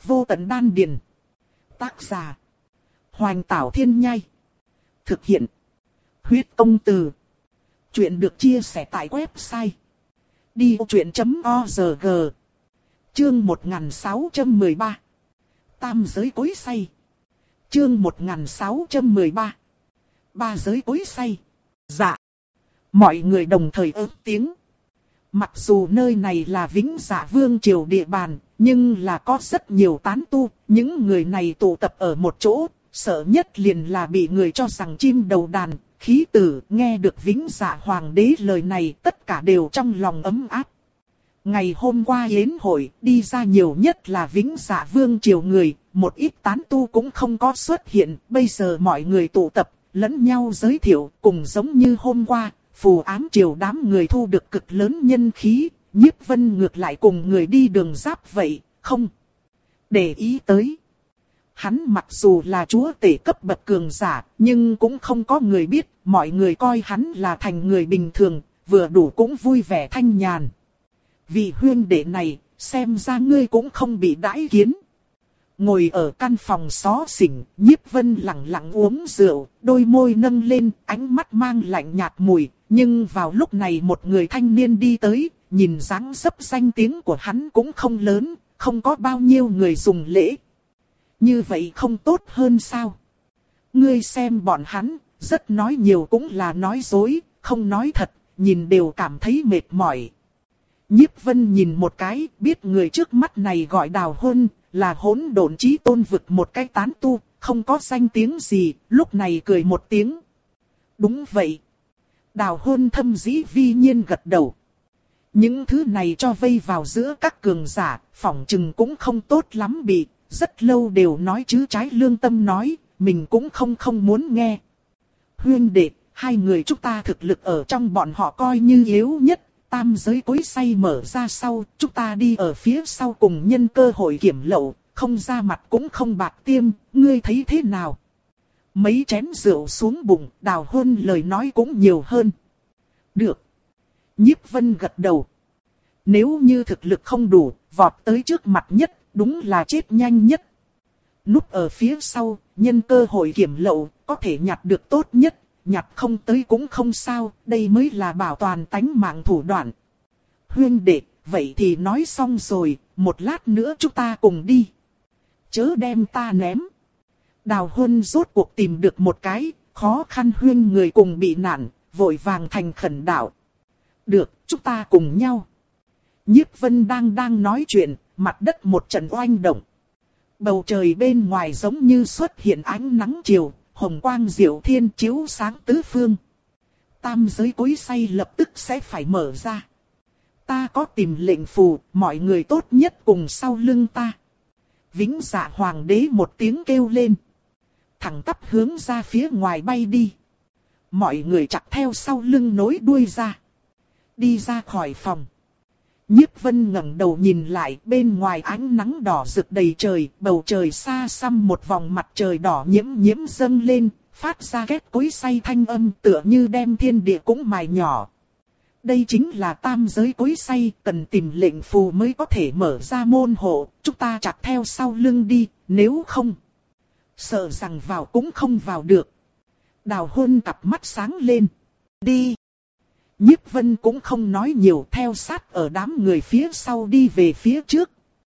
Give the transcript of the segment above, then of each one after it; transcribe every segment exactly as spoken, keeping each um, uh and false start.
Vô tận đan điền. Tác giả. Hoành Tảo Thiên Nhai. Thực hiện. Huyết Công Từ. Chuyện được chia sẻ tại website đi vô chuyện chấm org. Chương một nghìn sáu trăm mười ba. Tam giới cối xay. Chương một nghìn sáu trăm mười ba. Ba giới cối xay. Dạ. Mọi người đồng thời ớt tiếng. Mặc dù nơi này là Vĩnh Dạ Vương triều địa bàn, nhưng là có rất nhiều tán tu, những người này tụ tập ở một chỗ, sợ nhất liền là bị người cho rằng chim đầu đàn, khí tử. Nghe được Vĩnh Dạ Hoàng đế lời này, tất cả đều trong lòng ấm áp. Ngày hôm qua yến hội, đi ra nhiều nhất là Vĩnh Dạ Vương triều người, một ít tán tu cũng không có xuất hiện, bây giờ mọi người tụ tập, lẫn nhau giới thiệu, cùng giống như hôm qua. Phù ám triều đám người thu được cực lớn nhân khí, Nhiếp Vân ngược lại cùng người đi đường giáp vậy, không để ý tới. Hắn mặc dù là chúa tể cấp bậc cường giả, nhưng cũng không có người biết, mọi người coi hắn là thành người bình thường, vừa đủ cũng vui vẻ thanh nhàn. Vị huyên đệ này, xem ra ngươi cũng không bị đãi kiến. Ngồi ở căn phòng xó xỉnh, Nhiếp Vân lặng lặng uống rượu, đôi môi nâng lên, ánh mắt mang lạnh nhạt mùi. Nhưng vào lúc này một người thanh niên đi tới, nhìn dáng dấp danh tiếng của hắn cũng không lớn, không có bao nhiêu người dùng lễ. Như vậy không tốt hơn sao? Ngươi xem bọn hắn, rất nói nhiều cũng là nói dối, không nói thật, nhìn đều cảm thấy mệt mỏi. Nhiếp Vân nhìn một cái, biết người trước mắt này gọi Đào Huân, là Hỗn Độn Chí Tôn vực một cái tán tu, không có danh tiếng gì, lúc này cười một tiếng. Đúng vậy. Đào Huân thâm dĩ vi nhiên gật đầu. Những thứ này cho vây vào giữa các cường giả, phỏng chừng cũng không tốt lắm bị, rất lâu đều nói chứ trái lương tâm nói, mình cũng không không muốn nghe. Huyên đệ, hai người chúng ta thực lực ở trong bọn họ coi như yếu nhất, tam giới cối xay mở ra sau, chúng ta đi ở phía sau cùng nhân cơ hội kiểm lậu, không ra mặt cũng không bạc tiêm, ngươi thấy thế nào? Mấy chén rượu xuống bụng, Đào Huân lời nói cũng nhiều hơn. Được. Nhiếp Vân gật đầu. Nếu như thực lực không đủ, vọt tới trước mặt nhất, đúng là chết nhanh nhất. Núp ở phía sau, nhân cơ hội kiểm lậu, có thể nhặt được tốt nhất, nhặt không tới cũng không sao, đây mới là bảo toàn tánh mạng thủ đoạn. Huyên đệ, vậy thì nói xong rồi, một lát nữa chúng ta cùng đi. Chớ đem ta ném. Đào Huân rốt cuộc tìm được một cái, khó khăn huyên người cùng bị nạn, vội vàng thành khẩn đạo. Được, chúng ta cùng nhau. Nhiếp Vân đang đang nói chuyện, mặt đất một trận oanh động. Bầu trời bên ngoài giống như xuất hiện ánh nắng chiều, hồng quang diệu thiên chiếu sáng tứ phương. Tam giới cối xay lập tức sẽ phải mở ra. Ta có tìm lệnh phù, mọi người tốt nhất cùng sau lưng ta. Vĩnh Dạ Hoàng đế một tiếng kêu lên. Thẳng tắp hướng ra phía ngoài bay đi. Mọi người chặt theo sau lưng nối đuôi ra. Đi ra khỏi phòng. Nhiếp Vân ngẩng đầu nhìn lại, bên ngoài ánh nắng đỏ rực đầy trời, bầu trời xa xăm một vòng mặt trời đỏ nhiễm nhiễm dâng lên, phát ra két cối xay thanh âm tựa như đem thiên địa cũng mài nhỏ. Đây chính là tam giới cối xay, cần tìm lệnh phù mới có thể mở ra môn hộ, chúng ta chặt theo sau lưng đi, nếu không, sợ rằng vào cũng không vào được. Đào Huân cặp mắt sáng lên. Đi. Nhiếp Vân cũng không nói nhiều, theo sát ở đám người phía sau đi về phía trước.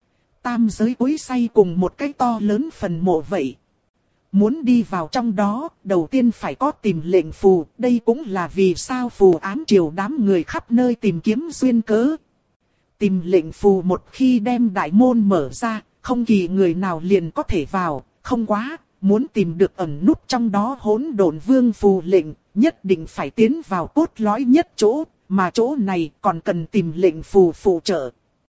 Tam giới cối xay cùng một cái to lớn phần mộ vậy. Muốn đi vào trong đó, đầu tiên phải có tìm lệnh phù, đây cũng là vì sao phù ám triều đám người khắp nơi tìm kiếm duyên cớ. Tìm lệnh phù một khi đem đại môn mở ra, không kỳ người nào liền có thể vào, không quá, muốn tìm được ẩn núp trong đó Hỗn Độn Vương phù lệnh, nhất định phải tiến vào cốt lõi nhất chỗ, mà chỗ này còn cần tìm lệnh phù phụ trợ.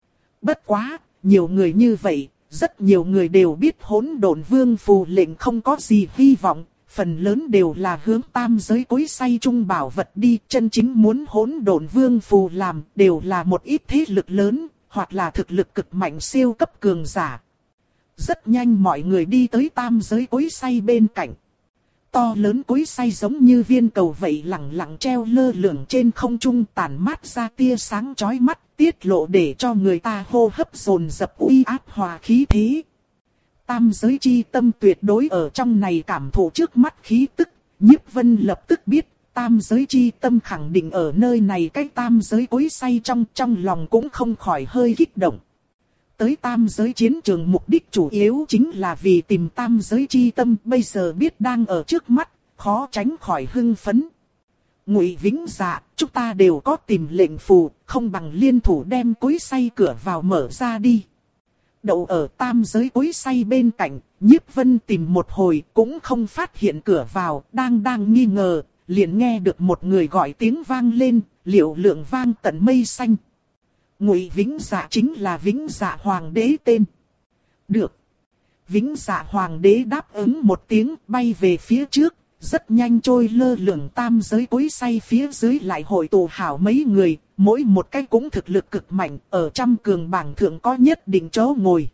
Bất quá, nhiều người như vậy, rất nhiều người đều biết Hỗn Độn Vương phù lệnh không có gì hy vọng, phần lớn đều là hướng tam giới cối xay trung bảo vật đi, chân chính muốn Hỗn Độn Vương phù làm, đều là một ít thế lực lớn, hoặc là thực lực cực mạnh siêu cấp cường giả. Rất nhanh mọi người đi tới tam giới cối xay bên cạnh. To lớn cối xay giống như viên cầu vậy lẳng lặng treo lơ lửng trên không trung, tản mát ra tia sáng chói mắt, tiết lộ để cho người ta hô hấp dồn dập uy áp hòa khí thế. tam giới chi tâm tuyệt đối ở trong này cảm thụ trước mắt khí tức, Nhiếp Vân lập tức biết, tam giới chi tâm khẳng định ở nơi này, cái tam giới cối xay trong, trong lòng cũng không khỏi hơi kích động. Tới tam giới chiến trường mục đích chủ yếu chính là vì tìm tam giới chi tâm, bây giờ biết đang ở trước mắt, khó tránh khỏi hưng phấn. Ngụy Vĩnh Dạ, chúng ta đều có tìm lệnh phù, không bằng liên thủ đem cối xay cửa vào mở ra đi. Đậu ở tam giới cối xay bên cạnh, Nhiếp Vân tìm một hồi cũng không phát hiện cửa vào, đang đang nghi ngờ, liền nghe được một người gọi tiếng vang lên, Liệu Lượng vang tận mây xanh. Ngụy Vĩnh Dạ chính là Vĩnh Dạ Hoàng đế tên. Được. Vĩnh Dạ Hoàng đế đáp ứng một tiếng, bay về phía trước, rất nhanh trôi lơ lửng tam giới cối xay phía dưới lại hội tụ hảo mấy người, mỗi một cái cũng thực lực cực mạnh, ở trăm cường bảng thượng có nhất định chỗ ngồi.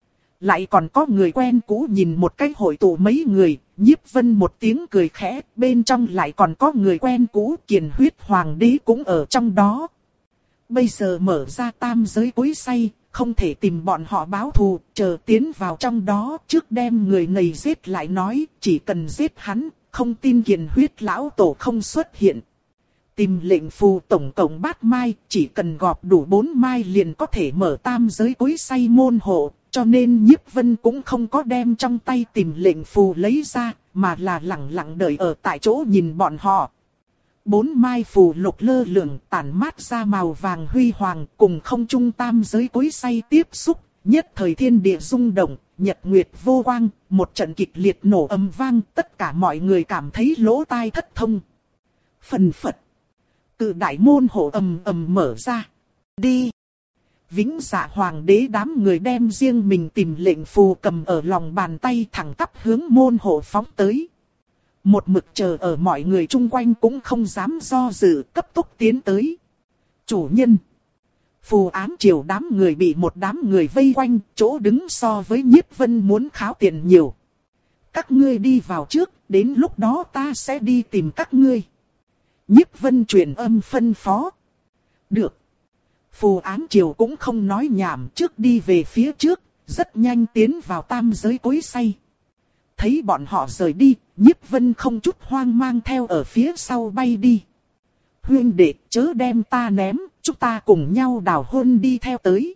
Lại còn có người quen cũ nhìn một cái hội tụ mấy người, Nhiếp Vân một tiếng cười khẽ, bên trong lại còn có người quen cũ, Kiền Huyết Hoàng đế cũng ở trong đó. Bây giờ mở ra tam giới cối xay, không thể tìm bọn họ báo thù, chờ tiến vào trong đó, trước đem người này giết lại nói, chỉ cần giết hắn, không tin Kiền Huyết lão tổ không xuất hiện. Tìm lệnh phù tổng cộng bát mai, chỉ cần gọp đủ bốn mai liền có thể mở tam giới cối xay môn hộ, cho nên Nhiếp Vân cũng không có đem trong tay tìm lệnh phù lấy ra, mà là lặng lặng đợi ở tại chỗ nhìn bọn họ. Bốn mai phù lục lơ lửng tản mát ra màu vàng huy hoàng, cùng không trung tam giới cối xay tiếp xúc, nhất thời thiên địa rung động, nhật nguyệt vô quang, một trận kịch liệt nổ ầm vang, tất cả mọi người cảm thấy lỗ tai thất thông. Phần phật. Cự đại môn hộ ầm ầm mở ra. Đi. Vĩnh Dạ Hoàng đế đám người đem riêng mình tìm lệnh phù cầm ở lòng bàn tay thẳng tắp hướng môn hộ phóng tới. Một mực chờ ở mọi người chung quanh cũng không dám do dự, cấp tốc tiến tới. Chủ nhân. Phù ám triều đám người bị một đám người vây quanh, chỗ đứng so với Nhiếp Vân muốn kháo tiền nhiều. Các ngươi đi vào trước, đến lúc đó ta sẽ đi tìm các ngươi. Nhiếp Vân truyền âm phân phó. Được. Phù ám triều cũng không nói nhảm, trước đi về phía trước, rất nhanh tiến vào tam giới cối xay. Thấy bọn họ rời đi, Nhiếp Vân không chút hoang mang theo ở phía sau bay đi. Huynh đệ, chớ đem ta ném, chúng ta cùng nhau đào hôn đi theo tới.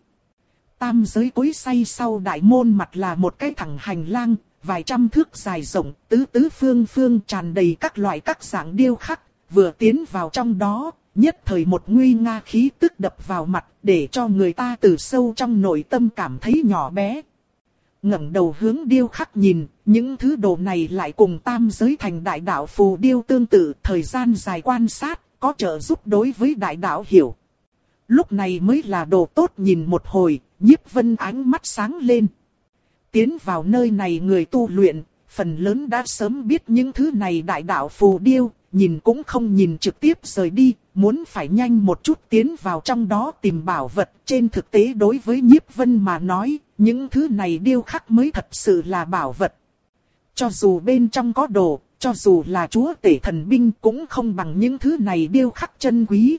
Tam giới cối xay sau đại môn mặt là một cái thẳng hành lang, vài trăm thước dài rộng, tứ tứ phương phương tràn đầy các loại các dạng điêu khắc, vừa tiến vào trong đó, nhất thời một nguy nga khí tức đập vào mặt, để cho người ta từ sâu trong nội tâm cảm thấy nhỏ bé. Ngẩng đầu hướng điêu khắc nhìn, những thứ đồ này lại cùng tam giới thành đại đạo phù điêu tương tự, thời gian dài quan sát, có trợ giúp đối với đại đạo hiểu. Lúc này mới là đồ tốt nhìn một hồi, Nhiếp Vân ánh mắt sáng lên. Tiến vào nơi này người tu luyện, phần lớn đã sớm biết những thứ này đại đạo phù điêu, nhìn cũng không nhìn trực tiếp rời đi, muốn phải nhanh một chút tiến vào trong đó tìm bảo vật. Trên thực tế đối với Nhiếp Vân mà nói, những thứ này điêu khắc mới thật sự là bảo vật. Cho dù bên trong có đồ, cho dù là chúa tể thần binh cũng không bằng những thứ này điêu khắc chân quý.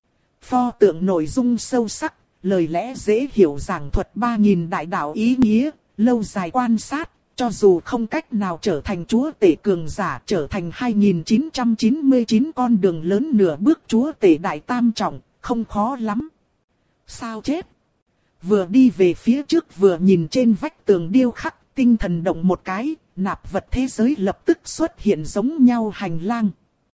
Pho tượng nội dung sâu sắc, lời lẽ dễ hiểu giảng thuật ba nghìn đại đạo ý nghĩa, lâu dài quan sát. Cho dù không cách nào trở thành chúa tể cường giả, trở thành hai nghìn chín trăm chín mươi chín con đường lớn nửa bước chúa tể đại tam trọng, không khó lắm. Sao chép? Vừa đi về phía trước vừa nhìn trên vách tường điêu khắc, tinh thần động một cái, nạp vật thế giới lập tức xuất hiện giống nhau hành lang.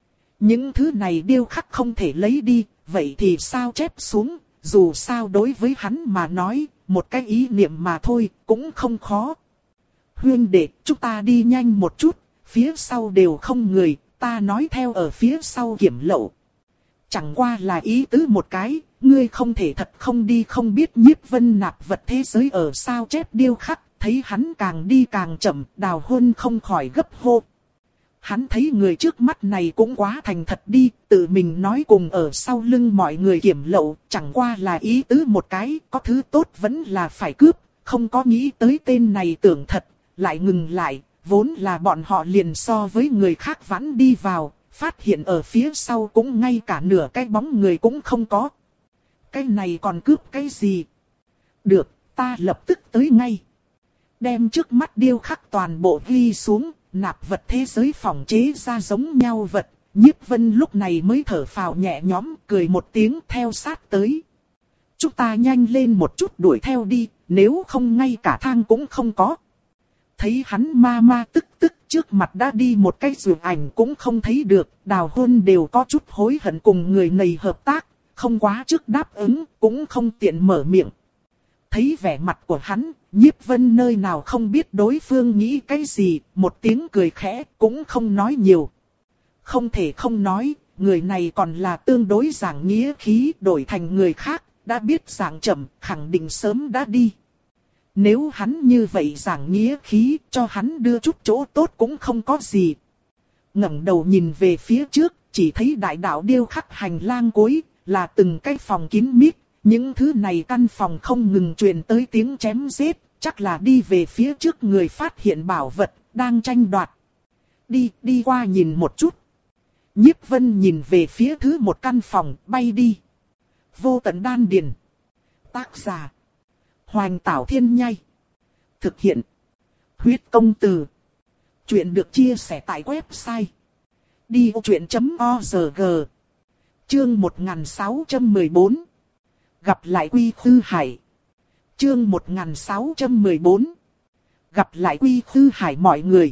Những thứ này điêu khắc không thể lấy đi, vậy thì sao chép xuống, dù sao đối với hắn mà nói, một cái ý niệm mà thôi, cũng không khó. Huynh đệ, chúng ta đi nhanh một chút, phía sau đều không người, ta nói theo ở phía sau kiểm lậu. Chẳng qua là ý tứ một cái, ngươi không thể thật không đi không biết. Nhiếp Vân nạp vật thế giới ở sao chép điêu khắc, thấy hắn càng đi càng chậm, đào hôn không khỏi gấp hô. Hắn thấy người trước mắt này cũng quá thành thật đi, tự mình nói cùng ở sau lưng mọi người kiểm lậu, chẳng qua là ý tứ một cái, có thứ tốt vẫn là phải cướp, không có nghĩ tới tên này tưởng thật. Lại ngừng lại, vốn là bọn họ liền so với người khác vãn đi vào, phát hiện ở phía sau cũng ngay cả nửa cái bóng người cũng không có. Cái này còn cướp cái gì? Được, ta lập tức tới ngay. Đem trước mắt điêu khắc toàn bộ ghi xuống, nạp vật thế giới phòng chế ra giống nhau vật. Nhiếp Vân lúc này mới thở phào nhẹ nhõm, cười một tiếng theo sát tới. Chúng ta nhanh lên một chút đuổi theo đi, nếu không ngay cả thang cũng không có. Thấy hắn ma ma tức tức trước mặt đã đi một cái rượu ảnh cũng không thấy được, Đào Hôn đều có chút hối hận cùng người này hợp tác, không quá trước đáp ứng, cũng không tiện mở miệng. Thấy vẻ mặt của hắn, Nhiếp Vân nơi nào không biết đối phương nghĩ cái gì, một tiếng cười khẽ, cũng không nói nhiều. Không thể không nói, người này còn là tương đối giảng nghĩa khí, đổi thành người khác, đã biết giảng chậm, khẳng định sớm đã đi. Nếu hắn như vậy giảng nghĩa khí, cho hắn đưa chút chỗ tốt cũng không có gì. Ngẩng đầu nhìn về phía trước, chỉ thấy đại đạo điêu khắc hành lang cuối, là từng cái phòng kín mít. Những thứ này căn phòng không ngừng truyền tới tiếng chém giết, chắc là đi về phía trước người phát hiện bảo vật, đang tranh đoạt. Đi, đi qua nhìn một chút. Nhiếp Vân nhìn về phía thứ một căn phòng, bay đi. Vô tận đan điền. Tác giả. Hoành Tảo Thiên Nhai. Thực hiện. Huyết công từ. Chuyện được chia sẻ tại website. đi ô chuyện chấm o rờ giê. Chương một nghìn sáu trăm mười bốn. Gặp lại Quy Khư Hải. Chương một nghìn sáu trăm mười bốn. Gặp lại Quy Khư Hải mọi người.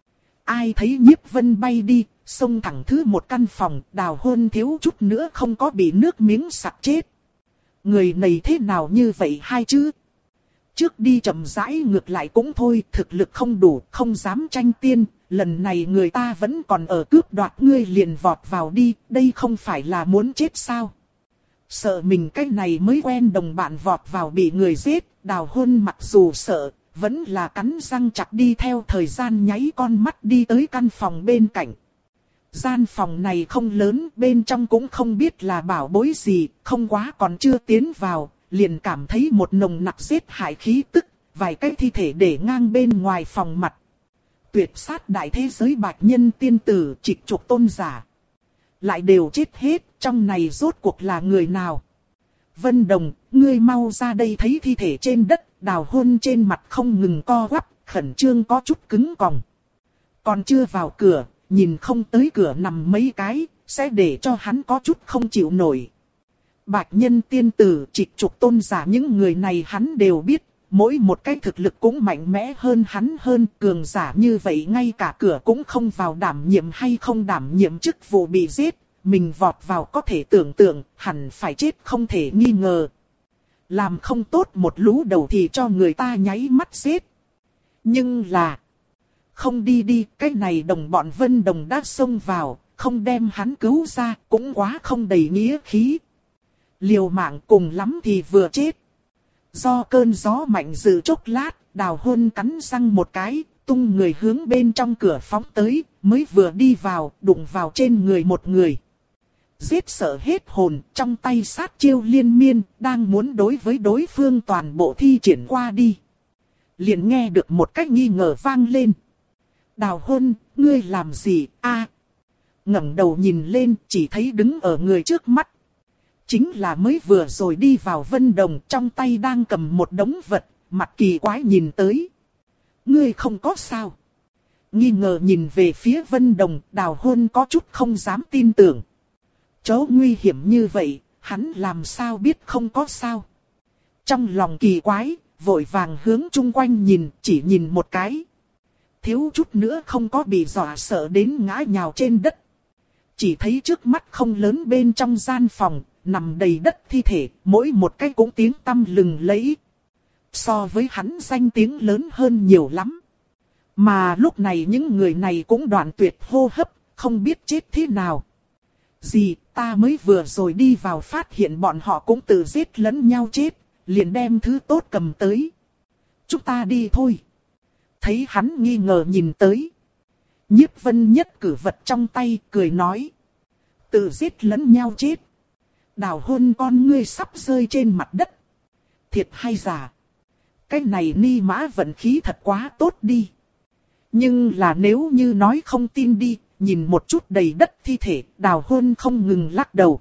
Ai thấy Nhiếp Vân bay đi, xông thẳng thứ một căn phòng, Đào Hôn thiếu chút nữa không có bị nước miếng sặc chết. Người này thế nào như vậy hay chứ? Trước đi chậm rãi ngược lại cũng thôi, thực lực không đủ, không dám tranh tiên, lần này người ta vẫn còn ở cướp đoạt ngươi liền vọt vào đi, đây không phải là muốn chết sao? Sợ mình cái này mới quen đồng bạn vọt vào bị người giết, Đào Hôn mặc dù sợ, vẫn là cắn răng chặt đi theo thời gian nháy con mắt đi tới căn phòng bên cạnh. Gian phòng này không lớn, bên trong cũng không biết là bảo bối gì, không quá còn chưa tiến vào, liền cảm thấy một nồng nặc giết hại khí tức, vài cái thi thể để ngang bên ngoài phòng mặt. Tuyệt sát đại thế giới bạch nhân tiên tử, trịch trục tôn giả. Lại đều chết hết, trong này rốt cuộc là người nào? Vân Đồng, ngươi mau ra đây. Thấy thi thể trên đất, Đào Hôn trên mặt không ngừng co quắp, khẩn trương có chút cứng còng. Còn chưa vào cửa, nhìn không tới cửa nằm mấy cái, sẽ để cho hắn có chút không chịu nổi. Bạch nhân tiên tử, trịch trục tôn giả, những người này hắn đều biết, mỗi một cái thực lực cũng mạnh mẽ hơn hắn hơn, cường giả như vậy ngay cả cửa cũng không vào, đảm nhiệm hay không đảm nhiệm chức vụ bị giết, mình vọt vào có thể tưởng tượng, hẳn phải chết không thể nghi ngờ. Làm không tốt một lú đầu thì cho người ta nháy mắt giết. Nhưng là... Không đi đi, cái này đồng bọn Vân Đồng đã xông vào, không đem hắn cứu ra, cũng quá không đầy nghĩa khí. Liều mạng cùng lắm thì vừa chết. Do cơn gió mạnh dự chốc lát, Đào Hôn cắn răng một cái, tung người hướng bên trong cửa phóng tới, mới vừa đi vào, đụng vào trên người một người. Giết sợ hết hồn, trong tay sát chiêu liên miên, đang muốn đối với đối phương toàn bộ thi triển qua đi. Liền nghe được một cách nghi ngờ vang lên. Đào Hôn, ngươi làm gì a? À, ngẩng đầu nhìn lên, chỉ thấy đứng ở người trước mắt. Chính là mới vừa rồi đi vào Vân Đồng, trong tay đang cầm một đống vật, mặt kỳ quái nhìn tới. Ngươi không có sao? Nghi ngờ nhìn về phía Vân Đồng, Đào Hôn có chút không dám tin tưởng. Chỗ nguy hiểm như vậy, hắn làm sao biết không có sao? Trong lòng kỳ quái, vội vàng hướng chung quanh nhìn, chỉ nhìn một cái. Thiếu chút nữa không có bị dọa sợ đến ngã nhào trên đất. Chỉ thấy trước mắt không lớn bên trong gian phòng, nằm đầy đất thi thể, mỗi một cái cũng tiếng tăm lừng lẫy. So với hắn danh tiếng lớn hơn nhiều lắm. Mà lúc này những người này cũng đoạn tuyệt hô hấp, không biết chết thế nào. Gì, ta mới vừa rồi đi vào phát hiện bọn họ cũng tự giết lẫn nhau chết, liền đem thứ tốt cầm tới. Chúng ta đi thôi. Thấy hắn nghi ngờ nhìn tới. Nhiếp Vân nhất cử vật trong tay, cười nói. Tự giết lẫn nhau chết. Đào Hôn con ngươi sắp rơi trên mặt đất. Thiệt hay giả? Cái này ni mã vận khí thật quá tốt đi. Nhưng là nếu như nói không tin đi, nhìn một chút đầy đất thi thể, Đào Hôn không ngừng lắc đầu.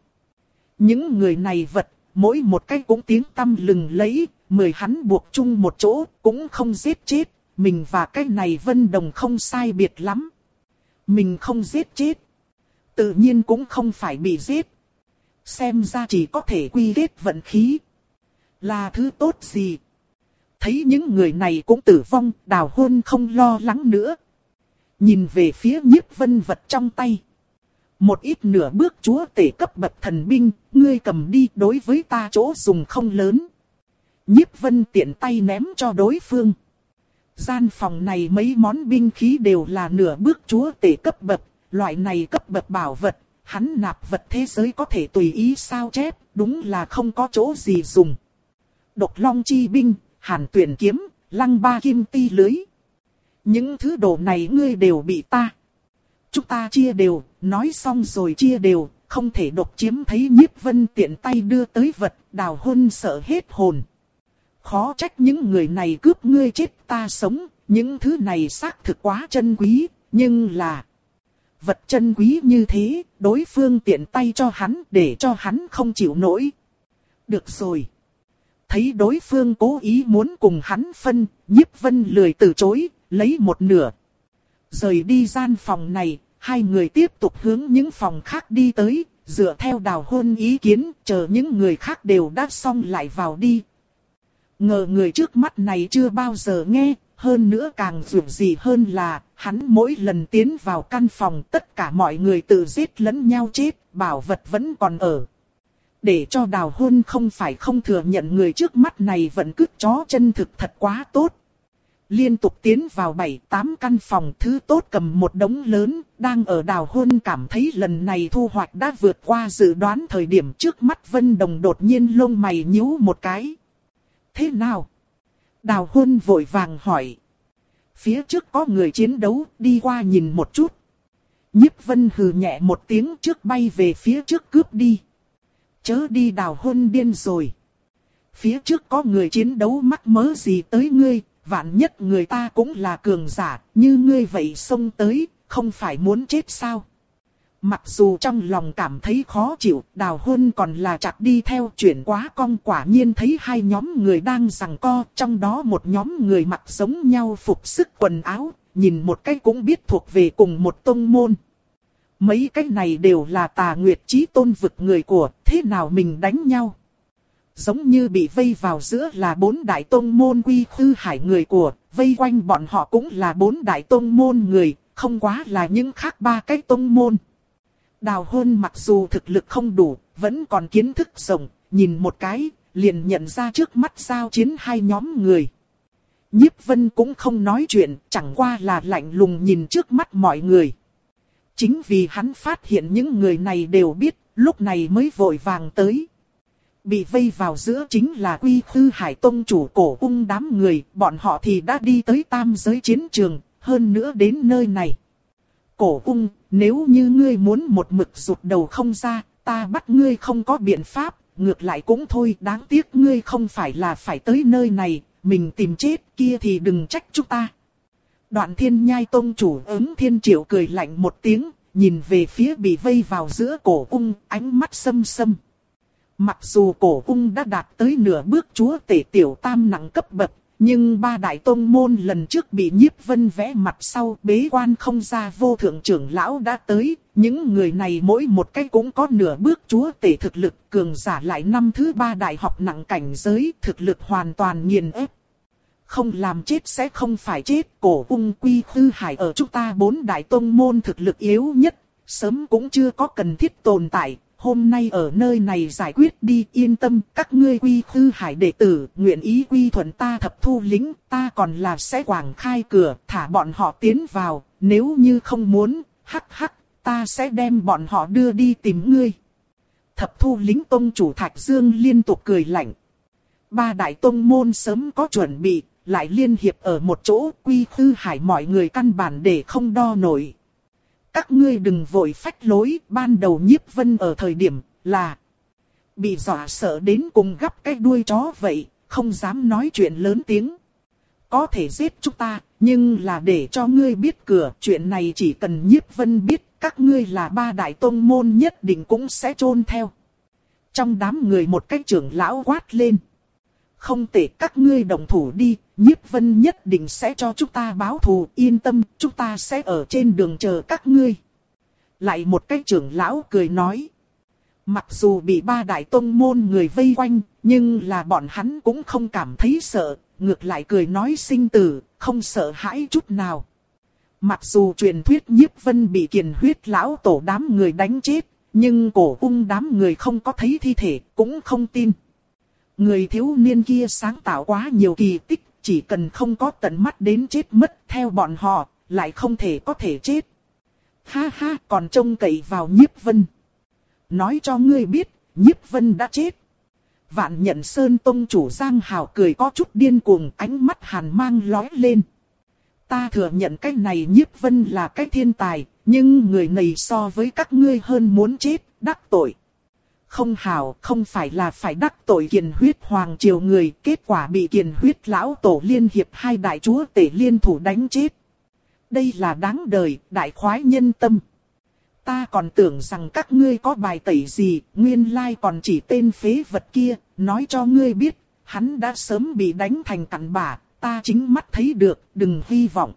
Những người này vật, mỗi một cái cũng tiếng tăm lừng lẫy, mười hắn buộc chung một chỗ, cũng không giết chết, mình và cái này Vân Đồng không sai biệt lắm. Mình không giết chết, tự nhiên cũng không phải bị giết. Xem ra chỉ có thể quy kết vận khí. Là thứ tốt gì? Thấy những người này cũng tử vong, Đào Hôn không lo lắng nữa. Nhìn về phía Nhiếp Vân vật trong tay. Một ít nửa bước chúa tể cấp bậc thần binh, ngươi cầm đi, đối với ta chỗ dùng không lớn. Nhiếp Vân tiện tay ném cho đối phương. Gian phòng này mấy món binh khí đều là nửa bước chúa tể cấp bậc, loại này cấp bậc bảo vật, hắn nạp vật thế giới có thể tùy ý sao chép, đúng là không có chỗ gì dùng. Độc long chi binh, hàn tuyển kiếm, lăng ba kim ti lưới. Những thứ đồ này ngươi đều bị ta. Chúng ta chia đều, nói xong rồi chia đều, không thể độc chiếm. Thấy Nhiếp Vân tiện tay đưa tới vật, Đào Hôn sợ hết hồn. Khó trách những người này cướp ngươi chết ta sống, những thứ này xác thực quá chân quý, nhưng là... Vật chân quý như thế, đối phương tiện tay cho hắn để cho hắn không chịu nổi. Được rồi. Thấy đối phương cố ý muốn cùng hắn phân, Nhiếp Vân lười từ chối, lấy một nửa. Rời đi gian phòng này, hai người tiếp tục hướng những phòng khác đi tới, dựa theo Đào Hôn ý kiến, chờ những người khác đều đã xong lại vào đi. Ngờ người trước mắt này chưa bao giờ nghe, hơn nữa càng dù gì hơn là, hắn mỗi lần tiến vào căn phòng tất cả mọi người tự giết lẫn nhau chết, bảo vật vẫn còn ở. Để cho Đào Hôn không phải không thừa nhận người trước mắt này vẫn cứt chó chân thực thật quá tốt. Liên tục tiến vào bảy tám căn phòng, thứ tốt cầm một đống lớn, đang ở Đào Hôn cảm thấy lần này thu hoạch đã vượt qua dự đoán. Thời điểm trước mắt Vân Đồng đột nhiên lông mày nhíu một cái. Thế nào? Đào Hôn vội vàng hỏi. Phía trước có người chiến đấu, đi qua nhìn một chút. Nhiếp Vân hừ nhẹ một tiếng, trước bay về phía trước cướp đi. Chớ đi. Đào Hôn điên rồi. Phía trước có người chiến đấu mắc mớ gì tới ngươi, vạn nhất người ta cũng là cường giả, như ngươi vậy xông tới, không phải muốn chết sao? Mặc dù trong lòng cảm thấy khó chịu, Đào Hôn còn là chặt đi theo chuyển quá cong, quả nhiên thấy hai nhóm người đang giằng co, trong đó một nhóm người mặc giống nhau phục sức quần áo, nhìn một cái cũng biết thuộc về cùng một tông môn. Mấy cái này đều là Tà Nguyệt Chí Tôn vực người của, thế nào mình đánh nhau? Giống như bị vây vào giữa là bốn đại tông môn Quy Khư Hải người của, vây quanh bọn họ cũng là bốn đại tông môn người, không quá là những khác ba cái tông môn. Đào Hôn mặc dù thực lực không đủ, vẫn còn kiến thức rộng, nhìn một cái, liền nhận ra trước mắt giao chiến hai nhóm người. Nhiếp Vân cũng không nói chuyện, chẳng qua là lạnh lùng nhìn trước mắt mọi người. Chính vì hắn phát hiện những người này đều biết, lúc này mới vội vàng tới. Bị vây vào giữa chính là Quy Khư Hải Tông chủ Cổ Ung đám người, bọn họ thì đã đi tới tam giới chiến trường, hơn nữa đến nơi này. Cổ Ung, nếu như ngươi muốn một mực rụt đầu không ra, ta bắt ngươi không có biện pháp, ngược lại cũng thôi, đáng tiếc ngươi không phải là phải tới nơi này, mình tìm chết kia thì đừng trách chúng ta. Đoạn Thiên Nhai Tông chủ Ứng Thiên Triệu cười lạnh một tiếng, nhìn về phía bị vây vào giữa Cổ Ung, ánh mắt sâm sâm. Mặc dù Cổ Ung đã đạt tới nửa bước chúa tể tiểu tam nặng cấp bậc, nhưng ba đại tông môn lần trước bị Nhiếp Vân vẽ mặt sau bế quan không ra vô thượng trưởng lão đã tới, những người này mỗi một cái cũng có nửa bước chúa tể thực lực, cường giả lại năm thứ ba đại học nặng cảnh giới, thực lực hoàn toàn nghiền ép. Không làm chết sẽ không phải chết, Cổ Ung Quy Khư Hải ở chúng ta bốn đại tông môn thực lực yếu nhất, sớm cũng chưa có cần thiết tồn tại. Hôm nay ở nơi này giải quyết đi, yên tâm, các ngươi Quy Khư Hải đệ tử, nguyện ý quy thuận ta Thập Thu Lĩnh, ta còn là sẽ quảng khai cửa, thả bọn họ tiến vào, nếu như không muốn, hắc hắc, ta sẽ đem bọn họ đưa đi tìm ngươi. Thập Thu Lĩnh tông chủ Thạch Dương liên tục cười lạnh. Ba đại tông môn sớm có chuẩn bị, lại liên hiệp ở một chỗ, Quy Khư Hải mọi người căn bản để không đo nổi. Các ngươi đừng vội phách lối, ban đầu Nhiếp Vân ở thời điểm là bị dọa sợ đến cùng gắp cái đuôi chó vậy, không dám nói chuyện lớn tiếng. Có thể giết chúng ta, nhưng là để cho ngươi biết cửa, chuyện này chỉ cần Nhiếp Vân biết, các ngươi là ba đại tông môn nhất định cũng sẽ chôn theo. Trong đám người một cái trưởng lão quát lên. không tệ, các ngươi đồng thủ đi, Nhiếp Vân nhất định sẽ cho chúng ta báo thù, yên tâm, chúng ta sẽ ở trên đường chờ các ngươi. Lại một cái trưởng lão cười nói. Mặc dù bị ba đại tông môn người vây quanh, nhưng là bọn hắn cũng không cảm thấy sợ, ngược lại cười nói sinh tử, không sợ hãi chút nào. Mặc dù truyền thuyết Nhiếp Vân bị Kiền Huyết lão tổ đám người đánh chết, nhưng Cổ Ung đám người không có thấy thi thể, cũng không tin. Người thiếu niên kia sáng tạo quá nhiều kỳ tích, chỉ cần không có tận mắt đến chết mất, theo bọn họ, lại không thể có thể chết. Ha ha, còn trông cậy vào Nhiếp Vân. Nói cho ngươi biết, Nhiếp Vân đã chết. Vạn Nhận Sơn tông chủ Giang Hào cười có chút điên cuồng, ánh mắt hàn mang lóe lên. Ta thừa nhận cái này Nhiếp Vân là cái thiên tài, nhưng người này so với các ngươi hơn muốn chết, đắc tội. Không Hào, không phải là phải đắc tội Kiền Huyết Hoàng triều người, kết quả bị Kiền Huyết lão tổ liên hiệp hai đại chúa tể liên thủ đánh chết. Đây là đáng đời, đại khoái nhân tâm. Ta còn tưởng rằng các ngươi có bài tẩy gì, nguyên lai còn chỉ tên phế vật kia, nói cho ngươi biết, hắn đã sớm bị đánh thành cặn bã, ta chính mắt thấy được, đừng hy vọng.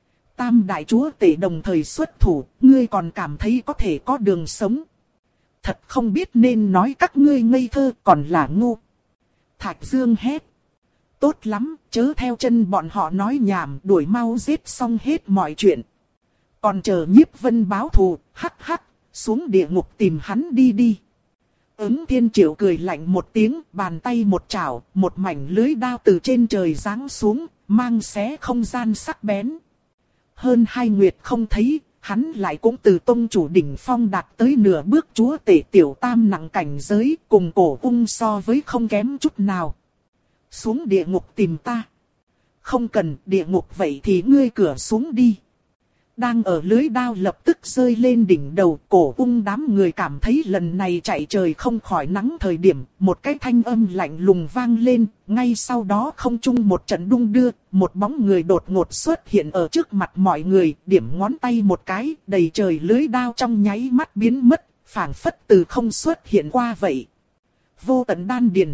Tam đại chúa tể đồng thời xuất thủ, ngươi còn cảm thấy có thể có đường sống. Thật không biết nên nói các ngươi ngây thơ còn là ngu. Thạch Dương hét. Tốt lắm, chớ theo chân bọn họ nói nhảm, đuổi mau giết xong hết mọi chuyện. Còn chờ Nhiếp Vân báo thù, hắc hắc, xuống địa ngục tìm hắn đi đi. Ứng Thiên Triệu cười lạnh một tiếng, bàn tay một chảo, một mảnh lưới đao từ trên trời giáng xuống, mang xé không gian sắc bén. Hơn hai nguyệt không thấy, hắn lại cũng từ tông chủ đỉnh phong đạt tới nửa bước chúa tể tiểu tam nặng cảnh giới, cùng Cổ Ung so với không kém chút nào. Xuống địa ngục tìm ta. Không cần địa ngục vậy thì ngươi cửa xuống đi. Đang ở lưới đao lập tức rơi lên đỉnh đầu, Cổ Ung đám người cảm thấy lần này chạy trời không khỏi nắng thời điểm, một cái thanh âm lạnh lùng vang lên, ngay sau đó không trung một trận đung đưa, một bóng người đột ngột xuất hiện ở trước mặt mọi người, điểm ngón tay một cái, đầy trời lưới đao trong nháy mắt biến mất, phảng phất từ không xuất hiện qua vậy. Vô Tận Đan Điền.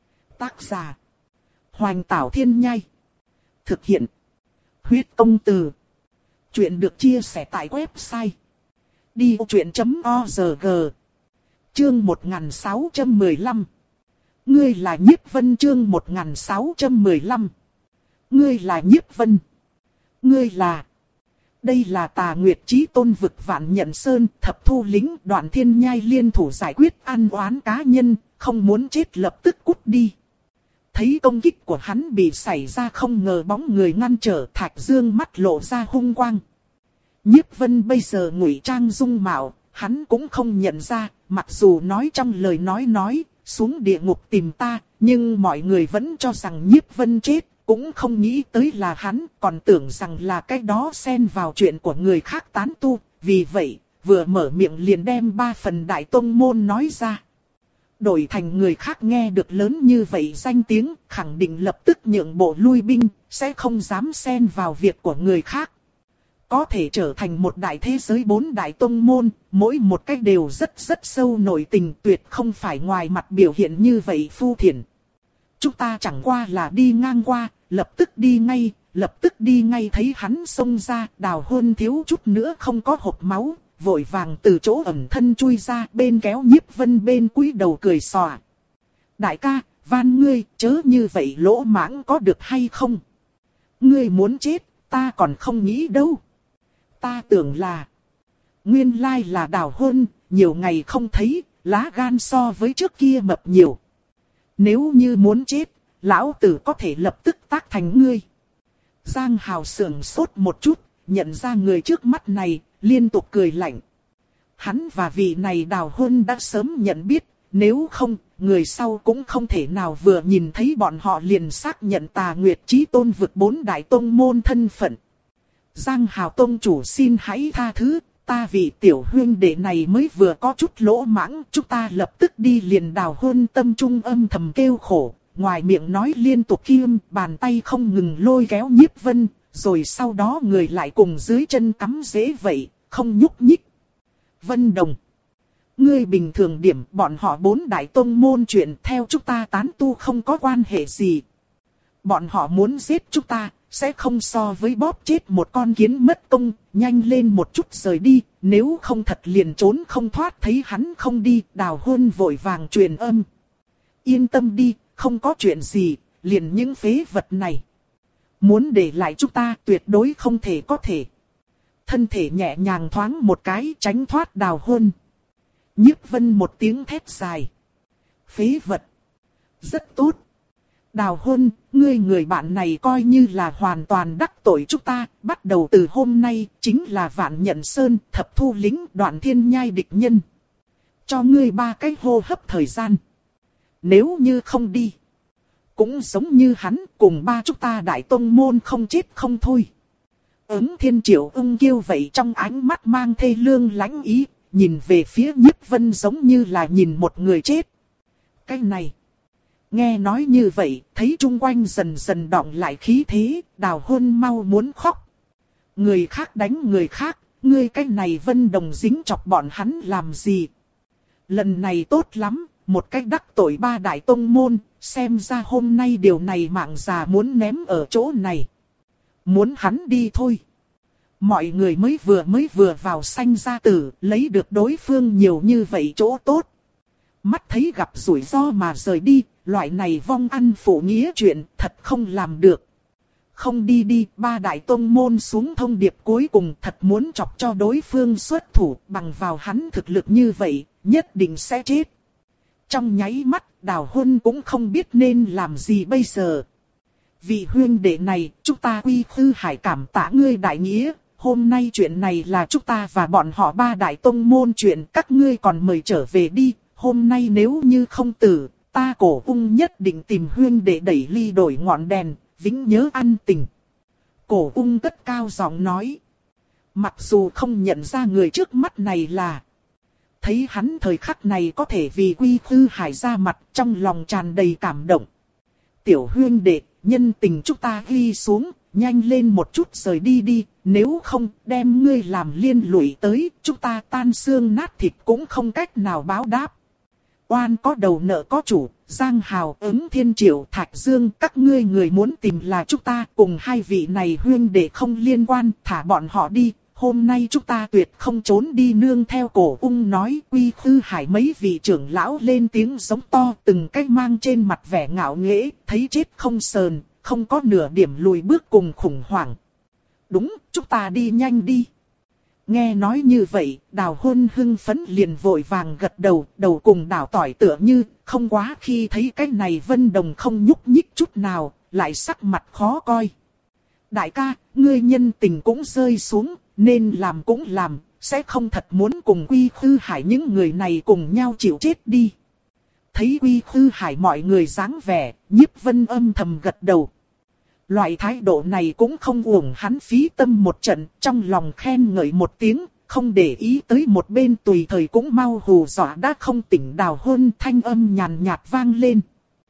Tác giả Hoành Tảo Thiên Nhai. Thực hiện Huyết Công Từ. Chuyện được chia sẻ tại website đi vô chuyện chấm org. Chương một nghìn sáu trăm mười lăm. Ngươi là Nhiếp Vân. Chương một nghìn sáu trăm mười lăm. Ngươi là Nhiếp Vân. Ngươi là... Đây là Tà Nguyệt Chí Tôn vực Vạn Nhận Sơn, Thập Thu Lính, Đoạn Thiên Nhai liên thủ giải quyết an oán cá nhân, không muốn chết lập tức cút đi. Thấy công kích của hắn bị xảy ra không ngờ bóng người ngăn trở, Thạch Dương mắt lộ ra hung quang. Nhiếp Vân bây giờ ngụy trang dung mạo, hắn cũng không nhận ra, mặc dù nói trong lời nói nói, xuống địa ngục tìm ta, nhưng mọi người vẫn cho rằng Nhiếp Vân chết, cũng không nghĩ tới là hắn, còn tưởng rằng là cái đó xen vào chuyện của người khác tán tu, vì vậy, vừa mở miệng liền đem ba phần đại tông môn nói ra. Đổi thành người khác nghe được lớn như vậy danh tiếng, khẳng định lập tức nhượng bộ lui binh, sẽ không dám xen vào việc của người khác. Có thể trở thành một đại thế giới bốn đại tông môn, mỗi một cách đều rất rất sâu nội tình, tuyệt không phải ngoài mặt biểu hiện như vậy phu thiển. Chúng ta chẳng qua là đi ngang qua, lập tức đi ngay, lập tức đi ngay thấy hắn xông ra, Đào Hôn thiếu chút nữa không có hộc máu. Vội vàng từ chỗ ẩn thân chui ra, bên kéo Nhiếp Vân bên cúi đầu cười xòa. Đại ca, van ngươi, chớ như vậy lỗ mãng có được hay không? Ngươi muốn chết, ta còn không nghĩ đâu. Ta tưởng là... Nguyên lai là Đào Hôn, nhiều ngày không thấy, lá gan so với trước kia mập nhiều. Nếu như muốn chết, lão tử có thể lập tức tác thành ngươi. Giang Hào sưởng sốt một chút, nhận ra người trước mắt này, liên tục cười lạnh. Hắn và vị này Đào Hôn đã sớm nhận biết, nếu không, người sau cũng không thể nào vừa nhìn thấy bọn họ liền xác nhận Tà Nguyệt Chí Tôn vực bốn đại tông môn thân phận. Giang Hào tông chủ xin hãy tha thứ, ta vị tiểu huynh đệ này mới vừa có chút lỗ mãng, chúng ta lập tức đi liền. Đào Hôn tâm trung âm thầm kêu khổ, ngoài miệng nói liên tục kim, bàn tay không ngừng lôi kéo Nhiếp Vân. Rồi sau đó người lại cùng dưới chân cắm rễ vậy, không nhúc nhích. Vân Đồng. ngươi bình thường điểm, bọn họ bốn đại tông môn chuyện theo chúng ta tán tu không có quan hệ gì. Bọn họ muốn giết chúng ta, sẽ không so với bóp chết một con kiến mất công, nhanh lên một chút rời đi, nếu không thật liền trốn không thoát. Thấy hắn không đi, Đào Hôn vội vàng truyền âm. Yên tâm đi, không có chuyện gì, liền những phế vật này. Muốn để lại chúng ta tuyệt đối không thể có thể. Thân thể nhẹ nhàng thoáng một cái tránh thoát Đào Hôn. Nhiếp Vân một tiếng thét dài. Phế vật. Rất tốt. Đào Hôn, ngươi người bạn này coi như là hoàn toàn đắc tội chúng ta, bắt đầu từ hôm nay, chính là Vạn Nhận Sơn, Thập Thu Lính, Đoạn Thiên Nhai địch nhân. Cho ngươi ba cái hô hấp thời gian. Nếu như không đi, cũng giống như hắn, cùng ba chúng ta đại tông môn không chết không thôi. Ứng Thiên Triệu ưng kêu vậy trong ánh mắt mang thê lương lãnh ý, nhìn về phía Nhiếp Vân giống như là nhìn một người chết. Cái này... Nghe nói như vậy, thấy chung quanh dần dần đọng lại khí thế, Đào Hôn mau muốn khóc. Người khác đánh người khác, ngươi cái này Vân Đồng dính chọc bọn hắn làm gì? Lần này tốt lắm, một cách đắc tội ba đại tông môn, xem ra hôm nay điều này mạng già muốn ném ở chỗ này. Muốn hắn đi thôi. Mọi người mới vừa mới vừa vào sanh gia tử, lấy được đối phương nhiều như vậy chỗ tốt. Mắt thấy gặp rủi ro mà rời đi, loại này vong ăn phụ nghĩa chuyện thật không làm được. Không đi đi, ba đại tông môn xuống thông điệp cuối cùng thật muốn chọc cho đối phương xuất thủ, bằng vào hắn thực lực như vậy, nhất định sẽ chết. Trong nháy mắt, Đào Hôn cũng không biết nên làm gì bây giờ. Vị huynh đệ này, chúng ta quy khư hải cảm tạ ngươi đại nghĩa, hôm nay chuyện này là chúng ta và bọn họ ba đại tông môn chuyện, các ngươi còn mời trở về đi. Hôm nay nếu như không tử, ta Cổ Ung nhất định tìm huyên để đẩy ly đổi ngọn đèn, vĩnh nhớ ăn tình. Cổ Ung cất cao giọng nói. Mặc dù không nhận ra người trước mắt này là. Thấy hắn thời khắc này có thể vì Quy Khư Hải ra mặt, trong lòng tràn đầy cảm động. Tiểu huyên đệ, nhân tình chúng ta ghi xuống, nhanh lên một chút rời đi đi, nếu không đem ngươi làm liên lụy tới, chúng ta tan xương nát thịt cũng không cách nào báo đáp. Oan có đầu nợ có chủ, Giang Hào, Ứng Thiên Triệu, Thạch Dương, các ngươi người muốn tìm là chúng ta, cùng hai vị này huyên đệ không liên quan, thả bọn họ đi, hôm nay chúng ta tuyệt không trốn đi. Nương theo Cổ Ung nói, Quy Khư Hải mấy vị trưởng lão lên tiếng giống to, từng cách mang trên mặt vẻ ngạo nghễ, thấy chết không sờn, không có nửa điểm lùi bước cùng khủng hoảng. Đúng, chúng ta đi nhanh đi. Nghe nói như vậy, Đào Hôn hưng phấn liền vội vàng gật đầu, đầu cùng đảo tỏi tựa như, không quá khi thấy cái này Vân Đồng không nhúc nhích chút nào, lại sắc mặt khó coi. Đại ca, ngươi nhân tình cũng rơi xuống, nên làm cũng làm, sẽ không thật muốn cùng Quy Khư Hải những người này cùng nhau chịu chết đi. Thấy Quy Khư Hải mọi người dáng vẻ, Nhiếp Vân âm thầm gật đầu. Loại thái độ này cũng không uổng hắn phí tâm một trận, trong lòng khen ngợi một tiếng, không để ý tới một bên tùy thời cũng mau hù dọa đã không tỉnh. Đào Hôn thanh âm nhàn nhạt vang lên.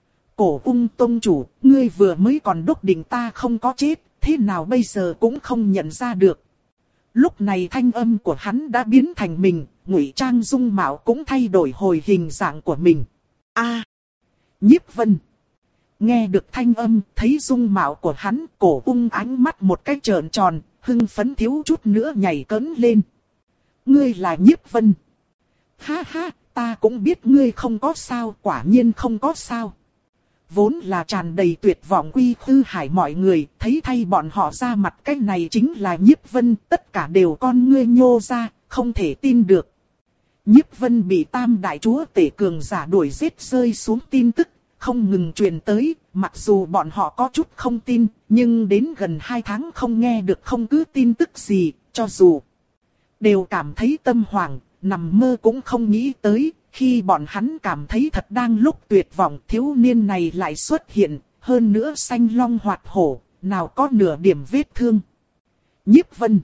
Cổ Ung tông chủ, ngươi vừa mới còn đúc định ta không có chết, thế nào bây giờ cũng không nhận ra được. Lúc này thanh âm của hắn đã biến thành mình, ngụy trang dung mạo cũng thay đổi hồi hình dạng của mình. A, à, Nhiếp Vân. Nghe được thanh âm, thấy dung mạo của hắn, Cổ Ung ánh mắt một cái trợn tròn, hưng phấn thiếu chút nữa nhảy cẫng lên. Ngươi là Nhiếp Vân. Ha ha, ta cũng biết ngươi không có sao, quả nhiên không có sao. Vốn là tràn đầy tuyệt vọng Quy Khư Hải mọi người, thấy thay bọn họ ra mặt, cái này chính là Nhiếp Vân, tất cả đều con ngươi nhô ra, không thể tin được. Nhiếp Vân bị Tam Đại Chúa Tể cường giả đuổi giết rơi xuống tin tức, không ngừng truyền tới, mặc dù bọn họ có chút không tin, nhưng đến gần hai tháng không nghe được không cứ tin tức gì, cho dù đều cảm thấy tâm hoảng, nằm mơ cũng không nghĩ tới, khi bọn hắn cảm thấy thật đang lúc tuyệt vọng, thiếu niên này lại xuất hiện, hơn nữa xanh long hoạt hổ, nào có nửa điểm vết thương. Nhiếp Vân.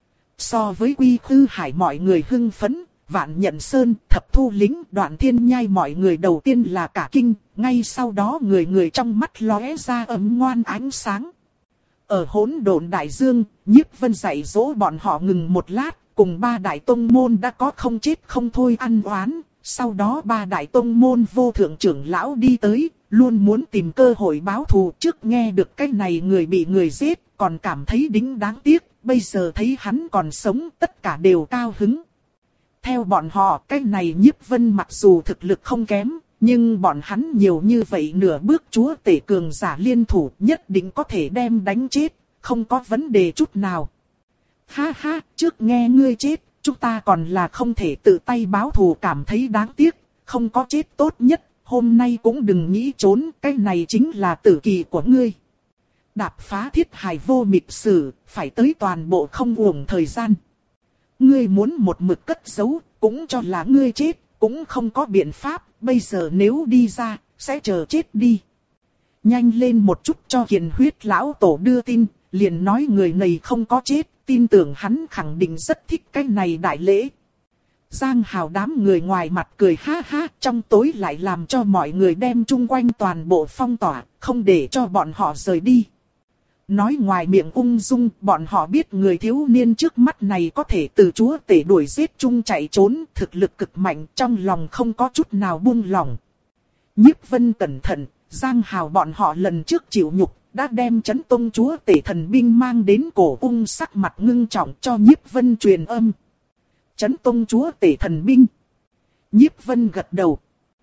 So với Quy Khư Hải mọi người hưng phấn, Vạn Nhận Sơn, Thập Thu Lính, Đoạn Thiên Nhai mọi người đầu tiên là cả kinh, ngay sau đó người người trong mắt lóe ra ấm ngoan ánh sáng. Ở hỗn độn đại dương, Nhiếp Vân dạy dỗ bọn họ ngừng một lát, cùng ba đại tông môn đã có không chết không thôi ăn oán. Sau đó ba đại tông môn vô thượng trưởng lão đi tới, luôn muốn tìm cơ hội báo thù. Trước nghe được cái này người bị người giết, còn cảm thấy đính đáng tiếc, bây giờ thấy hắn còn sống, tất cả đều cao hứng. Theo bọn họ, cái này Nhiếp Vân mặc dù thực lực không kém, nhưng bọn hắn nhiều như vậy nửa bước chúa tể cường giả liên thủ nhất định có thể đem đánh chết, không có vấn đề chút nào. Ha ha, trước nghe ngươi chết, chúng ta còn là không thể tự tay báo thù cảm thấy đáng tiếc, không có chết tốt nhất, hôm nay cũng đừng nghĩ trốn, cái này chính là tử kỳ của ngươi. Đạp phá thiết hài vô mịch sử, phải tới toàn bộ không uổng thời gian. Ngươi muốn một mực cất giấu, cũng cho là ngươi chết, cũng không có biện pháp, bây giờ nếu đi ra, sẽ chờ chết đi. Nhanh lên một chút cho Kiền Huyết lão tổ đưa tin, liền nói người này không có chết, tin tưởng hắn khẳng định rất thích cái này đại lễ. Giang Hào đám người ngoài mặt cười ha ha, trong tối lại làm cho mọi người đem chung quanh toàn bộ phong tỏa, không để cho bọn họ rời đi. Nói ngoài miệng ung dung, bọn họ biết người thiếu niên trước mắt này có thể từ chúa tể đuổi giết chung chạy trốn, thực lực cực mạnh, trong lòng không có chút nào buông lỏng. Nhiếp Vân cẩn thận, Giang Hào bọn họ lần trước chịu nhục, đã đem Chấn Tông chúa tể thần binh mang đến cổ ung sắc mặt ngưng trọng cho Nhiếp Vân truyền âm. Chấn Tông chúa tể thần binh. Nhiếp Vân gật đầu.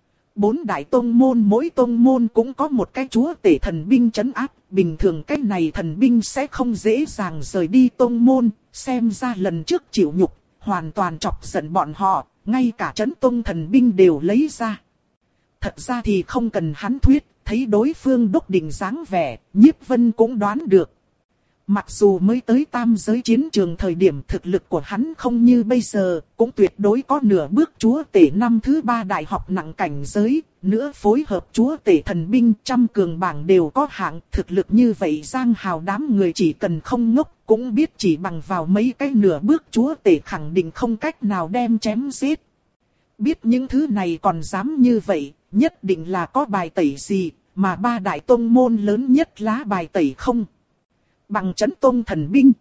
Bốn đại tông môn mỗi tông môn cũng có một cái chúa tể thần binh trấn áp, bình thường cái này thần binh sẽ không dễ dàng rời đi tông môn, xem ra lần trước chịu nhục, hoàn toàn chọc giận bọn họ, ngay cả Chấn Tông thần binh đều lấy ra. Thật ra thì không cần hắn thuyết, thấy đối phương đốc đỉnh dáng vẻ, Nhiếp Vân cũng đoán được. Mặc dù mới tới tam giới chiến trường thời điểm thực lực của hắn không như bây giờ, cũng tuyệt đối có nửa bước chúa tể năm thứ ba đại học nặng cảnh giới, nữa phối hợp chúa tể thần binh trăm cường bảng đều có hạng, thực lực như vậy Giang Hào đám người chỉ cần không ngốc, cũng biết chỉ bằng vào mấy cái nửa bước chúa tể khẳng định không cách nào đem chém giết. Biết những thứ này còn dám như vậy, nhất định là có bài tẩy gì, mà ba đại tông môn lớn nhất lá bài tẩy không. Bằng Chấn Tông thần binh.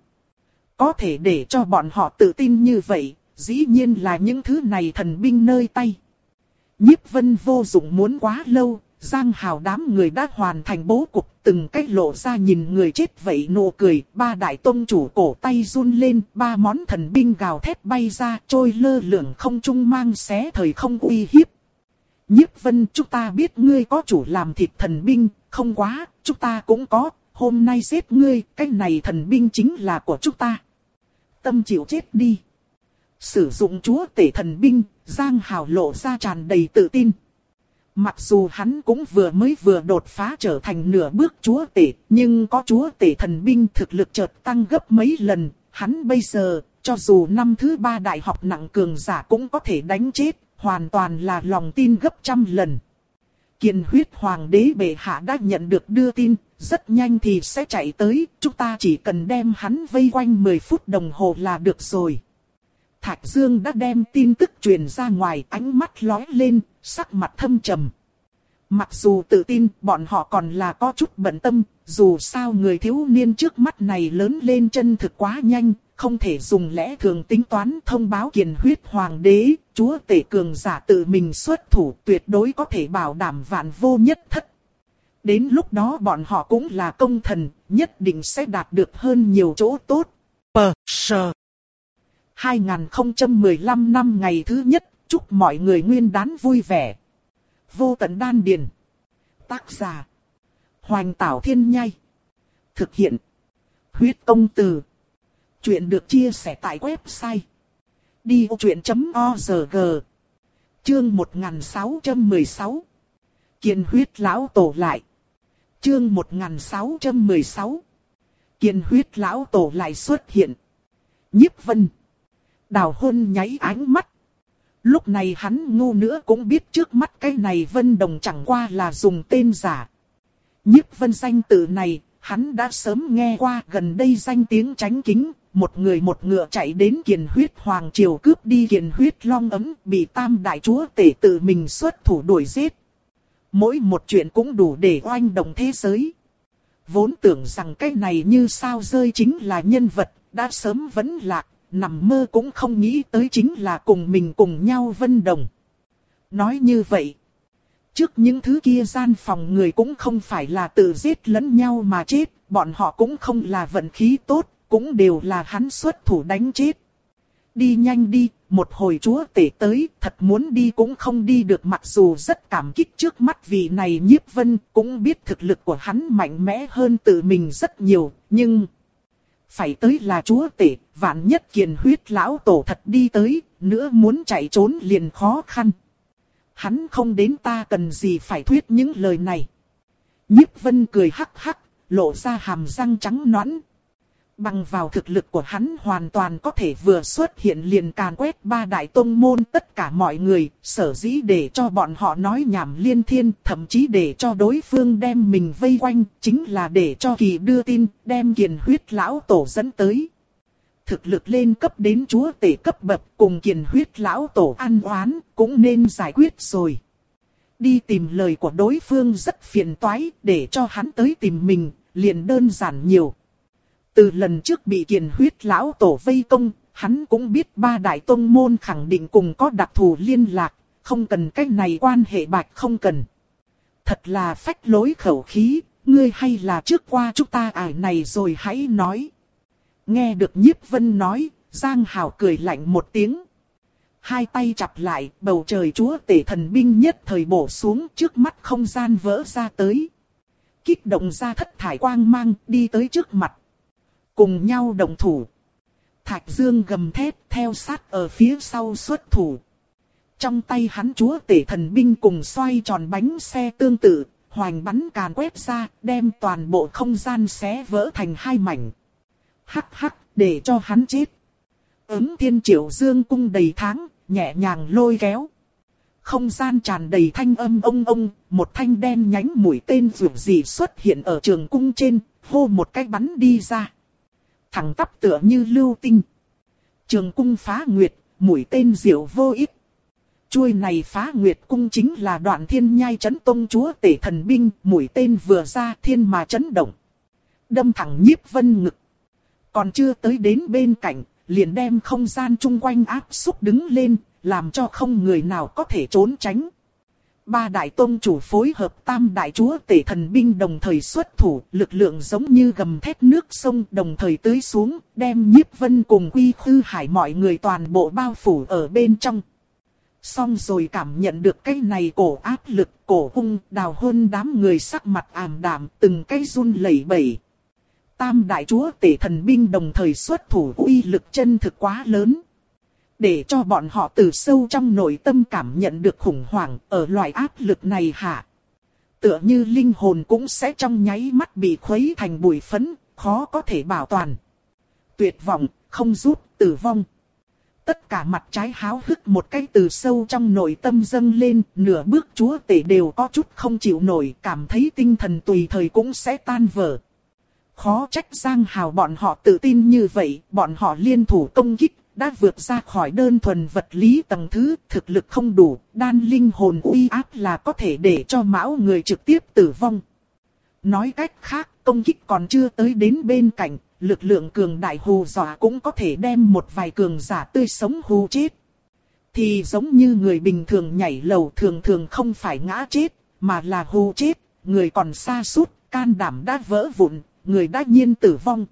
Có thể để cho bọn họ tự tin như vậy, dĩ nhiên là những thứ này thần binh nơi tay. Nhiếp Vân vô dụng muốn quá lâu, Giang Hào đám người đã hoàn thành bố cục, từng cách lộ ra nhìn người chết vậy nụ cười, ba đại tông chủ cổ tay run lên, ba món thần binh gào thét bay ra, trôi lơ lửng không trung mang xé thời không uy hiếp. Nhiếp Vân, chúng ta biết ngươi có chủ làm thịt thần binh, không quá, chúng ta cũng có. Hôm nay giết ngươi, cái này thần binh chính là của chúng ta. Tâm chịu chết đi. Sử dụng chúa tể thần binh, Giang Hào lộ ra tràn đầy tự tin. Mặc dù hắn cũng vừa mới vừa đột phá trở thành nửa bước chúa tể, nhưng có chúa tể thần binh thực lực chợt tăng gấp mấy lần. Hắn bây giờ, cho dù năm thứ ba đại học nặng cường giả cũng có thể đánh chết, hoàn toàn là lòng tin gấp trăm lần. Kiền Huyết Hoàng đế bệ hạ đã nhận được đưa tin, rất nhanh thì sẽ chạy tới, chúng ta chỉ cần đem hắn vây quanh mười phút đồng hồ là được rồi. Thạch Dương đã đem tin tức truyền ra ngoài, ánh mắt lóe lên, sắc mặt thâm trầm. Mặc dù tự tin, bọn họ còn là có chút bận tâm, dù sao người thiếu niên trước mắt này lớn lên chân thực quá nhanh, không thể dùng lẽ thường tính toán thông báo Kiền Huyết Hoàng đế, chúa tể cường giả tự mình xuất thủ tuyệt đối có thể bảo đảm vạn vô nhất thất. Đến lúc đó bọn họ cũng là công thần, nhất định sẽ đạt được hơn nhiều chỗ tốt. Pờ sờ hai nghìn không trăm mười lăm năm ngày thứ nhất, chúc mọi người nguyên đán vui vẻ. Vô tận đan điền. Tác giả Hoành Tảo Thiên Nhai. Thực hiện Huyết Công Từ. Chuyện được chia sẻ tại website đi vô chuyện chấm org. Chương một nghìn sáu trăm mười sáu. Kiền Huyết lão tổ lại. Chương một nghìn sáu trăm mười sáu. Kiền Huyết lão tổ lại xuất hiện. Nhiếp Vân. Đào Hôn nháy ánh mắt. Lúc này hắn ngu nữa cũng biết trước mắt cái này Vân Đồng chẳng qua là dùng tên giả. Nhiếp Vân danh tự này, hắn đã sớm nghe qua, gần đây danh tiếng chánh kính, một người một ngựa chạy đến Kiền Huyết Hoàng triều cướp đi Kiền Huyết Long ấm, bị Tam đại chúa tể tự mình xuất thủ đuổi giết. Mỗi một chuyện cũng đủ để oanh động thế giới. Vốn tưởng rằng cái này như sao rơi chính là nhân vật, đã sớm vẫn lạc, nằm mơ cũng không nghĩ tới chính là cùng mình cùng nhau Vân Đồng. Nói như vậy, trước những thứ kia gian phòng người cũng không phải là tự giết lẫn nhau mà chết, bọn họ cũng không là vận khí tốt, cũng đều là hắn xuất thủ đánh chết. Đi nhanh đi, một hồi chúa tể tới, thật muốn đi cũng không đi được, mặc dù rất cảm kích trước mắt vị này Nhiếp Vân, cũng biết thực lực của hắn mạnh mẽ hơn tự mình rất nhiều, nhưng phải tới là chúa tể, vạn nhất Kiền Huyết lão tổ thật đi tới, nữa muốn chạy trốn liền khó khăn. Hắn không đến ta cần gì phải thuyết những lời này. Nhiếp Vân cười hắc hắc, lộ ra hàm răng trắng nõn. Bằng vào thực lực của hắn hoàn toàn có thể vừa xuất hiện liền càn quét ba đại tông môn tất cả mọi người, sở dĩ để cho bọn họ nói nhảm liên thiên, thậm chí để cho đối phương đem mình vây quanh, chính là để cho Kỳ đưa tin, đem Kiền Huyết lão tổ dẫn tới. Thực lực lên cấp đến chúa tể cấp bậc, cùng Kiền Huyết lão tổ ăn oán, cũng nên giải quyết rồi. Đi tìm lời của đối phương rất phiền toái, để cho hắn tới tìm mình, liền đơn giản nhiều. Từ lần trước bị Kiền Huyết lão tổ vây công, hắn cũng biết ba đại tông môn khẳng định cùng có đặc thù liên lạc, không cần cái này quan hệ bạch không cần. Thật là phách lối khẩu khí, ngươi hay là trước qua chúng ta ải này rồi hãy nói. Nghe được Nhiếp Vân nói, Giang Hảo cười lạnh một tiếng. Hai tay chặp lại, bầu trời chúa tể thần binh nhất thời bổ xuống, trước mắt không gian vỡ ra tới. Kích động ra thất thải quang mang, đi tới trước mặt. Cùng nhau đồng thủ. Thạch Dương gầm thét theo sát ở phía sau xuất thủ. Trong tay hắn chúa tể thần binh cùng xoay tròn bánh xe tương tự, hoành bắn càn quét ra, đem toàn bộ không gian xé vỡ thành hai mảnh. Hắc hắc, để cho hắn chết. Ứng Thiên Triệu Dương cung đầy tháng, nhẹ nhàng lôi kéo. Không gian tràn đầy thanh âm ông ông, một thanh đen nhánh mũi tên rượu gì xuất hiện ở trường cung trên, hô một cái bắn đi ra. Thẳng tắp tựa như lưu tinh. Trường cung phá nguyệt, mũi tên diệu vô ích. Chuôi này phá nguyệt cung chính là Đoạn Thiên Nhai chấn tông chúa tể thần binh, mũi tên vừa ra thiên mà chấn động. Đâm thẳng Nhiếp Vân ngực. Còn chưa tới đến bên cạnh, liền đem không gian chung quanh áp xúc đứng lên, làm cho không người nào có thể trốn tránh. Ba đại tông chủ phối hợp tam đại chúa tể thần binh đồng thời xuất thủ, lực lượng giống như gầm thét nước sông đồng thời tưới xuống, đem Nhiếp Vân cùng Quy Khư Hải mọi người toàn bộ bao phủ ở bên trong. Xong rồi cảm nhận được cái này cổ áp lực, cổ ung, Đào Huân đám người sắc mặt ảm đạm, từng cái run lẩy bẩy. Tam đại chúa tể thần binh đồng thời xuất thủ, uy lực chân thực quá lớn. Để cho bọn họ từ sâu trong nội tâm cảm nhận được khủng hoảng ở loại áp lực này hạ. Tựa như linh hồn cũng sẽ trong nháy mắt bị khuấy thành bụi phấn, khó có thể bảo toàn. Tuyệt vọng, không rút, tử vong. Tất cả mặt trái háo hức một cái từ sâu trong nội tâm dâng lên, nửa bước chúa tể đều có chút không chịu nổi, cảm thấy tinh thần tùy thời cũng sẽ tan vỡ. Khó trách Giang Hào bọn họ tự tin như vậy, bọn họ liên thủ công kích, đã vượt ra khỏi đơn thuần vật lý tầng thứ, thực lực không đủ, đan linh hồn uy áp là có thể để cho mão người trực tiếp tử vong. Nói cách khác, công kích còn chưa tới đến bên cạnh, lực lượng cường đại hù dọa cũng có thể đem một vài cường giả tươi sống hù chết. Thì giống như người bình thường nhảy lầu thường thường không phải ngã chết, mà là hù chết, người còn sa sút, can đảm đã vỡ vụn, người đã nhiên tử vong.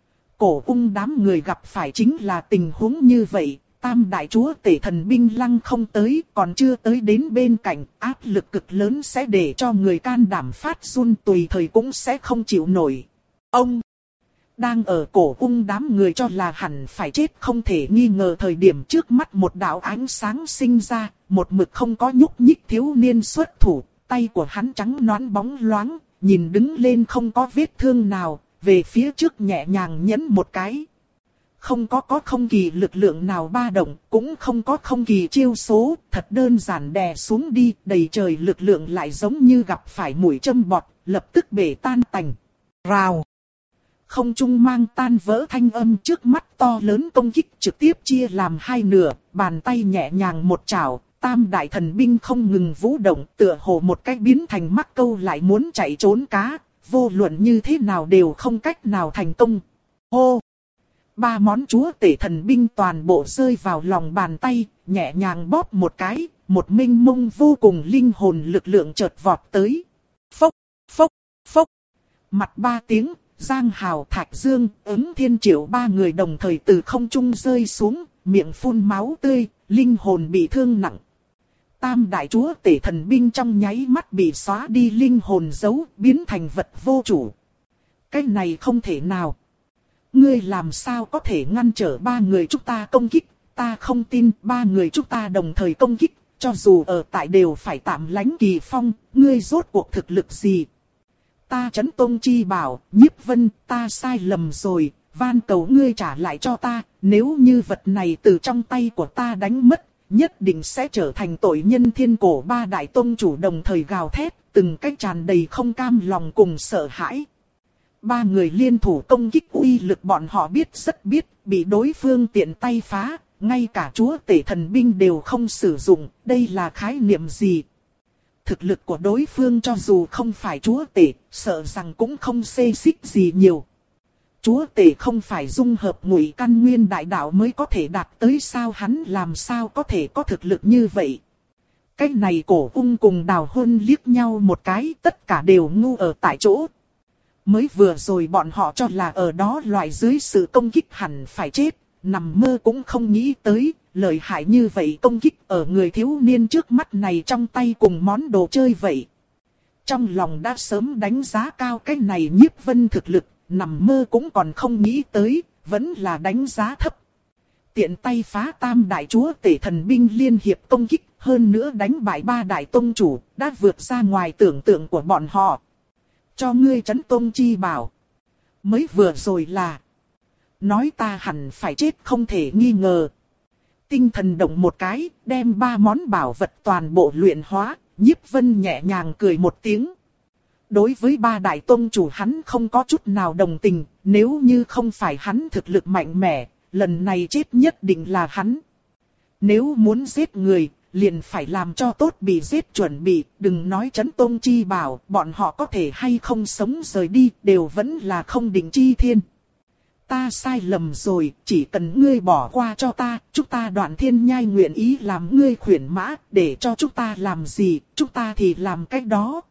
Cổ ung đám người gặp phải chính là tình huống như vậy, tam đại chúa tể thần binh lăng không tới, còn chưa tới đến bên cạnh, áp lực cực lớn sẽ để cho người can đảm phát run, tùy thời cũng sẽ không chịu nổi. Ông đang ở cổ ung đám người cho là hẳn phải chết không thể nghi ngờ thời điểm, trước mắt một đạo ánh sáng sinh ra, một mực không có nhúc nhích thiếu niên xuất thủ, tay của hắn trắng nõn bóng loáng, nhìn đứng lên không có vết thương nào, về phía trước nhẹ nhàng nhấn một cái. Không có có không kỳ lực lượng nào ba động, cũng không có không kỳ chiêu số, thật đơn giản đè xuống đi, đầy trời lực lượng lại giống như gặp phải mũi châm bọt, lập tức bể tan tành. Rào! Không trung mang tan vỡ thanh âm, trước mắt to lớn công kích trực tiếp chia làm hai nửa, bàn tay nhẹ nhàng một chảo, tam đại thần binh không ngừng vũ động, tựa hồ một cách biến thành mắc câu lại muốn chạy trốn cá, vô luận như thế nào đều không cách nào thành công. Hô! Ba món chúa tể thần binh toàn bộ rơi vào lòng bàn tay, nhẹ nhàng bóp một cái, một mênh mông vô cùng linh hồn lực lượng chợt vọt tới. Phốc, phốc, phốc. Mặt ba tiếng, Giang Hào, Thạch Dương, Ứng Thiên Triệu ba người đồng thời từ không trung rơi xuống, miệng phun máu tươi, linh hồn bị thương nặng. Tam đại chúa tể thần binh trong nháy mắt bị xóa đi linh hồn dấu, biến thành vật vô chủ. Cái này không thể nào. Ngươi làm sao có thể ngăn trở ba người chúng ta công kích, ta không tin ba người chúng ta đồng thời công kích, cho dù ở tại đều phải tạm lánh kỳ phong, ngươi rốt cuộc thực lực gì? Ta Chấn Tông Chi bảo, Nhiếp Vân, ta sai lầm rồi, van cầu ngươi trả lại cho ta, nếu như vật này từ trong tay của ta đánh mất, nhất định sẽ trở thành tội nhân. Thiên cổ ba đại tông chủ đồng thời gào thét, từng cách tràn đầy không cam lòng cùng sợ hãi. Ba người liên thủ công kích uy lực bọn họ biết rất biết, bị đối phương tiện tay phá, ngay cả chúa tể thần binh đều không sử dụng, đây là khái niệm gì? Thực lực của đối phương cho dù không phải chúa tể, sợ rằng cũng không xê xích gì nhiều. Chúa tể không phải dung hợp ngụy căn nguyên đại đạo mới có thể đạt tới sao, hắn làm sao có thể có thực lực như vậy? Cái này Cổ Ung cùng Đào Hôn liếc nhau một cái, tất cả đều ngu ở tại chỗ. Mới vừa rồi bọn họ cho là ở đó loại dưới sự công kích hẳn phải chết, nằm mơ cũng không nghĩ tới, lợi hại như vậy công kích ở người thiếu niên trước mắt này trong tay cùng món đồ chơi vậy. Trong lòng đã sớm đánh giá cao cái này Nhiếp Vân thực lực, nằm mơ cũng còn không nghĩ tới, vẫn là đánh giá thấp. Tiện tay phá tam đại chúa tể thần binh liên hiệp công kích, hơn nữa đánh bại ba đại tông chủ, đã vượt ra ngoài tưởng tượng của bọn họ. Cho ngươi Chấn Tông Chi bảo. Mới vừa rồi là nói ta hẳn phải chết không thể nghi ngờ. Tinh thần động một cái, đem ba món bảo vật toàn bộ luyện hóa, Nhiếp Vân nhẹ nhàng cười một tiếng. Đối với ba đại tông chủ hắn không có chút nào đồng tình, nếu như không phải hắn thực lực mạnh mẽ, lần này chết nhất định là hắn. Nếu muốn giết người, liền phải làm cho tốt bị giết chuẩn bị, đừng nói Chấn Tông Chi bảo, bọn họ có thể hay không sống rời đi, đều vẫn là không định chi thiên. Ta sai lầm rồi, chỉ cần ngươi bỏ qua cho ta, chúng ta Đoạn Thiên Nhai nguyện ý làm ngươi khuyển mã, để cho chúng ta làm gì, chúng ta thì làm cách đó.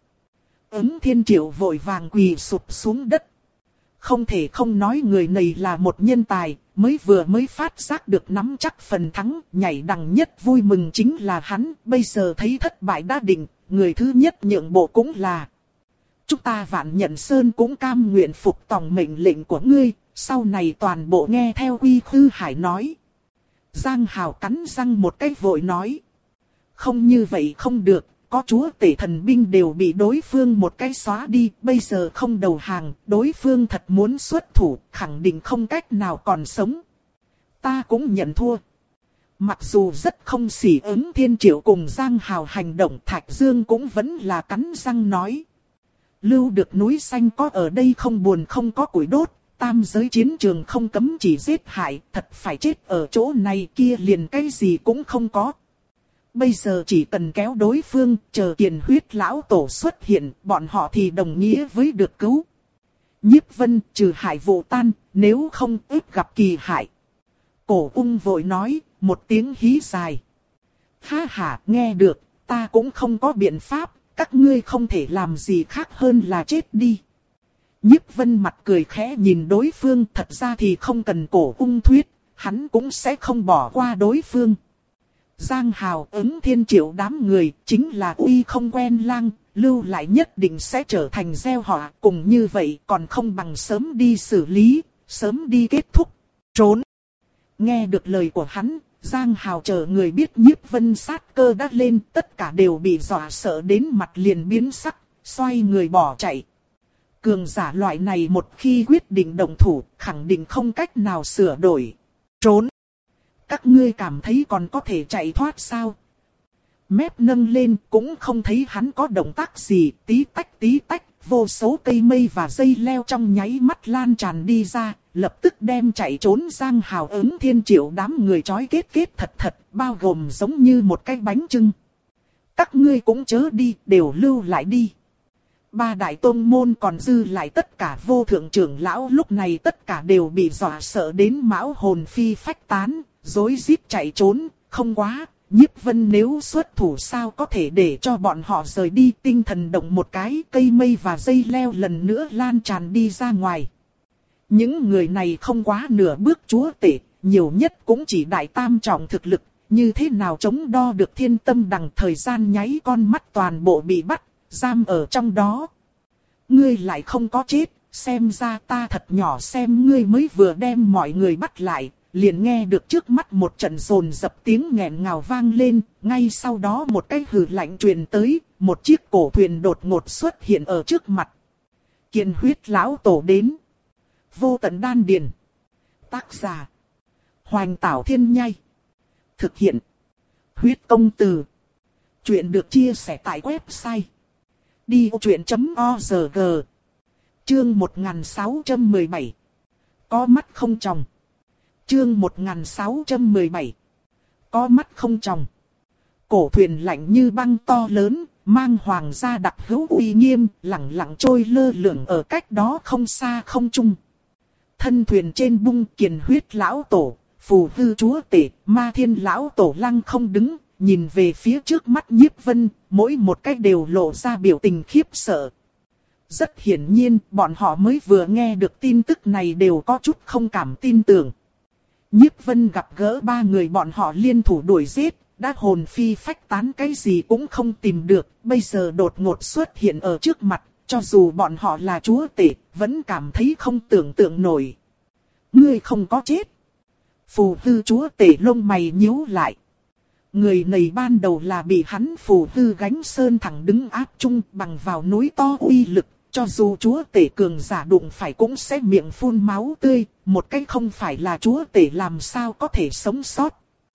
Ứng Thiên Triệu vội vàng quỳ sụp xuống đất. Không thể không nói người này là một nhân tài, mới vừa mới phát giác được nắm chắc phần thắng, nhảy đằng nhất vui mừng chính là hắn, bây giờ thấy thất bại đã định, người thứ nhất nhượng bộ cũng là. Chúng ta Vạn Nhận Sơn cũng cam nguyện phục tòng mệnh lệnh của ngươi, sau này toàn bộ nghe theo Quy Khư Hải nói. Giang Hào cắn răng một cái vội nói. Không như vậy không được, có chúa tể thần binh đều bị đối phương một cái xóa đi, bây giờ không đầu hàng, đối phương thật muốn xuất thủ, khẳng định không cách nào còn sống. Ta cũng nhận thua. Mặc dù rất không xỉ Ứng Thiên Triệu cùng Giang Hào hành động, Thạch Dương cũng vẫn là cắn răng nói. Lưu được núi xanh có ở đây không buồn không có củi đốt, tam giới chiến trường không cấm chỉ giết hại, thật phải chết ở chỗ này kia liền cái gì cũng không có. Bây giờ chỉ cần kéo đối phương, chờ Kiền Huyết lão tổ xuất hiện, bọn họ thì đồng nghĩa với được cứu. Nhiếp Vân trừ hại vụ tan, nếu không ít gặp kỳ hại. Cổ Ung vội nói, một tiếng hí dài. Ha ha, nghe được, ta cũng không có biện pháp, các ngươi không thể làm gì khác hơn là chết đi. Nhiếp Vân mặt cười khẽ nhìn đối phương, thật ra thì không cần Cổ Ung thuyết, hắn cũng sẽ không bỏ qua đối phương. Giang Hào, Ứng Thiên Triệu đám người, chính là uy không quen lang, lưu lại nhất định sẽ trở thành gieo họa, cùng như vậy còn không bằng sớm đi xử lý, sớm đi kết thúc, trốn. Nghe được lời của hắn, Giang Hào chờ người biết Nhiếp Vân sát cơ đã lên, tất cả đều bị dọa sợ đến mặt liền biến sắc, xoay người bỏ chạy. Cường giả loại này một khi quyết định động thủ, khẳng định không cách nào sửa đổi. Trốn. Các ngươi cảm thấy còn có thể chạy thoát sao? Mép nâng lên cũng không thấy hắn có động tác gì, tí tách tí tách, vô số cây mây và dây leo trong nháy mắt lan tràn đi ra, lập tức đem chạy trốn Giang Hào Ứng Thiên Triệu đám người trói kết kết thật thật, bao gồm giống như một cái bánh chưng. Các ngươi cũng chớ đi, đều lưu lại đi. Ba đại tôn môn còn dư lại tất cả vô thượng trưởng lão lúc này tất cả đều bị dọa sợ đến mão hồn phi phách tán, rối rít chạy trốn, không quá. Nhiếp Vân nếu xuất thủ sao có thể để cho bọn họ rời đi, tinh thần động một cái, cây mây và dây leo lần nữa lan tràn đi ra ngoài. Những người này không quá nửa bước chúa tể, nhiều nhất cũng chỉ đại tam trọng thực lực, như thế nào chống đo được thiên tâm đằng, thời gian nháy con mắt toàn bộ bị bắt, giam ở trong đó. Ngươi lại không có chết, xem ra ta thật nhỏ xem ngươi mới vừa đem mọi người bắt lại. Liền nghe được trước mắt một trận rồn dập tiếng nghẹn ngào vang lên, ngay sau đó một cái hừ lạnh truyền tới, một chiếc cổ thuyền đột ngột xuất hiện ở trước mặt. Kiền huyết lão tổ đến. Vô tận đan điền. Tác giả. Hoành Tảo Thiên Nhai. Thực hiện. Huyết công từ. Chuyện được chia sẻ tại website. đi ô chuyện chấm org. Chương một nghìn sáu trăm mười bảy. Có mắt không tròng. Chương một nghìn sáu trăm mười bảy. Có mắt không tròng. Cổ thuyền lạnh như băng to lớn, mang hoàng gia đặc hữu uy nghiêm, lẳng lặng trôi lơ lửng ở cách đó không xa không trung. Thân thuyền trên bung Kiền huyết lão tổ, phù hư chúa tể, ma thiên lão tổ lăng không đứng, nhìn về phía trước mắt Nhiếp Vân, mỗi một cách đều lộ ra biểu tình khiếp sợ. Rất hiển nhiên, bọn họ mới vừa nghe được tin tức này đều có chút không cảm tin tưởng. Nhiếp Vân gặp gỡ ba người bọn họ liên thủ đuổi giết, đã hồn phi phách tán cái gì cũng không tìm được, bây giờ đột ngột xuất hiện ở trước mặt, cho dù bọn họ là chúa tể, vẫn cảm thấy không tưởng tượng nổi. Ngươi không có chết. Phù hư chúa tể lông mày nhíu lại. Người này ban đầu là bị hắn phù hư gánh sơn thẳng đứng áp trung bằng vào núi to uy lực. Cho dù chúa tể cường giả đụng phải cũng sẽ miệng phun máu tươi, một cách không phải là chúa tể làm sao có thể sống sót.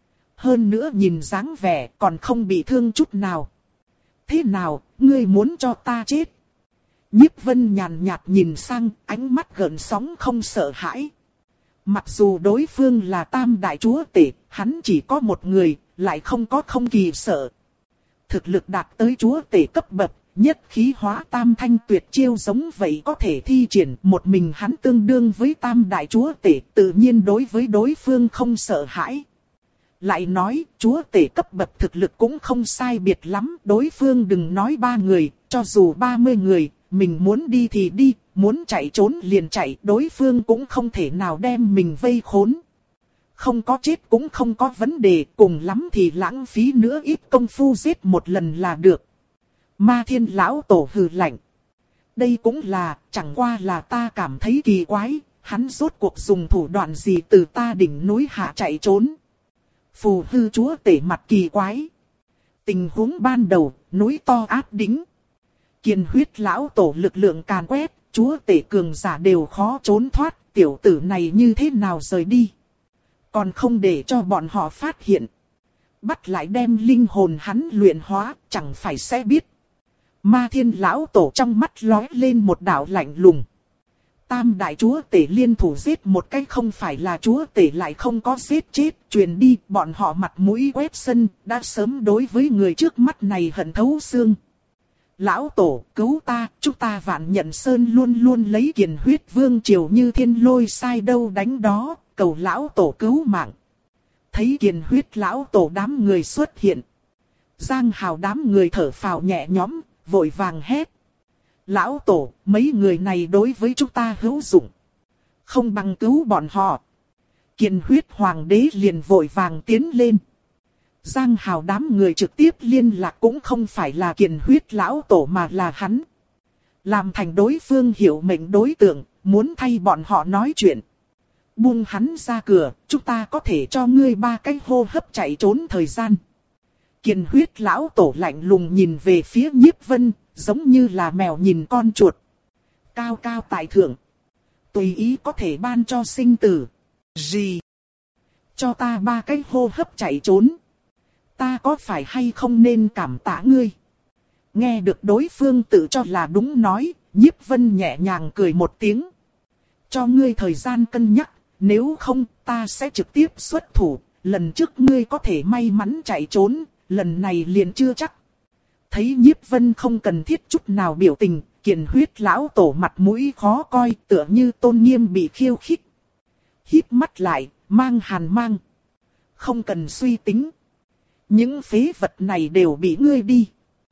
Hơn nữa nhìn dáng vẻ còn không bị thương chút nào. Thế nào, ngươi muốn cho ta chết? Nhiếp Vân nhàn nhạt nhìn sang, ánh mắt gợn sóng không sợ hãi. Mặc dù đối phương là tam đại chúa tể, hắn chỉ có một người, lại không có không kỳ sợ. Thực lực đạt tới chúa tể cấp bậc. Nhất khí hóa tam thanh tuyệt chiêu giống vậy có thể thi triển, một mình hắn tương đương với tam đại chúa tể, tự nhiên đối với đối phương không sợ hãi. Lại nói, chúa tể cấp bậc thực lực cũng không sai biệt lắm, đối phương đừng nói ba người, cho dù ba mươi người, mình muốn đi thì đi, muốn chạy trốn liền chạy, đối phương cũng không thể nào đem mình vây khốn. Không có chết cũng không có vấn đề, cùng lắm thì lãng phí nữa ít công phu giết một lần là được. Ma thiên lão tổ hừ lạnh. Đây cũng là, chẳng qua là ta cảm thấy kỳ quái, hắn rốt cuộc dùng thủ đoạn gì từ ta đỉnh núi hạ chạy trốn. Phù hư chúa tể mặt kỳ quái. Tình huống ban đầu, núi to áp đỉnh. Kiền huyết lão tổ lực lượng càn quét, chúa tể cường giả đều khó trốn thoát, tiểu tử này như thế nào rời đi. Còn không để cho bọn họ phát hiện. Bắt lại đem linh hồn hắn luyện hóa, chẳng phải sẽ biết. Ma thiên lão tổ trong mắt lóe lên một đạo lạnh lùng. Tam đại chúa tể liên thủ giết một cái không phải là chúa tể lại không có giết chết, truyền đi, bọn họ mặt mũi quét sân, đã sớm đối với người trước mắt này hận thấu xương. Lão tổ, cứu ta, chúng ta Vạn Nhận Sơn luôn luôn lấy Kiền huyết vương triều như thiên lôi sai đâu đánh đó, cầu lão tổ cứu mạng. Thấy Kiền huyết lão tổ đám người xuất hiện. Giang Hào đám người thở phào nhẹ nhõm, vội vàng hét. Lão tổ, mấy người này đối với chúng ta hữu dụng. Không bằng cứu bọn họ. Kiền huyết hoàng đế liền vội vàng tiến lên. Giang Hào đám người trực tiếp liên lạc cũng không phải là Kiền huyết lão tổ mà là hắn. Làm thành đối phương hiểu mệnh đối tượng, muốn thay bọn họ nói chuyện. Buông hắn ra cửa, chúng ta có thể cho ngươi ba cái hô hấp chạy trốn thời gian. Kiền huyết lão tổ lạnh lùng nhìn về phía Nhiếp Vân, giống như là mèo nhìn con chuột. Cao cao tại thượng. Tùy ý có thể ban cho sinh tử. Gì? Cho ta ba cái hô hấp chạy trốn. Ta có phải hay không nên cảm tạ ngươi? Nghe được đối phương tự cho là đúng nói, Nhiếp Vân nhẹ nhàng cười một tiếng. Cho ngươi thời gian cân nhắc, nếu không ta sẽ trực tiếp xuất thủ. Lần trước ngươi có thể may mắn chạy trốn, lần này liền chưa chắc. Thấy Nhiếp Vân không cần thiết chút nào biểu tình, Kiền huyết lão tổ mặt mũi khó coi, tựa như tôn nghiêm bị khiêu khích. Híp mắt lại, mang hàn mang. Không cần suy tính. Những phế vật này đều bị ngươi đi.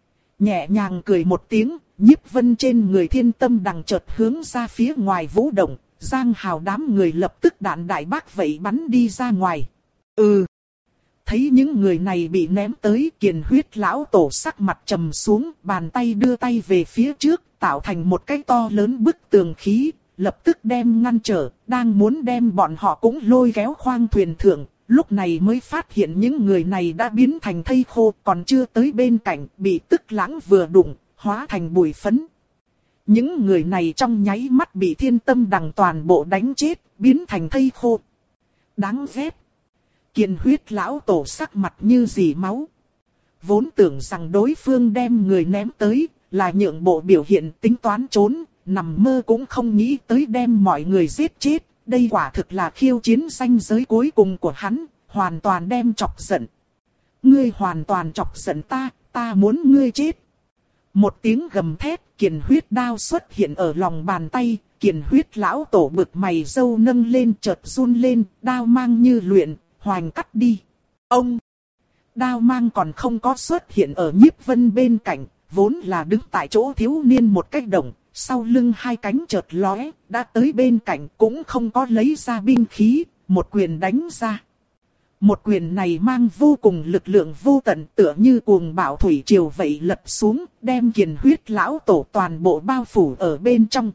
Nhẹ nhàng cười một tiếng, Nhiếp Vân trên người Thiên Tâm Đằng chợt hướng ra phía ngoài vũ động, Giang Hào đám người lập tức đạn đại bác vậy bắn đi ra ngoài. Ừ. Thấy những người này bị ném tới, Kiền huyết lão tổ sắc mặt trầm xuống, bàn tay đưa tay về phía trước, tạo thành một cái to lớn bức tường khí, lập tức đem ngăn trở, đang muốn đem bọn họ cũng lôi kéo khoang thuyền thượng. Lúc này mới phát hiện những người này đã biến thành thây khô, còn chưa tới bên cạnh, bị tức lãng vừa đụng, hóa thành bụi phấn. Những người này trong nháy mắt bị Thiên Tâm Đằng toàn bộ đánh chết, biến thành thây khô. Đáng ghét. Kiền huyết lão tổ sắc mặt như dì máu. Vốn tưởng rằng đối phương đem người ném tới, là nhượng bộ biểu hiện tính toán trốn, nằm mơ cũng không nghĩ tới đem mọi người giết chết. Đây quả thực là khiêu chiến ranh giới cuối cùng của hắn, hoàn toàn đem chọc giận. Ngươi hoàn toàn chọc giận ta, ta muốn ngươi chết. Một tiếng gầm thét, kiền huyết đao xuất hiện ở lòng bàn tay, kiền huyết lão tổ bực mày râu nâng lên chợt run lên, đao mang như luyện, hoành cắt đi. Ông! Đao mang còn không có xuất hiện ở Nhiếp Vân bên cạnh, vốn là đứng tại chỗ thiếu niên một cách động. Sau lưng hai cánh chợt lóe, đã tới bên cạnh cũng không có lấy ra binh khí, một quyền đánh ra. Một quyền này mang vô cùng lực lượng vô tận, tựa như cuồng bão thủy triều vậy lật xuống, đem kiền huyết lão tổ toàn bộ bao phủ ở bên trong.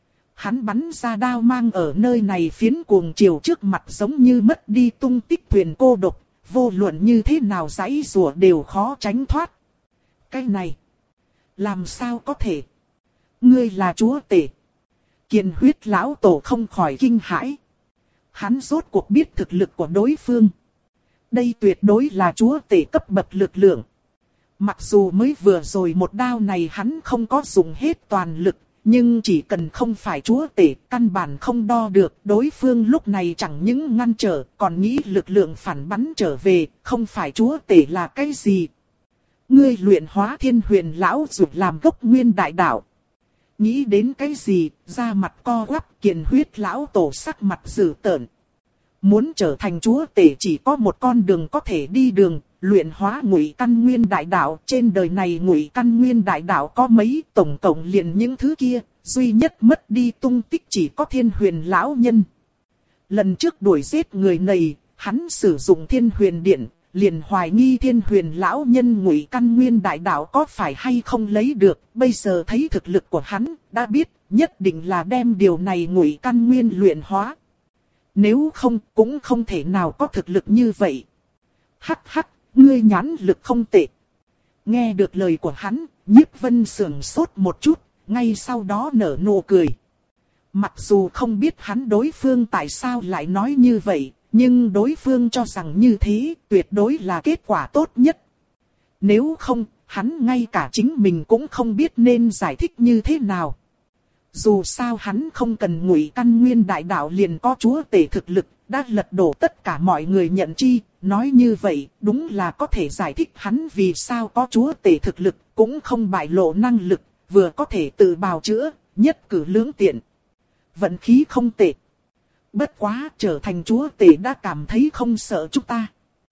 Hắn bắn ra đao mang ở nơi này phiến cuồng triều trước mặt giống như mất đi tung tích thuyền cô độc, vô luận như thế nào giãy giụa đều khó tránh thoát. Cái này, làm sao có thể? Ngươi là chúa tể. Kiền huyết lão tổ không khỏi kinh hãi. Hắn rốt cuộc biết thực lực của đối phương. Đây tuyệt đối là chúa tể cấp bậc lực lượng. Mặc dù mới vừa rồi một đao này hắn không có dùng hết toàn lực, nhưng chỉ cần không phải chúa tể, căn bản không đo được. Đối phương lúc này chẳng những ngăn trở, còn nghĩ lực lượng phản bắn trở về, không phải chúa tể là cái gì. Ngươi luyện hóa thiên huyền lão dục làm gốc nguyên đại đạo. Nghĩ đến cái gì, da mặt co quắp, kiền huyết lão tổ sắc mặt dữ tợn. Muốn trở thành chúa tể chỉ có một con đường có thể đi đường, luyện hóa ngụy căn nguyên đại đạo. Trên đời này ngụy căn nguyên đại đạo có mấy, tổng cộng liền những thứ kia, duy nhất mất đi tung tích chỉ có thiên huyền lão nhân. Lần trước đuổi giết người này, hắn sử dụng thiên huyền điện, liền hoài nghi thiên huyền lão nhân ngụy căn nguyên đại đạo có phải hay không lấy được. Bây giờ thấy thực lực của hắn, đã biết nhất định là đem điều này ngụy căn nguyên luyện hóa. Nếu không, cũng không thể nào có thực lực như vậy. Hắc hắc, ngươi nhãn lực không tệ. Nghe được lời của hắn, Nhiếp Vân sưởng sốt một chút, ngay sau đó nở nụ cười. Mặc dù không biết hắn đối phương tại sao lại nói như vậy, nhưng đối phương cho rằng như thế, tuyệt đối là kết quả tốt nhất. Nếu không, hắn ngay cả chính mình cũng không biết nên giải thích như thế nào. Dù sao hắn không cần ngụy căn nguyên đại đạo liền có chúa tể thực lực, đã lật đổ tất cả mọi người nhận chi. Nói như vậy, đúng là có thể giải thích hắn vì sao có chúa tể thực lực, cũng không bại lộ năng lực, vừa có thể tự bào chữa, nhất cử lưỡng tiện. Vận khí không tệ. Bất quá trở thành chúa tể đã cảm thấy không sợ chúng ta.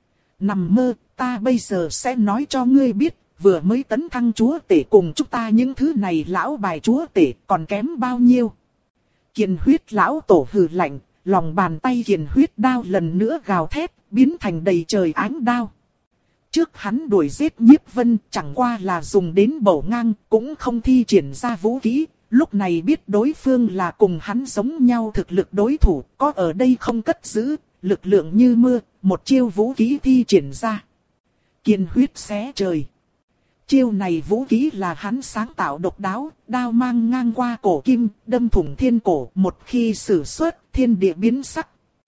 Nằm mơ, ta bây giờ sẽ nói cho ngươi biết, vừa mới tấn thăng chúa tể cùng chúng ta những thứ này lão bài chúa tể còn kém bao nhiêu. Kiền huyết lão tổ hừ lạnh, lòng bàn tay kiền huyết đao lần nữa gào thét, biến thành đầy trời ánh đao. Trước hắn đuổi giết Nhiếp Vân chẳng qua là dùng đến bổ ngang, cũng không thi triển ra vũ khí. Lúc này biết đối phương là cùng hắn giống nhau thực lực đối thủ, có ở đây không cất giữ, lực lượng như mưa, một chiêu vũ khí thi triển ra. Kiền huyết xé trời. Chiêu này vũ khí là hắn sáng tạo độc đáo, đao mang ngang qua cổ kim, đâm thủng thiên cổ, một khi sử xuất, thiên địa biến sắc.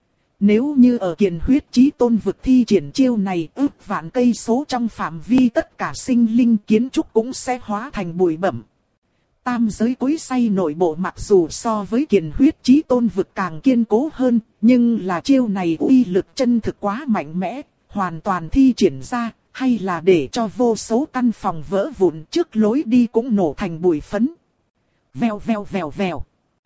Nếu như ở Kiền huyết chí tôn vực thi triển chiêu này, ước vạn cây số trong phạm vi tất cả sinh linh kiến trúc cũng sẽ hóa thành bụi bặm. Tam giới cối xay nội bộ mặc dù so với Kiền huyết chí tôn vực càng kiên cố hơn, nhưng là chiêu này uy lực chân thực quá mạnh mẽ, hoàn toàn thi triển ra, hay là để cho vô số căn phòng vỡ vụn trước lối đi cũng nổ thành bụi phấn. Vèo vèo vèo vèo.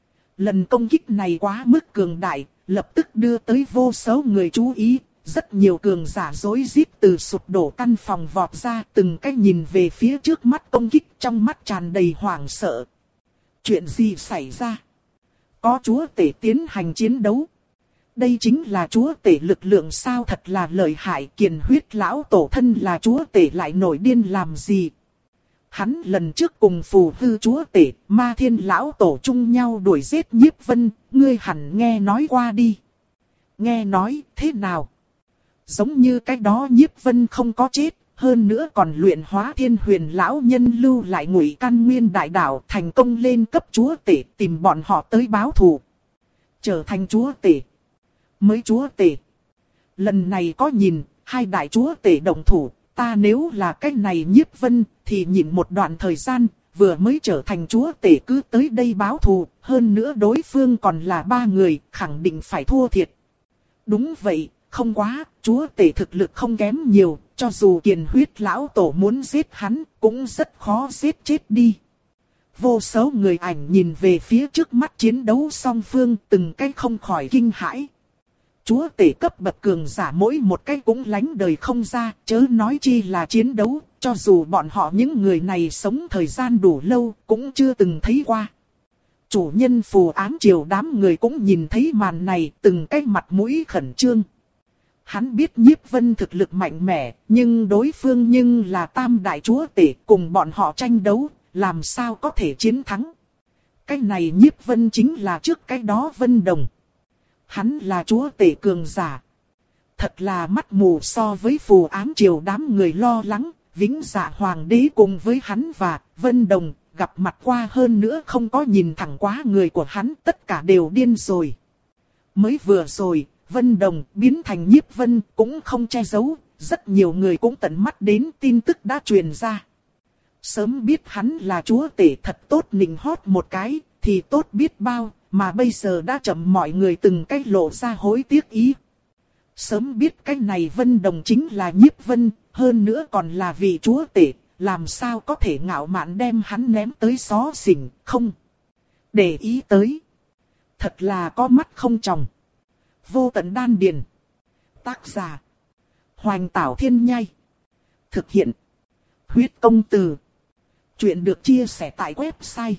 Lần công kích này quá mức cường đại, lập tức đưa tới vô số người chú ý. Rất nhiều cường giả rối rít từ sụp đổ căn phòng vọt ra, từng cách nhìn về phía trước mắt công kích, trong mắt tràn đầy hoảng sợ. Chuyện gì xảy ra? Có chúa tể tiến hành chiến đấu. Đây chính là chúa tể lực lượng sao, thật là lợi hại. Kiền huyết lão tổ thân là chúa tể lại nổi điên làm gì? Hắn lần trước cùng phù hư chúa tể, ma thiên lão tổ chung nhau đuổi giết Nhiếp Vân, ngươi hẳn nghe nói qua đi. Nghe nói thế nào? Giống như cái đó Nhiếp Vân không có chết, hơn nữa còn luyện hóa thiên huyền lão nhân lưu lại Ngụy Căn Nguyên đại đạo, thành công lên cấp chúa tể, tìm bọn họ tới báo thù. Trở thành chúa tể. Mới chúa tể. Lần này có nhìn, hai đại chúa tể đồng thủ, ta nếu là cái này Nhiếp Vân, thì nhìn một đoạn thời gian, vừa mới trở thành chúa tể cứ tới đây báo thù, hơn nữa đối phương còn là ba người, khẳng định phải thua thiệt. Đúng vậy, không quá, chúa tể thực lực không kém nhiều, cho dù Kiền huyết lão tổ muốn giết hắn, cũng rất khó giết chết đi. Vô số người ảnh nhìn về phía trước mắt chiến đấu song phương, từng cái không khỏi kinh hãi. Chúa tể cấp bậc cường giả mỗi một cái cũng lánh đời không ra, chớ nói chi là chiến đấu, cho dù bọn họ những người này sống thời gian đủ lâu, cũng chưa từng thấy qua. Chủ nhân phù ám triều đám người cũng nhìn thấy màn này, từng cái mặt mũi khẩn trương. Hắn biết Nhiếp Vân thực lực mạnh mẽ, nhưng đối phương nhưng là tam đại chúa tể, cùng bọn họ tranh đấu, làm sao có thể chiến thắng. Cái này Nhiếp Vân chính là trước cái đó Vân Đồng. Hắn là chúa tể cường giả. Thật là mắt mù so với phù ám triều đám người lo lắng, Vĩnh Dạ Hoàng đế cùng với hắn và Vân Đồng, gặp mặt qua hơn nữa không có nhìn thẳng quá người của hắn, tất cả đều điên rồi. Mới vừa rồi, Vân Đồng biến thành Nhiếp Vân cũng không che giấu, rất nhiều người cũng tận mắt đến tin tức đã truyền ra. Sớm biết hắn là chúa tể thật tốt nịnh hót một cái, thì tốt biết bao, mà bây giờ đã chậm, mọi người từng cách lộ ra hối tiếc ý. Sớm biết cái này Vân Đồng chính là Nhiếp Vân, hơn nữa còn là vị chúa tể, làm sao có thể ngạo mạn đem hắn ném tới xó xỉnh, không để ý tới. Thật là có mắt không tròng. Vô tận đan điền. Tác giả Hoành Tảo Thiên Nhai. Thực hiện Huyết Công Từ. Chuyện được chia sẻ tại website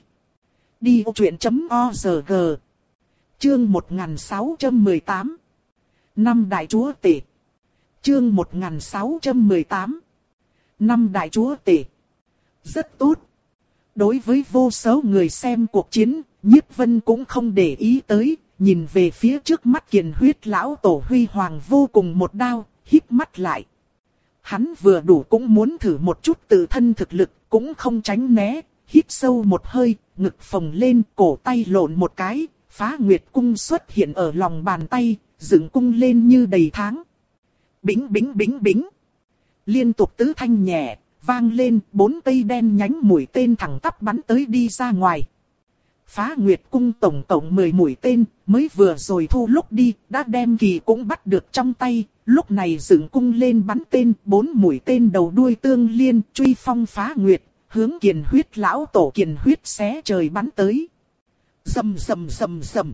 đi ô chuyện chấm org. Chương một nghìn sáu trăm mười tám. Năm đại chúa tể. Chương một nghìn sáu trăm mười tám. Năm đại chúa tể. Rất tốt. Đối với vô số người xem cuộc chiến, Nhiếp Vân cũng không để ý tới, nhìn về phía trước mắt Kiền huyết lão tổ huy hoàng vô cùng một đao, híp mắt lại. Hắn vừa đủ cũng muốn thử một chút tự thân thực lực, cũng không tránh né, hít sâu một hơi, ngực phồng lên, cổ tay lộn một cái, Phá Nguyệt cung xuất hiện ở lòng bàn tay, dựng cung lên như đầy tháng. Bính bính bính bính. Liên tục tứ thanh nhẹ, vang lên, bốn cây đen nhánh mũi tên thẳng tắp bắn tới đi ra ngoài. Phá Nguyệt cung tổng tổng mười mũi tên, mới vừa rồi thu lúc đi, đã đem kỳ cũng bắt được trong tay, lúc này dựng cung lên bắn tên, bốn mũi tên đầu đuôi tương liên, truy phong Phá Nguyệt, hướng Kiền huyết lão tổ Kiền huyết xé trời bắn tới. Rầm rầm rầm rầm.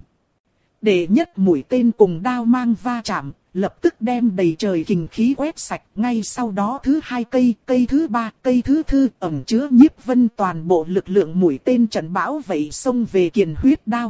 Đệ nhất mũi tên cùng đao mang va chạm, lập tức đem đầy trời kình khí quét sạch, ngay sau đó thứ hai cây, cây thứ ba, cây thứ tư ẩn chứa Nhiếp Vân toàn bộ lực lượng mũi tên trận bão vậy xông về Kiền huyết đao.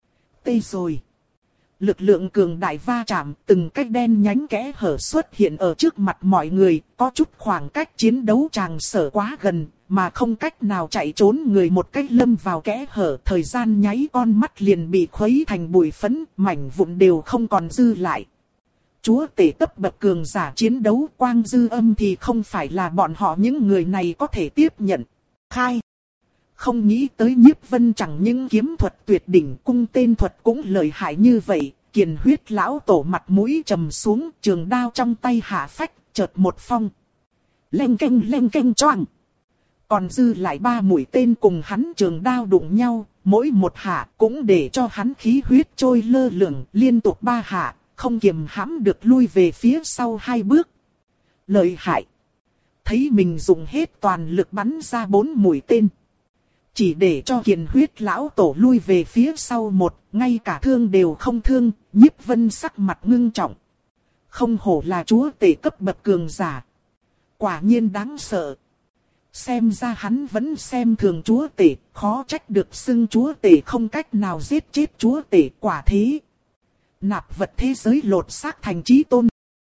Tê rồi. Lực lượng cường đại va chạm, từng cách đen nhánh kẽ hở xuất hiện ở trước mặt mọi người, có chút khoảng cách chiến đấu tràng sở quá gần, mà không cách nào chạy trốn, người một cách lâm vào kẽ hở, thời gian nháy con mắt liền bị khuấy thành bụi phấn, mảnh vụn đều không còn dư lại. Chúa tể cấp bậc cường giả chiến đấu, quang dư âm thì không phải là bọn họ những người này có thể tiếp nhận. Khai. Không nghĩ tới Nhiếp Vân chẳng những kiếm thuật tuyệt đỉnh, cung tên thuật cũng lợi hại như vậy. Kiền huyết lão tổ mặt mũi trầm xuống, trường đao trong tay hạ phách, chợt một phong. Leng keng leng keng choang. Còn dư lại ba mũi tên cùng hắn trường đao đụng nhau, mỗi một hạ cũng để cho hắn khí huyết trôi lơ lửng, liên tục ba hạ, không kiềm hãm được lui về phía sau hai bước. Lợi hại. Thấy mình dùng hết toàn lực bắn ra bốn mũi tên. chỉ để cho Kiền Huyết lão tổ lui về phía sau một, ngay cả thương đều không thương, Nhiếp Vân sắc mặt ngưng trọng. Không hổ là chúa tể cấp bậc cường giả. Quả nhiên đáng sợ. Xem ra hắn vẫn xem thường chúa tể, khó trách được xưng chúa tể không cách nào giết chết chúa tể, quả thế. Nạp vật thế giới lột xác thành chí tôn.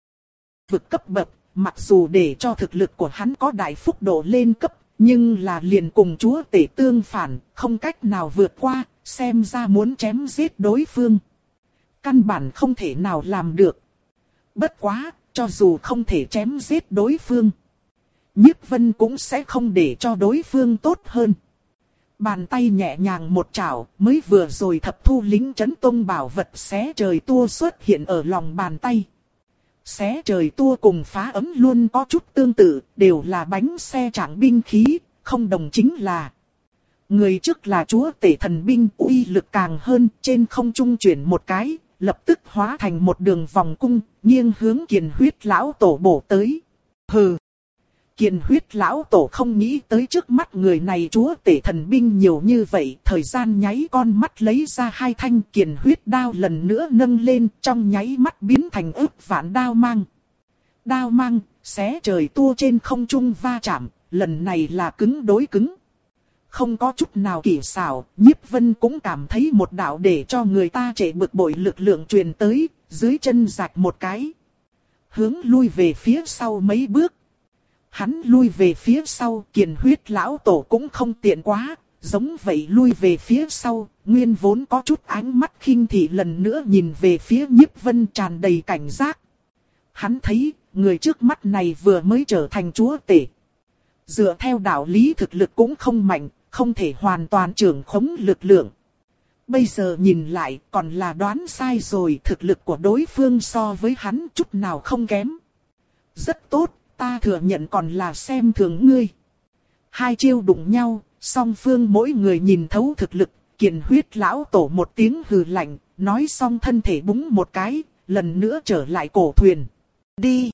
Vực cấp bậc, mặc dù để cho thực lực của hắn có đại phúc độ lên cấp, nhưng là liền cùng chúa tể tương phản, không cách nào vượt qua, xem ra muốn chém giết đối phương. Căn bản không thể nào làm được. Bất quá, cho dù không thể chém giết đối phương, Nhiếp Vân cũng sẽ không để cho đối phương tốt hơn. Bàn tay nhẹ nhàng một chảo, mới vừa rồi thập thu lính chấn tông bảo vật xé trời tua xuất hiện ở lòng bàn tay. Xé trời tua cùng phá ấm luôn có chút tương tự, đều là bánh xe trạng binh khí, không đồng chính là. Người trước là chúa tể thần binh, uy lực càng hơn, trên không trung chuyển một cái, lập tức hóa thành một đường vòng cung, nghiêng hướng Kiền Huyết lão tổ bổ tới. Hừ! Kiền Huyết lão tổ không nghĩ tới trước mắt người này chúa tể thần binh nhiều như vậy, thời gian nháy con mắt lấy ra hai thanh Kiền Huyết đao lần nữa nâng lên, trong nháy mắt biến thành ức vạn đao mang. Đao mang, xé trời tua trên không trung va chạm, lần này là cứng đối cứng. Không có chút nào kỳ xảo, Nhiếp Vân cũng cảm thấy một đạo để cho người ta trệ bực bội lực lượng truyền tới, dưới chân rạch một cái. Hướng lui về phía sau mấy bước. Hắn lui về phía sau, Kiền Huyết lão tổ cũng không tiện quá, giống vậy lui về phía sau, nguyên vốn có chút ánh mắt khinh thị lần nữa nhìn về phía Nhiếp Vân tràn đầy cảnh giác. Hắn thấy, người trước mắt này vừa mới trở thành chúa tể. Dựa theo đạo lý thực lực cũng không mạnh, không thể hoàn toàn trưởng khống lực lượng. Bây giờ nhìn lại còn là đoán sai rồi, thực lực của đối phương so với hắn chút nào không kém. Rất tốt, ta thừa nhận còn là xem thường ngươi. Hai chiêu đụng nhau, song phương mỗi người nhìn thấu thực lực, Kiền Huyết lão tổ một tiếng hừ lạnh, nói xong thân thể búng một cái, lần nữa trở lại cổ thuyền. Đi!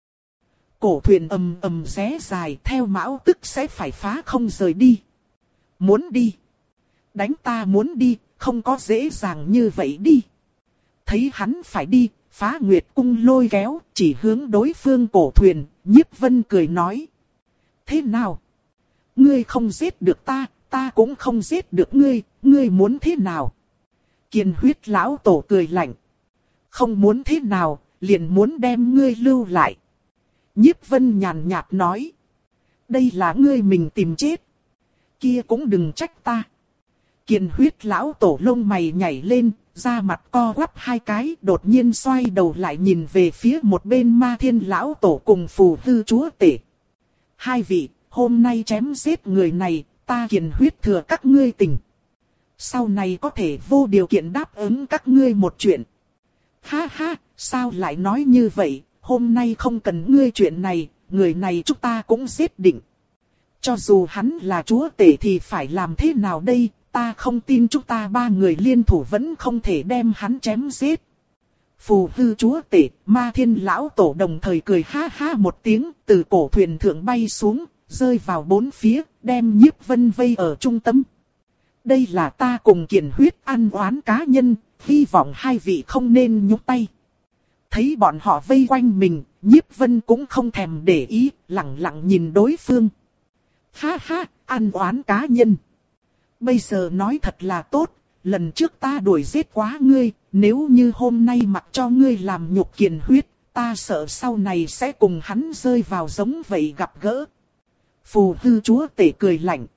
Cổ thuyền ầm ầm xé dài, theo mão tức sẽ phải phá không rời đi. Muốn đi? Đánh ta muốn đi, không có dễ dàng như vậy đi. Thấy hắn phải đi, Phá Nguyệt cung lôi kéo, chỉ hướng đối phương cổ thuyền, Nhiếp Vân cười nói. Thế nào? Ngươi không giết được ta, ta cũng không giết được ngươi, ngươi muốn thế nào? Kiền Huyết lão tổ cười lạnh. Không muốn thế nào, liền muốn đem ngươi lưu lại. Nhiếp Vân nhàn nhạt nói. Đây là ngươi mình tìm chết. Kia cũng đừng trách ta. Kiền Huyết lão tổ lông mày nhảy lên, da mặt co quắp hai cái, đột nhiên xoay đầu lại nhìn về phía một bên Ma Thiên lão tổ cùng Phù Hư chúa tể. Hai vị, hôm nay chém giết người này, ta Kiền Huyết thừa các ngươi tình. Sau này có thể vô điều kiện đáp ứng các ngươi một chuyện. Ha ha, sao lại nói như vậy, hôm nay không cần ngươi chuyện này, người này chúng ta cũng giết định. Cho dù hắn là chúa tể thì phải làm thế nào đây, ta không tin chúng ta ba người liên thủ vẫn không thể đem hắn chém giết. Phù Hư chúa tể, Ma Thiên lão tổ đồng thời cười ha ha một tiếng, từ cổ thuyền thượng bay xuống, rơi vào bốn phía, đem Nhiếp Vân vây ở trung tâm. Đây là ta cùng Kiền Huyết ăn oán cá nhân, hy vọng hai vị không nên nhúc tay. Thấy bọn họ vây quanh mình, Nhiếp Vân cũng không thèm để ý, lặng lặng nhìn đối phương. Ha ha, ăn oán cá nhân. Bây giờ nói thật là tốt, lần trước ta đuổi giết quá ngươi, nếu như hôm nay mặc cho ngươi làm nhục Kiền Huyết, ta sợ sau này sẽ cùng hắn rơi vào giống vậy gặp gỡ. Phù Hư chúa tể cười lạnh.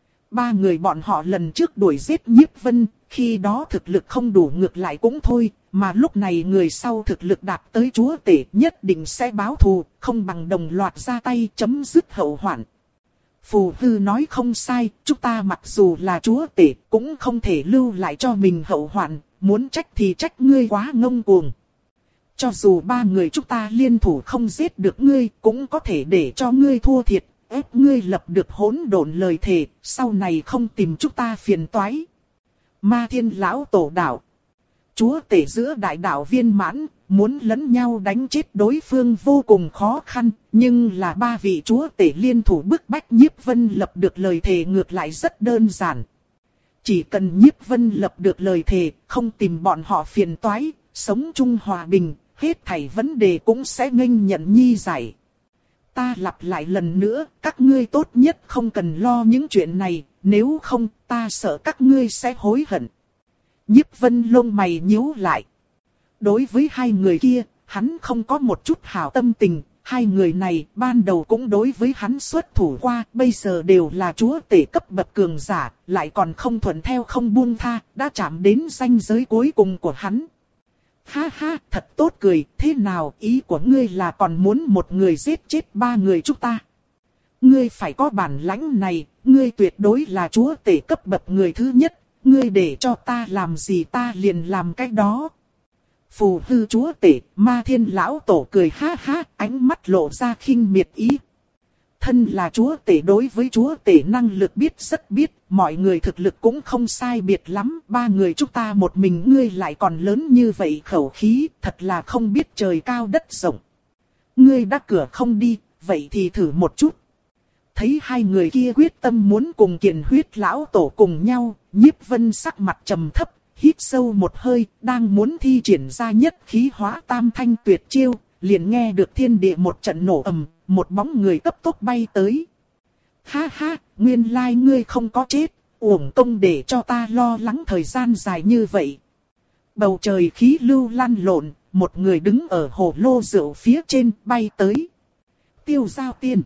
Ba người bọn họ lần trước đuổi giết Nhiếp Vân, khi đó thực lực không đủ ngược lại cũng thôi, mà lúc này người sau thực lực đạt tới chúa tể nhất định sẽ báo thù, không bằng đồng loạt ra tay chấm dứt hậu hoạn. Phù Hư nói không sai, chúng ta mặc dù là chúa tể cũng không thể lưu lại cho mình hậu hoạn, muốn trách thì trách ngươi quá ngông cuồng. Cho dù ba người chúng ta liên thủ không giết được ngươi, cũng có thể để cho ngươi thua thiệt, ép ngươi lập được hỗn độn lời thề, sau này không tìm chúng ta phiền toái. Ma Thiên lão tổ đạo. Chúa tể giữa đại đạo viên mãn, muốn lẫn nhau đánh chết đối phương vô cùng khó khăn, nhưng là ba vị chúa tể liên thủ bức bách Nhiếp Vân lập được lời thề ngược lại rất đơn giản. Chỉ cần Nhiếp Vân lập được lời thề, không tìm bọn họ phiền toái, sống chung hòa bình, hết thảy vấn đề cũng sẽ nghênh nhận nhi giải. Ta lặp lại lần nữa, các ngươi tốt nhất không cần lo những chuyện này, nếu không ta sợ các ngươi sẽ hối hận. Nhiếp Vân lông mày nhíu lại. Đối với hai người kia, hắn không có một chút hảo tâm tình. Hai người này ban đầu cũng đối với hắn xuất thủ qua, bây giờ đều là chúa tể cấp bậc cường giả, lại còn không thuận theo không buông tha, đã chạm đến ranh giới cuối cùng của hắn. Ha ha, thật tốt cười, thế nào, ý của ngươi là còn muốn một người giết chết ba người chúng ta? Ngươi phải có bản lãnh này, ngươi tuyệt đối là chúa tể cấp bậc người thứ nhất, ngươi để cho ta làm gì ta liền làm cái đó. Phù hư chúa tể, Ma Thiên lão tổ cười ha ha, ánh mắt lộ ra khinh miệt ý. Thân là chúa tể đối với chúa tể năng lực biết rất biết, mọi người thực lực cũng không sai biệt lắm, ba người chúng ta một mình ngươi lại còn lớn như vậy khẩu khí, thật là không biết trời cao đất rộng. Ngươi đã cửa không đi, vậy thì thử một chút. Thấy hai người kia quyết tâm muốn cùng Kiền Huyết lão tổ cùng nhau, Nhiếp Vân sắc mặt trầm thấp. Hít sâu một hơi, đang muốn thi triển ra nhất khí hóa tam thanh tuyệt chiêu, liền nghe được thiên địa một trận nổ ầm, một bóng người cấp tốc bay tới. Ha ha, nguyên lai ngươi không có chết, uổng công để cho ta lo lắng thời gian dài như vậy. Bầu trời khí lưu lan lộn, một người đứng ở hồ lô rượu phía trên bay tới. Tiêu Giao Tiên.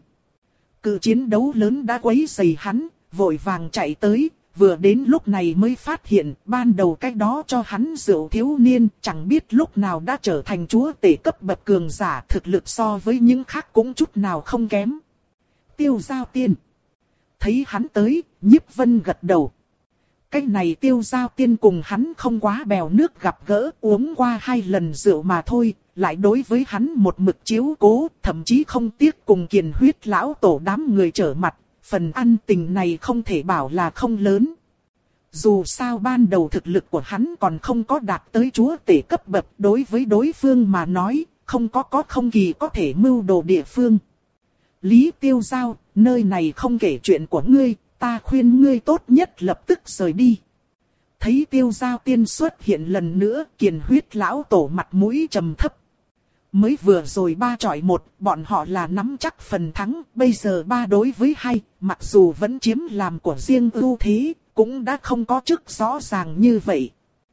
Cự chiến đấu lớn đã quấy rầy hắn, vội vàng chạy tới. Vừa đến lúc này mới phát hiện, ban đầu cái đó cho hắn rượu thiếu niên, chẳng biết lúc nào đã trở thành chúa tể cấp bậc cường giả, thực lực so với những khác cũng chút nào không kém. Tiêu Giao Tiên. Thấy hắn tới, Nhiếp Vân gật đầu. Cái này Tiêu Giao Tiên cùng hắn không quá bèo nước gặp gỡ, uống qua hai lần rượu mà thôi, lại đối với hắn một mực chiếu cố, thậm chí không tiếc cùng Kiền Huyết lão tổ đám người trở mặt. Phần ăn tình này không thể bảo là không lớn. Dù sao ban đầu thực lực của hắn còn không có đạt tới chúa tể cấp bậc, đối với đối phương mà nói, không có có không kỳ có thể mưu đồ địa phương. Lý Tiêu Giao, nơi này không kể chuyện của ngươi, ta khuyên ngươi tốt nhất lập tức rời đi. Thấy Tiêu Giao Tiên xuất hiện lần nữa, Kiền Huyết lão tổ mặt mũi trầm thấp. Mới vừa rồi ba chọi một, bọn họ là nắm chắc phần thắng, bây giờ ba đối với hai, mặc dù vẫn chiếm làm của riêng ưu thế, cũng đã không có chức rõ ràng như vậy.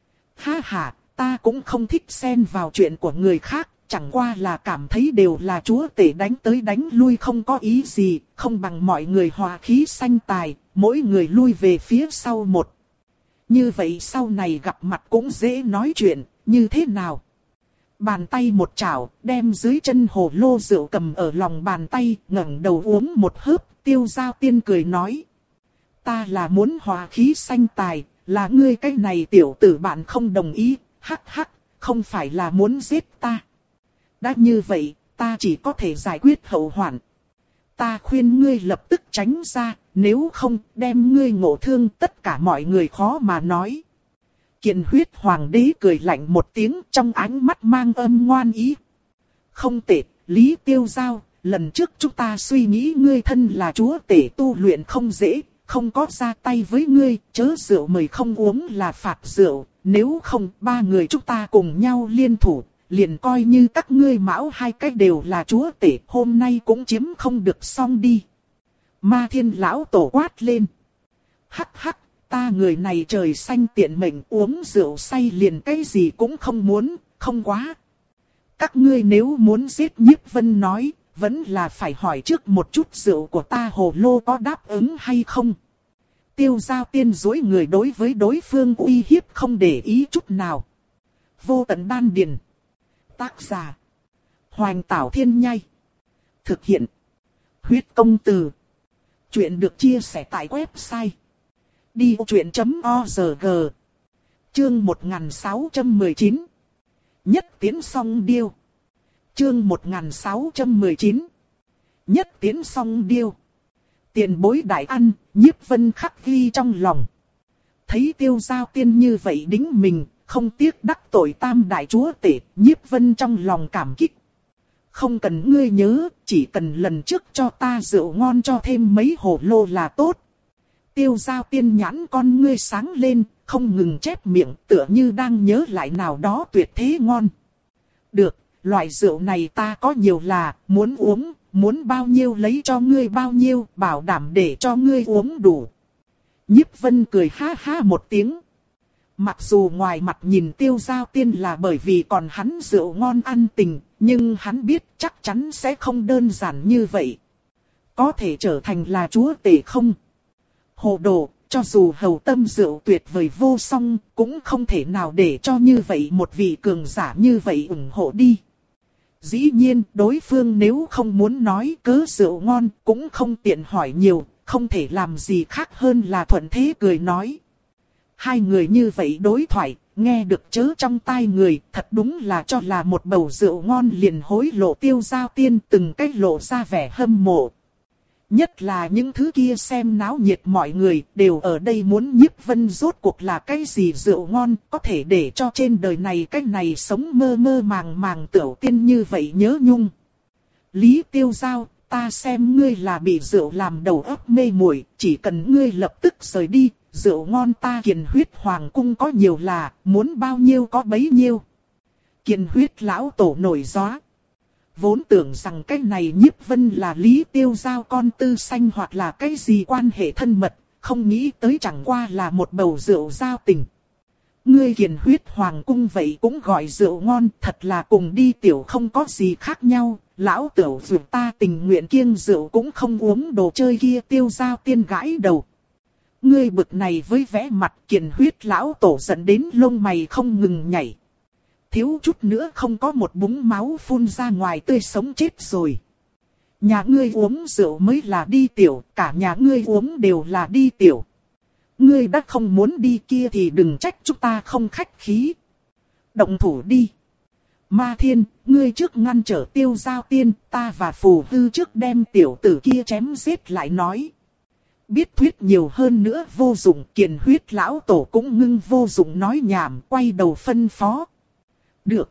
Ha ha, ta cũng không thích xen vào chuyện của người khác, chẳng qua là cảm thấy đều là chúa tể đánh tới đánh lui không có ý gì, không bằng mọi người hòa khí sanh tài, mỗi người lui về phía sau một. Như vậy sau này gặp mặt cũng dễ nói chuyện, như thế nào? Bàn tay một chảo, đem dưới chân hồ lô rượu cầm ở lòng bàn tay, ngẩng đầu uống một hớp, Tiêu Giao Tiên cười nói. Ta là muốn hòa khí sanh tài, là ngươi cái này tiểu tử bạn không đồng ý, hắc hắc, không phải là muốn giết ta. Đã như vậy, ta chỉ có thể giải quyết hậu hoạn. Ta khuyên ngươi lập tức tránh ra, nếu không đem ngươi ngộ thương tất cả mọi người khó mà nói. Kiền Huyết Hoàng đế cười lạnh một tiếng, trong ánh mắt mang âm ngoan ý. Không tệ, Lý Tiêu Giao, lần trước chúng ta suy nghĩ ngươi thân là chúa tể tu luyện không dễ, không có ra tay với ngươi, chớ rượu mời không uống là phạt rượu, nếu không ba người chúng ta cùng nhau liên thủ, liền coi như các ngươi mão hai cách đều là chúa tể, hôm nay cũng chiếm không được xong đi. Ma Thiên lão tổ quát lên. Hắc hắc. Ta người này trời xanh tiện mệnh uống rượu say liền cái gì cũng không muốn, không quá. Các ngươi nếu muốn giết Nhiếp Vân nói, vẫn là phải hỏi trước một chút rượu của ta hồ lô có đáp ứng hay không. Tiêu Giao Tiên dối người đối với đối phương uy hiếp không để ý chút nào. Vô Tận Đan Điền. Tác giả. Hoành Tảo Thiên Nhai. Thực hiện. Huyết Công Từ. Chuyện được chia sẻ tại website đi ô chuyện chấm org. Chương một nghìn sáu trăm mười chín. Nhất tiến song điêu. Chương một nghìn sáu trăm mười chín. Nhất tiến song điêu. Tiền bối đại ăn, Nhiếp Vân khắc ghi trong lòng. Thấy Tiêu Giao Tiên như vậy đính mình, không tiếc đắc tội tam đại chúa tể, Nhiếp Vân trong lòng cảm kích. Không cần ngươi nhớ, chỉ cần lần trước cho ta rượu ngon cho thêm mấy hồ lô là tốt. Tiêu Giao Tiên nhãn con ngươi sáng lên, không ngừng chép miệng, tựa như đang nhớ lại nào đó tuyệt thế ngon. Được, loại rượu này ta có nhiều là, muốn uống, muốn bao nhiêu lấy cho ngươi bao nhiêu, bảo đảm để cho ngươi uống đủ. Nhiếp Vân cười ha ha một tiếng. Mặc dù ngoài mặt nhìn Tiêu Giao Tiên là bởi vì còn hắn rượu ngon ăn tình, nhưng hắn biết chắc chắn sẽ không đơn giản như vậy. Có thể trở thành là chúa tể không? Hồ đồ, cho dù hầu tâm rượu tuyệt vời vô song, cũng không thể nào để cho như vậy một vị cường giả như vậy ủng hộ đi. Dĩ nhiên, đối phương nếu không muốn nói cớ rượu ngon, cũng không tiện hỏi nhiều, không thể làm gì khác hơn là thuận thế cười nói. Hai người như vậy đối thoại, nghe được chớ trong tai người, thật đúng là cho là một bầu rượu ngon liền hối lộ Tiêu Giao Tiên, từng cách lộ ra vẻ hâm mộ. Nhất là những thứ kia xem náo nhiệt mọi người đều ở đây muốn Nhiếp Vân rốt cuộc là cái gì rượu ngon có thể để cho trên đời này cái này sống mơ mơ màng màng tiểu tiên như vậy nhớ nhung. Lý Tiêu Giao, ta xem ngươi là bị rượu làm đầu óc mê muội, chỉ cần ngươi lập tức rời đi, rượu ngon ta Kiền Huyết Hoàng cung có nhiều là, muốn bao nhiêu có bấy nhiêu. Kiền Huyết lão tổ nổi gió. Vốn tưởng rằng cái này Nhiếp Vân là Lý Tiêu Giao con tư sanh hoặc là cái gì quan hệ thân mật, không nghĩ tới chẳng qua là một bầu rượu giao tình. Ngươi Kiền Huyết Hoàng cung vậy cũng gọi rượu ngon, thật là cùng đi tiểu không có gì khác nhau, lão tiểu vượt ta tình nguyện kiêng rượu cũng không uống đồ chơi kia. Tiêu Giao Tiên gãi đầu. Ngươi bực này với vẻ mặt Kiền Huyết lão tổ dẫn đến lông mày không ngừng nhảy. Thiếu chút nữa không có một búng máu phun ra ngoài tươi sống chết rồi. Nhà ngươi uống rượu mới là đi tiểu, cả nhà ngươi uống đều là đi tiểu. Ngươi đã không muốn đi kia thì đừng trách chúng ta không khách khí. Động thủ đi. Ma Thiên, ngươi trước ngăn trở Tiêu Giao Tiên, ta và Phù Hư trước đem tiểu tử kia chém giết lại nói. Biết thuyết nhiều hơn nữa vô dụng, Kiền Huyết lão tổ cũng ngưng vô dụng nói nhảm, quay đầu phân phó. Được.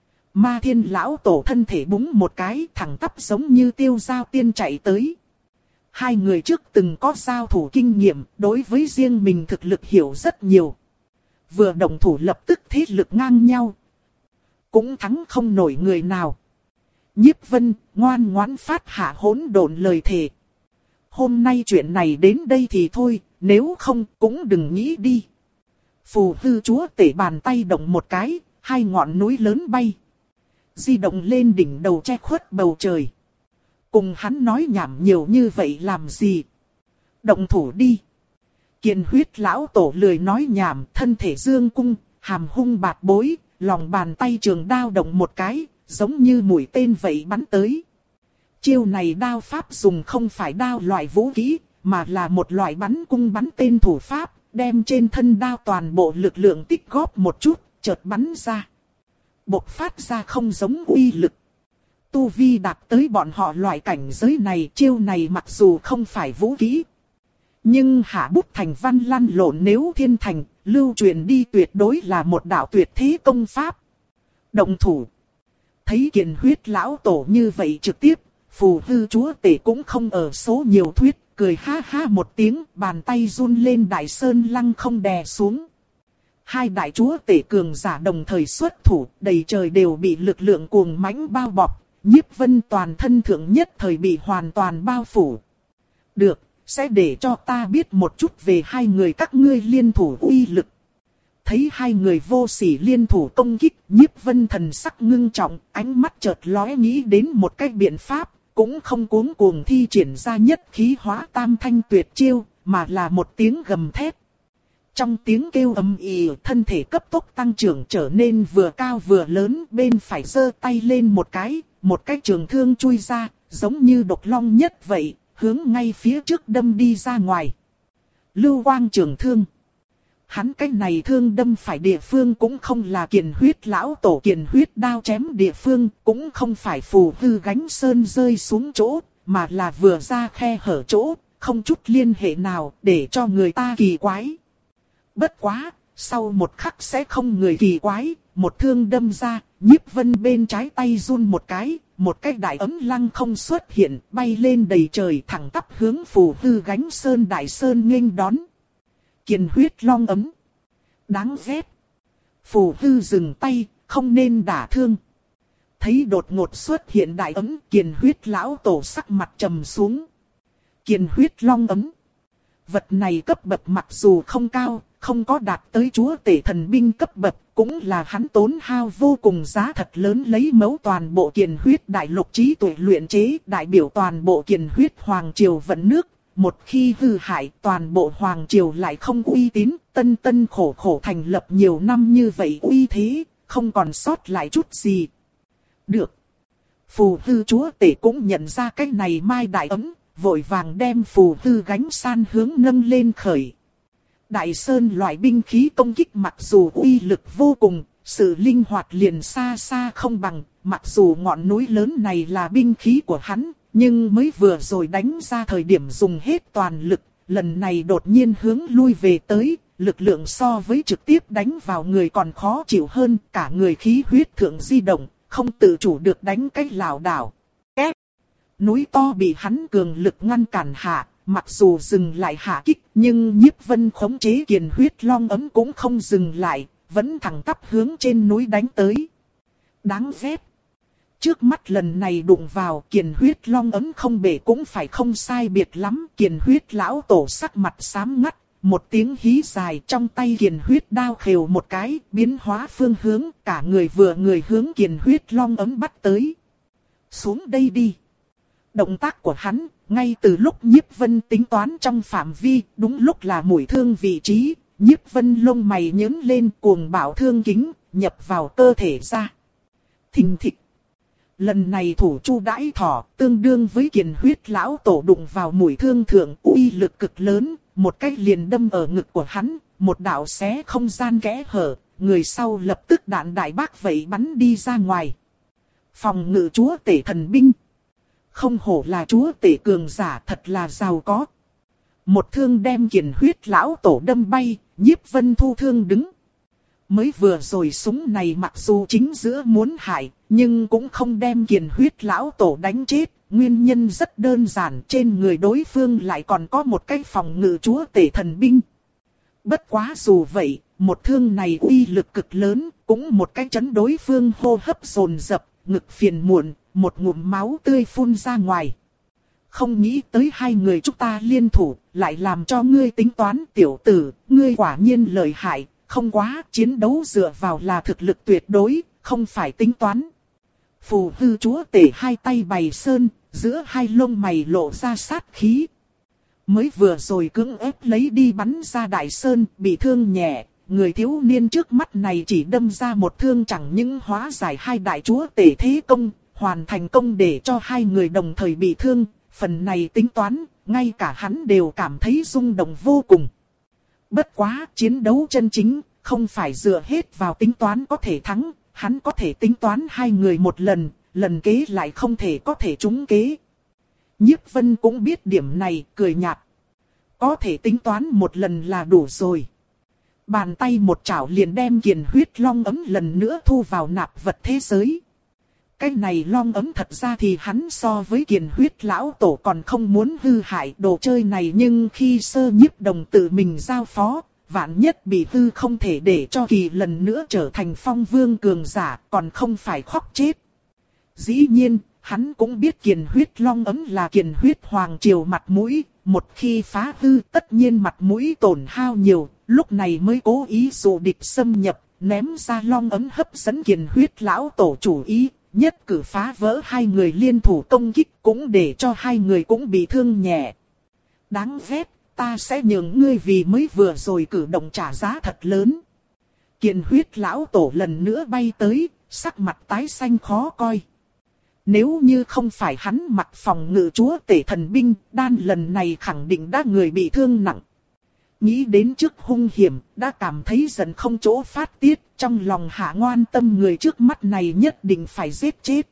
Ma Thiên lão tổ thân thể búng một cái thẳng tắp giống như Tiêu Giao Tiên chạy tới. Hai người trước từng có giao thủ kinh nghiệm, đối với riêng mình thực lực hiểu rất nhiều. Vừa động thủ lập tức thế lực ngang nhau. Cũng thắng không nổi người nào. Nhiếp Vân ngoan ngoãn phát hạ hỗn độn lời thề. Hôm nay chuyện này đến đây thì thôi, nếu không cũng đừng nghĩ đi. Phù Hư chúa tể bàn tay động một cái. Hai ngọn núi lớn bay. Di động lên đỉnh đầu che khuất bầu trời. Cùng hắn nói nhảm nhiều như vậy làm gì? Động thủ đi. Kiền Huyết lão tổ lười nói nhảm, thân thể dương cung, hàm hung bạt bối, lòng bàn tay trường đao động một cái, giống như mũi tên vậy bắn tới. Chiêu này đao pháp dùng không phải đao loại vũ khí, mà là một loại bắn cung bắn tên thủ pháp, đem trên thân đao toàn bộ lực lượng tích góp một chút. Chợt bắn ra. Bộc phát ra không giống uy lực. Tu vi đạt tới bọn họ loại cảnh giới này, chiêu này mặc dù không phải vũ khí. Nhưng hạ bút thành văn lăn lộn nếu thiên thành, lưu truyền đi tuyệt đối là một đạo tuyệt thế công pháp. Động thủ. Thấy Kiền Huyết lão tổ như vậy trực tiếp, Phù Hư chúa tể cũng không ở số nhiều thuyết, cười ha ha một tiếng, bàn tay run lên đại sơn lăng không đè xuống. Hai đại chúa tể cường giả đồng thời xuất thủ, đầy trời đều bị lực lượng cuồng mãnh bao bọc, Nhiếp Vân toàn thân thượng nhất thời bị hoàn toàn bao phủ. Được, sẽ để cho ta biết một chút về hai người các ngươi liên thủ uy lực. Thấy hai người vô sỉ liên thủ công kích, Nhiếp Vân thần sắc ngưng trọng, ánh mắt chợt lóe nghĩ đến một cách biện pháp, cũng không cuống cuồng thi triển ra nhất khí hóa tam thanh tuyệt chiêu, mà là một tiếng gầm thét. Trong tiếng kêu ầm ĩ, thân thể cấp tốc tăng trưởng trở nên vừa cao vừa lớn, bên phải giơ tay lên một cái, một cái trường thương chui ra, giống như độc long nhất vậy, hướng ngay phía trước đâm đi ra ngoài. Lưu quang trường thương. Hắn cái này thương đâm phải địa phương cũng không là Kiền Huyết lão tổ Kiền Huyết đao chém địa phương, cũng không phải Phù Hư gánh sơn rơi xuống chỗ, mà là vừa ra khe hở chỗ, không chút liên hệ nào, để cho người ta kỳ quái. Bất quá, sau một khắc sẽ không người kỳ quái, một thương đâm ra, Nhiếp Vân bên trái tay run một cái, một cái đại ấm lăng không xuất hiện, bay lên đầy trời thẳng tắp hướng Phù Hư gánh sơn đại sơn nghênh đón. Kiền huyết long ấm. Đáng ghét. Phù Hư dừng tay, không nên đả thương. Thấy đột ngột xuất hiện đại ấm, Kiền huyết lão tổ sắc mặt trầm xuống. Kiền huyết long ấm. Vật này cấp bậc mặc dù không cao, không có đạt tới chúa tể thần binh cấp bậc, cũng là hắn tốn hao vô cùng giá thật lớn lấy mẫu toàn bộ kiền huyết đại lục trí tuệ luyện chế, đại biểu toàn bộ kiền huyết hoàng triều vận nước. Một khi hư hại, toàn bộ hoàng triều lại không uy tín, tân tân khổ khổ thành lập nhiều năm như vậy uy thế, không còn sót lại chút gì. Được. Phù Hư chúa tể cũng nhận ra cái này mai đại ấm, vội vàng đem Phù Hư gánh san hướng nâng lên khởi. Đại sơn loại binh khí công kích mặc dù uy lực vô cùng, sự linh hoạt liền xa xa không bằng, mặc dù ngọn núi lớn này là binh khí của hắn, nhưng mới vừa rồi đánh ra thời điểm dùng hết toàn lực, lần này đột nhiên hướng lui về tới, lực lượng so với trực tiếp đánh vào người còn khó chịu hơn, cả người khí huyết thượng di động, không tự chủ được đánh cách lảo đảo. Ép! Núi to bị hắn cường lực ngăn cản hạ. Mặc dù dừng lại hạ kích, nhưng Nhiếp Vân khống chế kiền huyết long ấm cũng không dừng lại, vẫn thẳng tắp hướng trên núi đánh tới. Đáng ghét. Trước mắt lần này đụng vào kiền huyết long ấm không bể cũng phải không sai biệt lắm. Kiền huyết lão tổ sắc mặt xám ngắt, một tiếng hí dài trong tay kiền huyết đao khều một cái, biến hóa phương hướng, cả người vừa người hướng kiền huyết long ấm bắt tới. Xuống đây đi. Động tác của hắn, ngay từ lúc Nhiếp Vân tính toán trong phạm vi, đúng lúc là mũi thương vị trí, Nhiếp Vân lông mày nhướng lên cuồng bạo thương kính, nhập vào cơ thể ra. Thình thịch. Lần này thủ chu đãi thỏ, tương đương với kiền huyết lão tổ đụng vào mũi thương thượng, uy lực cực lớn, một cái liền đâm ở ngực của hắn, một đạo xé không gian kẽ hở, người sau lập tức đạn đại bác vậy bắn đi ra ngoài. Phòng ngự chúa tể thần binh. Không hổ là chúa tể cường giả, thật là giàu có. Một thương đem kiền huyết lão tổ đâm bay, Nhiếp Vân thu thương đứng. Mới vừa rồi súng này mặc dù chính giữa muốn hại, nhưng cũng không đem kiền huyết lão tổ đánh chết. Nguyên nhân rất đơn giản, trên người đối phương lại còn có một cái phòng ngự chúa tể thần binh. Bất quá dù vậy, một thương này uy lực cực lớn, cũng một cái chấn đối phương hô hấp dồn dập, ngực phiền muộn. Một ngụm máu tươi phun ra ngoài. Không nghĩ tới hai người chúng ta liên thủ, lại làm cho ngươi tính toán tiểu tử, ngươi quả nhiên lợi hại, không quá, chiến đấu dựa vào là thực lực tuyệt đối, không phải tính toán. Phù Hư chúa tể hai tay bày sơn, giữa hai lông mày lộ ra sát khí. Mới vừa rồi cưỡng ép lấy đi bắn ra đại sơn, bị thương nhẹ. Người thiếu niên trước mắt này chỉ đâm ra một thương chẳng những hóa giải hai đại chúa tể thế công, hoàn thành công để cho hai người đồng thời bị thương, phần này tính toán, ngay cả hắn đều cảm thấy rung động vô cùng. Bất quá, chiến đấu chân chính, không phải dựa hết vào tính toán có thể thắng, hắn có thể tính toán hai người một lần, lần kế lại không thể có thể trúng kế. Nhiếp Vân cũng biết điểm này, cười nhạt. Có thể tính toán một lần là đủ rồi. Bàn tay một chảo liền đem kiền huyết long ấm lần nữa thu vào nạp vật thế giới. Cái này long ấm thật ra thì hắn so với kiền huyết lão tổ còn không muốn hư hại đồ chơi này, nhưng khi Sơ Nhiếp Đồng tự mình giao phó, vạn nhất bị hư không thể để cho kỳ lần nữa trở thành phong vương cường giả, còn không phải khóc chết. Dĩ nhiên, hắn cũng biết kiền huyết long ấm là kiền huyết hoàng triều mặt mũi, một khi phá hư tất nhiên mặt mũi tổn hao nhiều, lúc này mới cố ý dụ địch xâm nhập, ném ra long ấm hấp dẫn kiền huyết lão tổ chủ ý. Nhất cử phá vỡ hai người liên thủ công kích, cũng để cho hai người cũng bị thương nhẹ. Đáng ghét, ta sẽ nhường ngươi vì mới vừa rồi cử động trả giá thật lớn. Kiền huyết lão tổ lần nữa bay tới, sắc mặt tái xanh khó coi. Nếu như không phải hắn mặc phòng ngự chúa tể thần binh, đan lần này khẳng định đã người bị thương nặng. Nghĩ đến trước hung hiểm, đã cảm thấy giận không chỗ phát tiết, trong lòng hạ ngoan tâm người trước mắt này nhất định phải giết chết.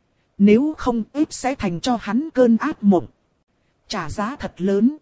Nếu không ếp sẽ thành cho hắn cơn ác mộng. Trả giá thật lớn.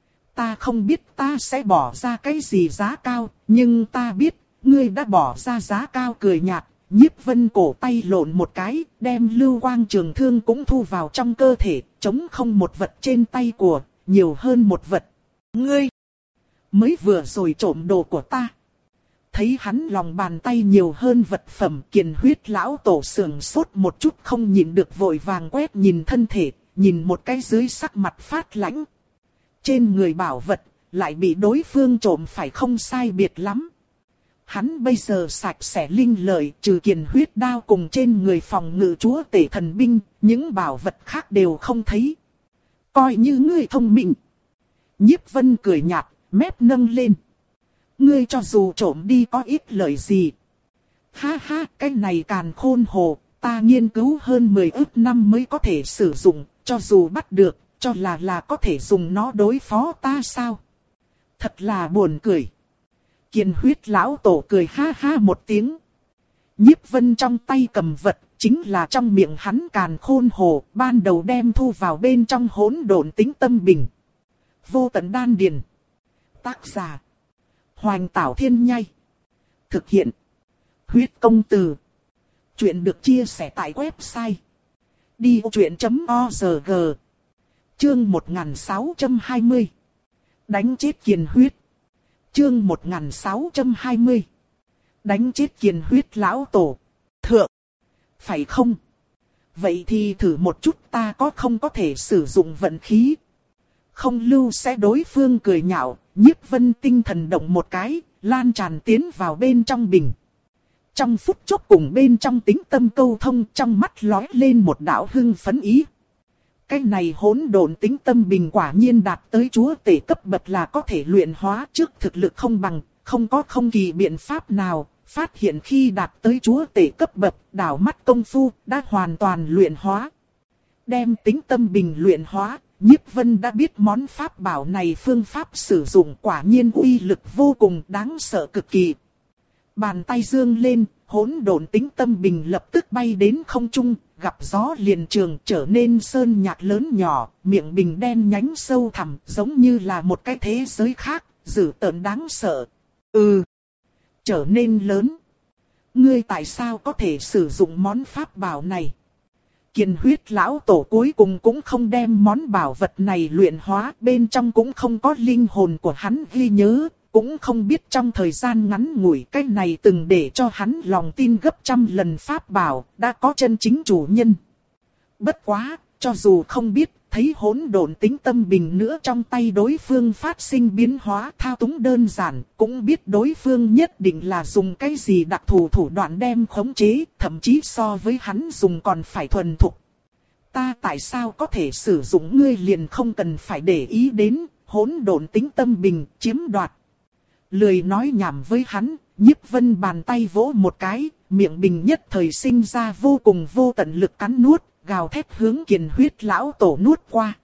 Ta không biết ta sẽ bỏ ra cái gì giá cao, nhưng ta biết, ngươi đã bỏ ra giá cao. Cười nhạt, Nhiếp Vân cổ tay lộn một cái, đem lưu quang trường thương cũng thu vào trong cơ thể, chống không một vật trên tay của, nhiều hơn một vật. Ngươi! Mới vừa rồi trộm đồ của ta. Thấy hắn lòng bàn tay nhiều hơn vật phẩm, Kiền Huyết lão tổ sườn sốt một chút không nhìn được, vội vàng quét nhìn thân thể, nhìn một cái dưới sắc mặt phát lãnh. Trên người bảo vật, lại bị đối phương trộm phải không sai biệt lắm. Hắn bây giờ sạch sẽ linh lợi, trừ Kiền Huyết đao cùng trên người phòng ngự chúa tể thần binh, những bảo vật khác đều không thấy. Coi như ngươi thông minh. Nhiếp Vân cười nhạt, mép nâng lên. Ngươi cho dù trộm đi có ít lợi gì. Ha ha, cái này càn khôn hồ, ta nghiên cứu hơn mười ức năm mới có thể sử dụng, cho dù bắt được, cho là là có thể dùng nó đối phó ta sao? Thật là buồn cười. Kiền Huyết lão tổ cười ha ha một tiếng. Nhiếp Vân trong tay cầm vật, chính là trong miệng hắn càn khôn hồ, ban đầu đem thu vào bên trong hỗn độn tính tâm bình. Vô tận đan điền. Tác giả Hoành Tảo Thiên Nhai. Thực hiện Huyết Công Từ. Chuyện được chia sẻ tại website đi ô chuyện chấm org. Chương một nghìn sáu trăm hai mươi. Đánh chết Kiền Huyết. Chương một nghìn sáu trăm hai mươi. Đánh chết Kiền Huyết lão tổ. Thượng. Phải không? Vậy thì thử một chút, ta có không có thể sử dụng vận khí. Không lưu sẽ đối phương cười nhạo. Nhiếp Vân tinh thần động một cái, lan tràn tiến vào bên trong bình. Trong phút chốc cùng bên trong tính tâm câu thông, trong mắt lóe lên một đạo hưng phấn ý. Cái này hỗn độn tính tâm bình quả nhiên đạt tới chúa tể cấp bậc là có thể luyện hóa, trước thực lực không bằng, không có không kỳ biện pháp nào, phát hiện khi đạt tới chúa tể cấp bậc, đảo mắt công phu, đã hoàn toàn luyện hóa. Đem tính tâm bình luyện hóa, Nhiếp Vân đã biết món pháp bảo này phương pháp sử dụng quả nhiên uy lực vô cùng đáng sợ cực kỳ. Bàn tay dương lên, hỗn độn tính tâm bình lập tức bay đến không trung, gặp gió liền trường trở nên sơn nhạc lớn nhỏ, miệng bình đen nhánh sâu thẳm giống như là một cái thế giới khác, dữ tợn đáng sợ. Ừ, trở nên lớn. Ngươi tại sao có thể sử dụng món pháp bảo này? Kiền Huyết lão tổ cuối cùng cũng không đem món bảo vật này luyện hóa, bên trong cũng không có linh hồn của hắn ghi nhớ, cũng không biết trong thời gian ngắn ngủi cái này từng để cho hắn lòng tin gấp trăm lần pháp bảo, đã có chân chính chủ nhân. Bất quá, cho dù không biết, thấy hỗn độn tính tâm bình nữa trong tay đối phương phát sinh biến hóa thao túng đơn giản, cũng biết đối phương nhất định là dùng cái gì đặc thù thủ đoạn đem khống chế, thậm chí so với hắn dùng còn phải thuần thục. Ta tại sao có thể sử dụng ngươi liền không cần phải để ý đến, hỗn độn tính tâm bình, chiếm đoạt. Lười nói nhảm với hắn, Nhiếp Vân bàn tay vỗ một cái, miệng bình nhất thời sinh ra vô cùng vô tận lực cắn nuốt, gào thét hướng Kiền Huyết lão tổ nuốt qua.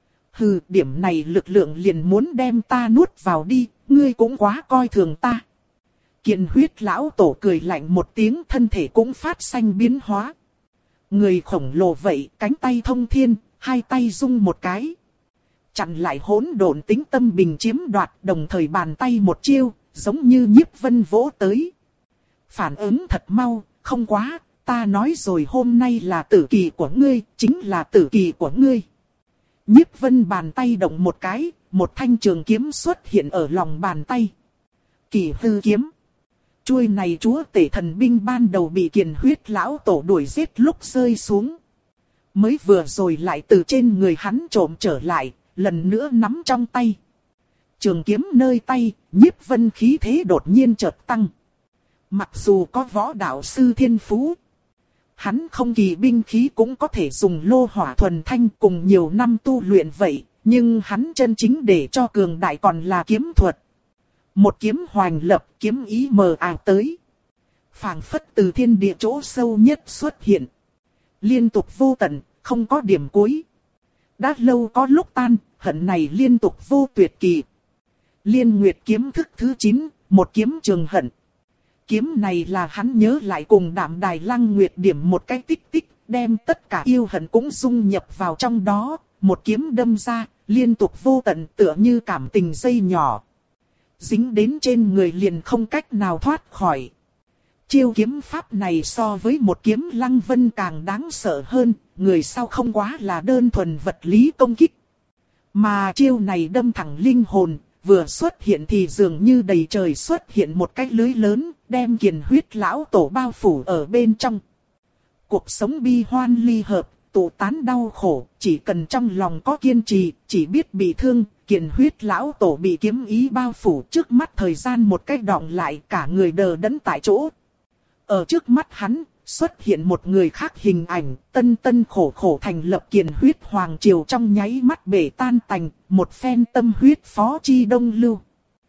Hừ, điểm này lực lượng liền muốn đem ta nuốt vào đi, ngươi cũng quá coi thường ta. Kiền Huyết lão tổ cười lạnh một tiếng, thân thể cũng phát sinh biến hóa. Người khổng lồ vậy, cánh tay thông thiên, hai tay rung một cái. Chặn lại hỗn độn tính tâm bình chiếm đoạt, đồng thời bàn tay một chiêu, giống như Nhiếp Vân vỗ tới. Phản ứng thật mau, không quá, ta nói rồi hôm nay là tử kỳ của ngươi, chính là tử kỳ của ngươi. Nhiếp Vân bàn tay động một cái, một thanh trường kiếm xuất hiện ở lòng bàn tay. Kỳ hư kiếm. Chuôi này chúa tể thần binh ban đầu bị Kiền Huyết lão tổ đuổi giết lúc rơi xuống. Mới vừa rồi lại từ trên người hắn trộm trở lại, lần nữa nắm trong tay. Trường kiếm nơi tay, Nhiếp Vân khí thế đột nhiên chợt tăng. Mặc dù có võ đạo sư thiên phú, hắn không kỳ binh khí cũng có thể dùng lô hỏa thuần thanh cùng nhiều năm tu luyện vậy, nhưng hắn chân chính để cho cường đại còn là kiếm thuật. Một kiếm hoành lập, kiếm ý mờ ảo tới. Phảng phất từ thiên địa chỗ sâu nhất xuất hiện. Liên tục vô tận, không có điểm cuối. Đã lâu có lúc tan, hận này liên tục vô tuyệt kỳ. Liên Nguyệt kiếm thức thứ chín, một kiếm trường hận. Kiếm này là hắn nhớ lại cùng Đạm Đài Lăng Nguyệt điểm một cái tích tích, đem tất cả yêu hận cũng dung nhập vào trong đó, một kiếm đâm ra, liên tục vô tận tựa như cảm tình dây nhỏ. Dính đến trên người liền không cách nào thoát khỏi. Chiêu kiếm pháp này so với một kiếm lăng vân càng đáng sợ hơn, người sau không quá là đơn thuần vật lý công kích. Mà chiêu này đâm thẳng linh hồn, vừa xuất hiện thì dường như đầy trời xuất hiện một cái lưới lớn, đem Kiền Huyết lão tổ bao phủ ở bên trong. Cuộc sống bi hoan ly hợp, tụ tán đau khổ, chỉ cần trong lòng có kiên trì, chỉ biết bị thương, Kiền Huyết lão tổ bị kiếm ý bao phủ trước mắt thời gian một cách đọng lại, cả người đờ đẫn tại chỗ. Ở trước mắt hắn, xuất hiện một người khác hình ảnh, tân tân khổ khổ thành lập Kiền Huyết Hoàng Triều trong nháy mắt bể tan tành, một phen tâm huyết phó chi đông lưu.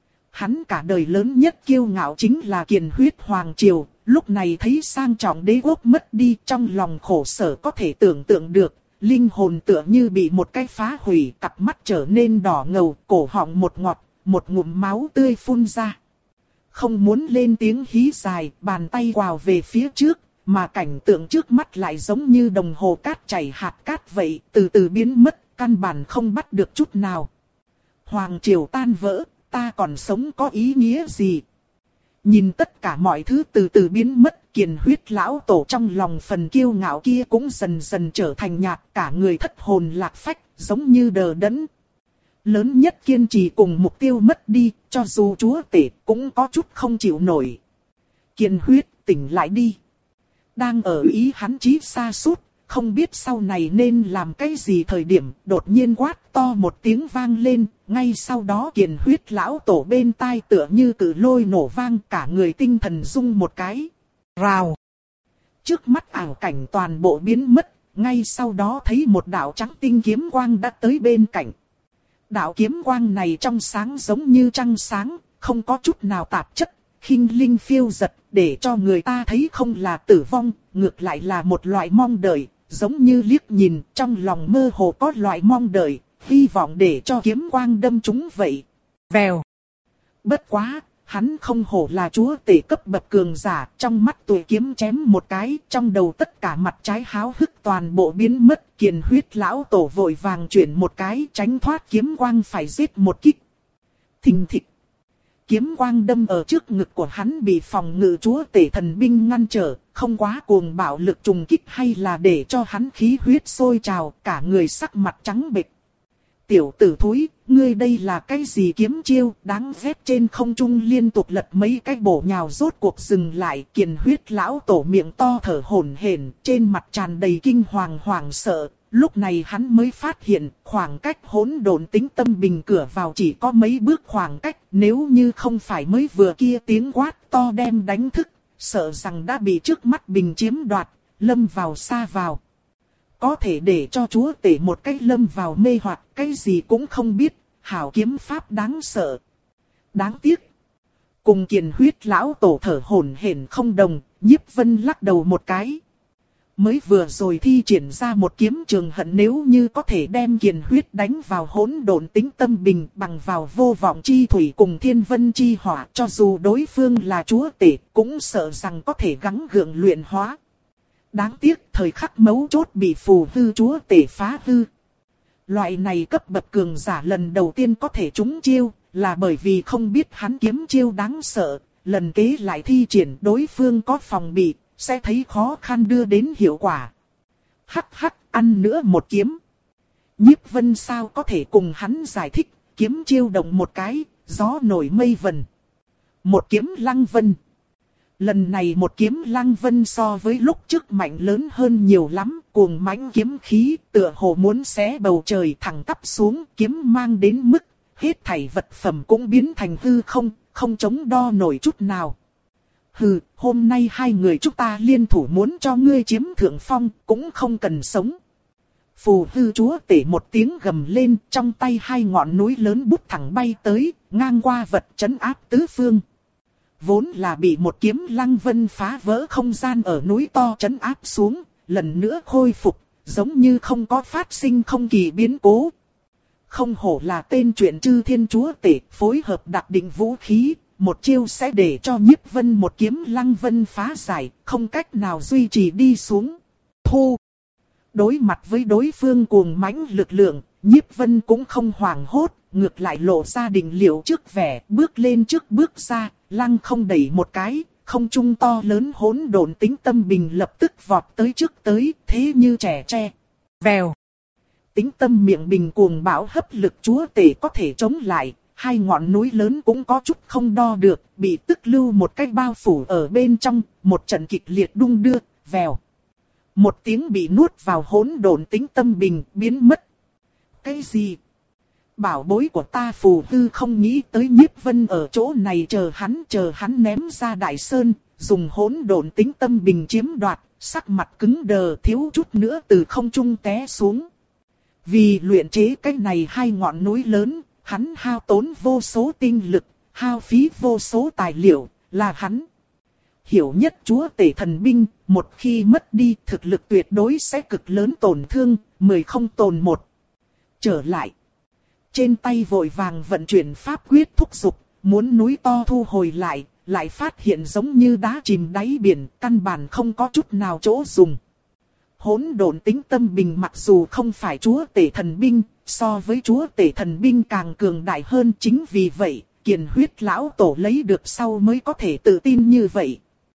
Hắn cả đời lớn nhất kiêu ngạo chính là Kiền Huyết Hoàng Triều, lúc này thấy sang trọng đế quốc mất đi, trong lòng khổ sở có thể tưởng tượng được, linh hồn tựa như bị một cái phá hủy, cặp mắt trở nên đỏ ngầu, cổ họng một ngọt, một ngụm máu tươi phun ra. Không muốn lên tiếng hí dài, bàn tay quào về phía trước, mà cảnh tượng trước mắt lại giống như đồng hồ cát chảy hạt cát vậy, từ từ biến mất, căn bản không bắt được chút nào. Hoàng triều tan vỡ, ta còn sống có ý nghĩa gì? Nhìn tất cả mọi thứ từ từ biến mất, Kiền Huyết lão tổ trong lòng phần kiêu ngạo kia cũng dần dần trở thành nhạt, cả người thất hồn lạc phách, giống như đờ đẫn. Lớn nhất kiên trì cùng mục tiêu mất đi, cho dù chúa tể cũng có chút không chịu nổi. Kiền Huyết, tỉnh lại đi. Đang ở ý hắn chí xa sút, không biết sau này nên làm cái gì thời điểm, đột nhiên quát to một tiếng vang lên, ngay sau đó Kiền Huyết lão tổ bên tai tựa như cự lôi nổ vang, cả người tinh thần rung một cái. Rào. Trước mắt ảo cảnh toàn bộ biến mất, ngay sau đó thấy một đạo trắng tinh kiếm quang đã tới bên cạnh. Đạo kiếm quang này trong sáng giống như trăng sáng, không có chút nào tạp chất, khinh linh phiêu dật, để cho người ta thấy không là tử vong, ngược lại là một loại mong đợi, giống như liếc nhìn, trong lòng mơ hồ có loại mong đợi, hy vọng để cho kiếm quang đâm trúng vậy. Vèo. Bất quá, hắn không hổ là chúa tể cấp bậc cường giả, trong mắt tuổi kiếm chém một cái, trong đầu tất cả mặt trái háo hức toàn bộ biến mất, Kiền Huyết lão tổ vội vàng chuyển một cái, tránh thoát kiếm quang phải giết một kích. Thình thịch. Kiếm quang đâm ở trước ngực của hắn bị phòng ngự chúa tể thần binh ngăn trở, không quá cuồng bạo lực trùng kích hay là để cho hắn khí huyết sôi trào, cả người sắc mặt trắng bệch. Tiểu tử thúi, ngươi đây là cái gì kiếm chiêu, đáng ghét, trên không trung liên tục lật mấy cái bổ nhào rốt cuộc dừng lại. Kiền Huyết lão tổ miệng to thở hổn hển, trên mặt tràn đầy kinh hoàng hoảng sợ. Lúc này hắn mới phát hiện khoảng cách hỗn độn tính tâm bình cửa vào chỉ có mấy bước khoảng cách, nếu như không phải mới vừa kia tiếng quát to đem đánh thức, sợ rằng đã bị trước mắt bình chiếm đoạt, lâm vào xa vào. Có thể để cho chúa tể một cách lâm vào mê hoặc, cái gì cũng không biết, hảo kiếm pháp đáng sợ. Đáng tiếc. Cùng Kiền Huyết lão tổ thở hổn hển không đồng, Nhiếp Vân lắc đầu một cái. Mới vừa rồi thi triển ra một kiếm trường hận, nếu như có thể đem Kiền Huyết đánh vào hỗn độn tính tâm bình, bằng vào vô vọng chi thủy cùng thiên vân chi hỏa, cho dù đối phương là chúa tể, cũng sợ rằng có thể gắng gượng luyện hóa. Đáng tiếc thời khắc mấu chốt bị phù hư chúa tể phá hư. Loại này cấp bậc cường giả lần đầu tiên có thể trúng chiêu, là bởi vì không biết hắn kiếm chiêu đáng sợ, lần kế lại thi triển đối phương có phòng bị, sẽ thấy khó khăn đưa đến hiệu quả. Hắc hắc, ăn nữa một kiếm. Nhiếp Vân sao có thể cùng hắn giải thích, kiếm chiêu động một cái, gió nổi mây vần. Một kiếm lăng vân. Lần này một kiếm lăng vân so với lúc trước mạnh lớn hơn nhiều lắm, cuồng mãnh kiếm khí, tựa hồ muốn xé bầu trời thẳng tắp xuống, kiếm mang đến mức, hết thảy vật phẩm cũng biến thành hư không, không chống đo nổi chút nào. Hừ, hôm nay hai người chúng ta liên thủ muốn cho ngươi chiếm thượng phong, cũng không cần sống. Phù hư chúa tể một tiếng gầm lên, trong tay hai ngọn núi lớn bút thẳng bay tới, ngang qua vật trấn áp tứ phương. Vốn là bị một kiếm lăng vân phá vỡ không gian ở núi to trấn áp xuống, lần nữa khôi phục, giống như không có phát sinh không kỳ biến cố. Không hổ là tên truyện chư thiên chúa tể, phối hợp đặc định vũ khí, một chiêu sẽ để cho Nhiếp Vân một kiếm lăng vân phá giải, không cách nào duy trì đi xuống. Thu! Đối mặt với đối phương cuồng mãnh lực lượng, Nhiếp Vân cũng không hoảng hốt, ngược lại lộ ra định liệu trước vẻ, bước lên trước bước ra, lăng không đẩy một cái, không trung to lớn hỗn độn tính tâm bình lập tức vọt tới trước tới, thế như trẻ tre. Vèo. Tính tâm miệng bình cuồng bão hấp lực chúa tể có thể chống lại, hai ngọn núi lớn cũng có chút không đo được, bị tức lưu một cách bao phủ ở bên trong, một trận kịch liệt đung đưa, vèo. Một tiếng bị nuốt vào hỗn độn tính tâm bình, biến mất. Cái gì? Bảo bối của ta Phù Hư không nghĩ tới Nhiếp Vân ở chỗ này chờ hắn chờ hắn ném ra đại sơn, dùng hỗn độn tính tâm bình chiếm đoạt, sắc mặt cứng đờ thiếu chút nữa từ không trung té xuống. Vì luyện chế cái này hai ngọn núi lớn, hắn hao tốn vô số tinh lực, hao phí vô số tài liệu, là hắn hiểu nhất chúa tể thần binh, một khi mất đi thực lực tuyệt đối sẽ cực lớn tổn thương, mười không tồn một. Trở lại. Trên tay vội vàng vận chuyển pháp quyết thúc giục, muốn núi to thu hồi lại, lại phát hiện giống như đá chìm đáy biển, căn bản không có chút nào chỗ dùng. Hỗn độn tính tâm bình mặc dù không phải chúa tể thần binh, so với chúa tể thần binh càng cường đại hơn, chính vì vậy, Kiền Huyết lão tổ lấy được sau mới có thể tự tin như vậy.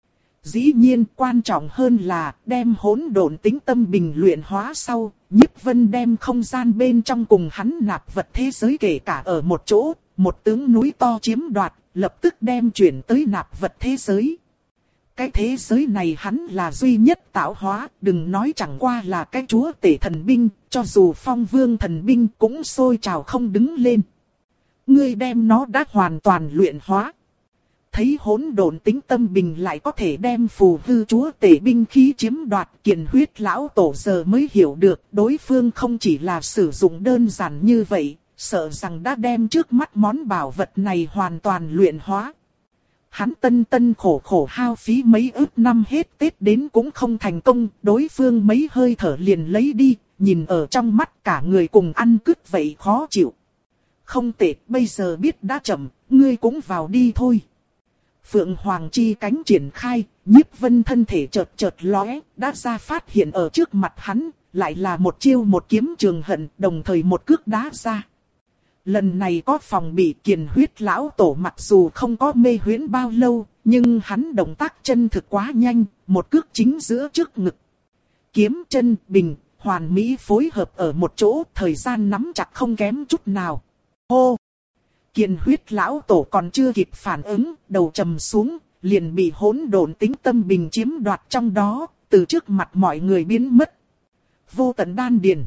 Dĩ nhiên quan trọng hơn là đem hỗn độn tính tâm bình luyện hóa sau, Nhiếp Vân đem không gian bên trong cùng hắn nạp vật thế giới kể cả ở một chỗ, một tướng núi to chiếm đoạt, lập tức đem chuyển tới nạp vật thế giới. Cái thế giới này hắn là duy nhất tạo hóa, đừng nói chẳng qua là cái chúa tể thần binh, cho dù phong vương thần binh cũng sôi trào không đứng lên. Ngươi đem nó đã hoàn toàn luyện hóa. Thấy hỗn độn tính tâm bình lại có thể đem Phù Hư chúa tể binh khí chiếm đoạt, Kiền Huyết lão tổ giờ mới hiểu được đối phương không chỉ là sử dụng đơn giản như vậy, sợ rằng đã đem trước mắt món bảo vật này hoàn toàn luyện hóa. Hắn tân tân khổ khổ hao phí mấy ức năm hết Tết đến cũng không thành công, đối phương mấy hơi thở liền lấy đi, nhìn ở trong mắt cả người cùng ăn cứt vậy khó chịu. Không tệ, bây giờ biết đã chậm, ngươi cũng vào đi thôi. Phượng Hoàng chi cánh triển khai, Nhiếp Vân thân thể chợt chợt lóe, đã ra phát hiện ở trước mặt hắn, lại là một chiêu một kiếm trường hận, đồng thời một cước đá ra. Lần này có phòng bị, Kiền Huyết lão tổ mặc dù không có mê huyễn bao lâu, nhưng hắn động tác chân thực quá nhanh, một cước chính giữa trước ngực. Kiếm chân bình, hoàn mỹ phối hợp ở một chỗ, thời gian nắm chặt không kém chút nào. Hô! Kiền Huyết lão tổ còn chưa kịp phản ứng, đầu trầm xuống, liền bị hỗn độn tính tâm bình chiếm đoạt trong đó, từ trước mặt mọi người biến mất. Vô tận đan điền.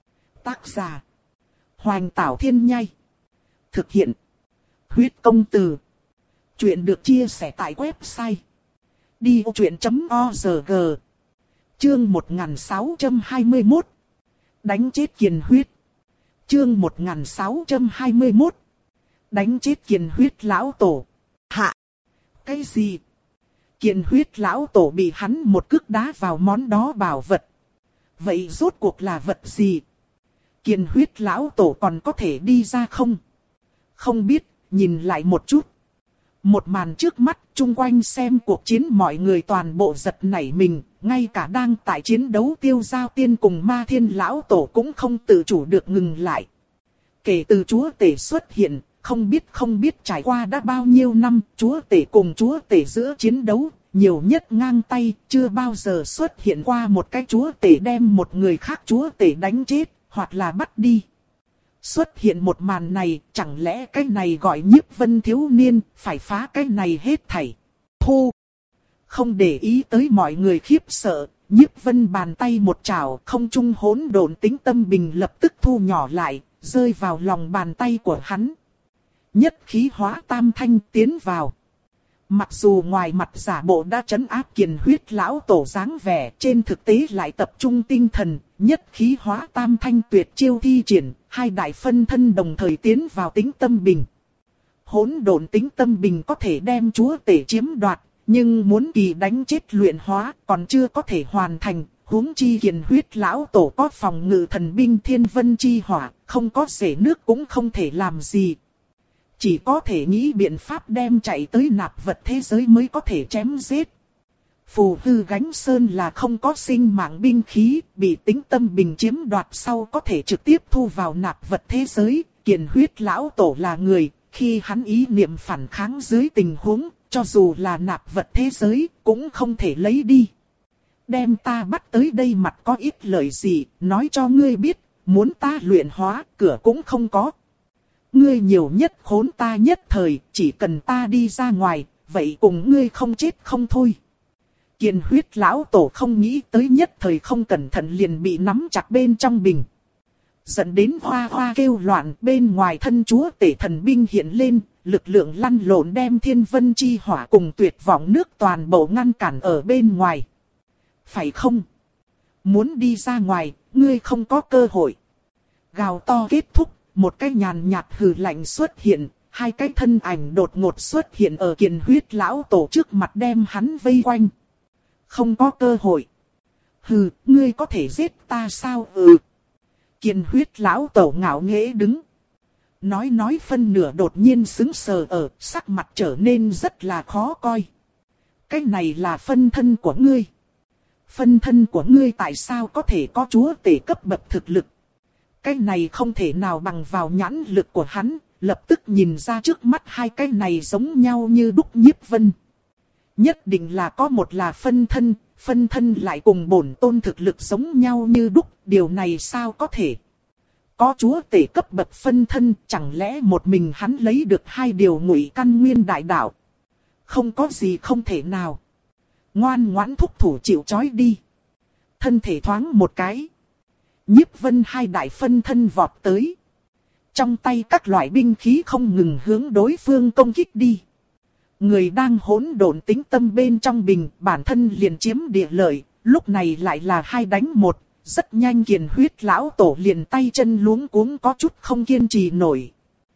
Tác giả: Hoành Tảo Thiên Nhai. Thực hiện: Huyết Công Từ. Chuyện được chia sẻ tại website đi vô chuyện chấm org. Chương một nghìn sáu trăm hai mươi mốt. Đánh chết Kiền Huyết. Chương một nghìn sáu trăm hai mươi mốt. Đánh chết Kiền Huyết lão tổ. Hạ! Cái gì? Kiền Huyết lão tổ bị hắn một cước đá vào món đó bảo vật. Vậy rốt cuộc là vật gì? Kiền Huyết lão tổ còn có thể đi ra không? Không biết, nhìn lại một chút. Một màn trước mắt, chung quanh xem cuộc chiến mọi người toàn bộ giật nảy mình, ngay cả đang tại chiến đấu Tiêu Giao Tiên cùng Ma Thiên lão tổ cũng không tự chủ được ngừng lại. Kể từ chúa tể xuất hiện, không biết không biết trải qua đã bao nhiêu năm, chúa tể cùng chúa tể giữa chiến đấu, nhiều nhất ngang tay, chưa bao giờ xuất hiện qua một cái chúa tể đem một người khác chúa tể đánh chết, hoặc là bắt đi. Xuất hiện một màn này, chẳng lẽ cái này gọi Nhiếp Vân thiếu niên, phải phá cái này hết thảy. Thu! Không để ý tới mọi người khiếp sợ, Nhiếp Vân bàn tay một chảo, không trung hỗn độn tính tâm bình lập tức thu nhỏ lại, rơi vào lòng bàn tay của hắn. Nhất khí hóa tam thanh tiến vào. Mặc dù ngoài mặt giả bộ đã trấn áp Kiền Huyết lão tổ dáng vẻ, trên thực tế lại tập trung tinh thần, nhất khí hóa tam thanh tuyệt chiêu thi triển, hai đại phân thân đồng thời tiến vào tính tâm bình. Hỗn độn tính tâm bình có thể đem chúa tể chiếm đoạt, nhưng muốn kỳ đánh chết luyện hóa còn chưa có thể hoàn thành, huống chi Kiền Huyết lão tổ có phòng ngự thần binh Thiên Vân chi hỏa, không có rễ nước cũng không thể làm gì. Chỉ có thể nghĩ biện pháp đem chạy tới nạp vật thế giới mới có thể chém giết. Phù Hư gánh sơn là không có sinh mạng binh khí, bị tính tâm bình chiếm đoạt sau có thể trực tiếp thu vào nạp vật thế giới. Kiền Huyết lão tổ là người, khi hắn ý niệm phản kháng dưới tình huống, cho dù là nạp vật thế giới, cũng không thể lấy đi. Đem ta bắt tới đây mặt có ít lợi gì, nói cho ngươi biết, muốn ta luyện hóa, cửa cũng không có. Ngươi nhiều nhất khốn ta nhất thời, chỉ cần ta đi ra ngoài, vậy cùng ngươi không chết không thôi. Kiền huyết lão tổ không nghĩ tới nhất thời không cẩn thận liền bị nắm chặt bên trong bình. Dẫn đến hoa hoa kêu loạn, bên ngoài thân chúa tể thần binh hiện lên, lực lượng lăn lộn đem thiên vân chi hỏa cùng tuyệt vọng nước toàn bộ ngăn cản ở bên ngoài. Phải không? Muốn đi ra ngoài, ngươi không có cơ hội. Gào to kết thúc, một cái nhàn nhạt hừ lạnh xuất hiện, hai cái thân ảnh đột ngột xuất hiện ở kiền huyết lão tổ trước mặt đem hắn vây quanh. Không có cơ hội. Hừ, ngươi có thể giết ta sao? Ừ. Kiền huyết lão tổ ngạo nghễ đứng. Nói nói phân nửa đột nhiên sững sờ ở, sắc mặt trở nên rất là khó coi. Cái này là phân thân của ngươi. Phân thân của ngươi tại sao có thể có chúa tể cấp bậc thực lực? Cái này không thể nào bằng vào nhãn lực của hắn, lập tức nhìn ra trước mắt hai cái này giống nhau như đúc Nhiếp Vân. Nhất định là có một là phân thân, phân thân lại cùng bổn tôn thực lực giống nhau như đúc, điều này sao có thể? Có chúa tể cấp bậc phân thân, chẳng lẽ một mình hắn lấy được hai điều ngụy căn nguyên đại đạo? Không có gì không thể nào. Ngoan ngoãn thúc thủ chịu trói đi. Thân thể thoáng một cái. Nhiếp Vân hai đại phân thân vọt tới. Trong tay các loại binh khí không ngừng hướng đối phương công kích đi. Người đang hỗn độn tính tâm bên trong bình, bản thân liền chiếm địa lợi, lúc này lại là hai đánh một, rất nhanh kiền huyết lão tổ liền tay chân luống cuống có chút không kiên trì nổi.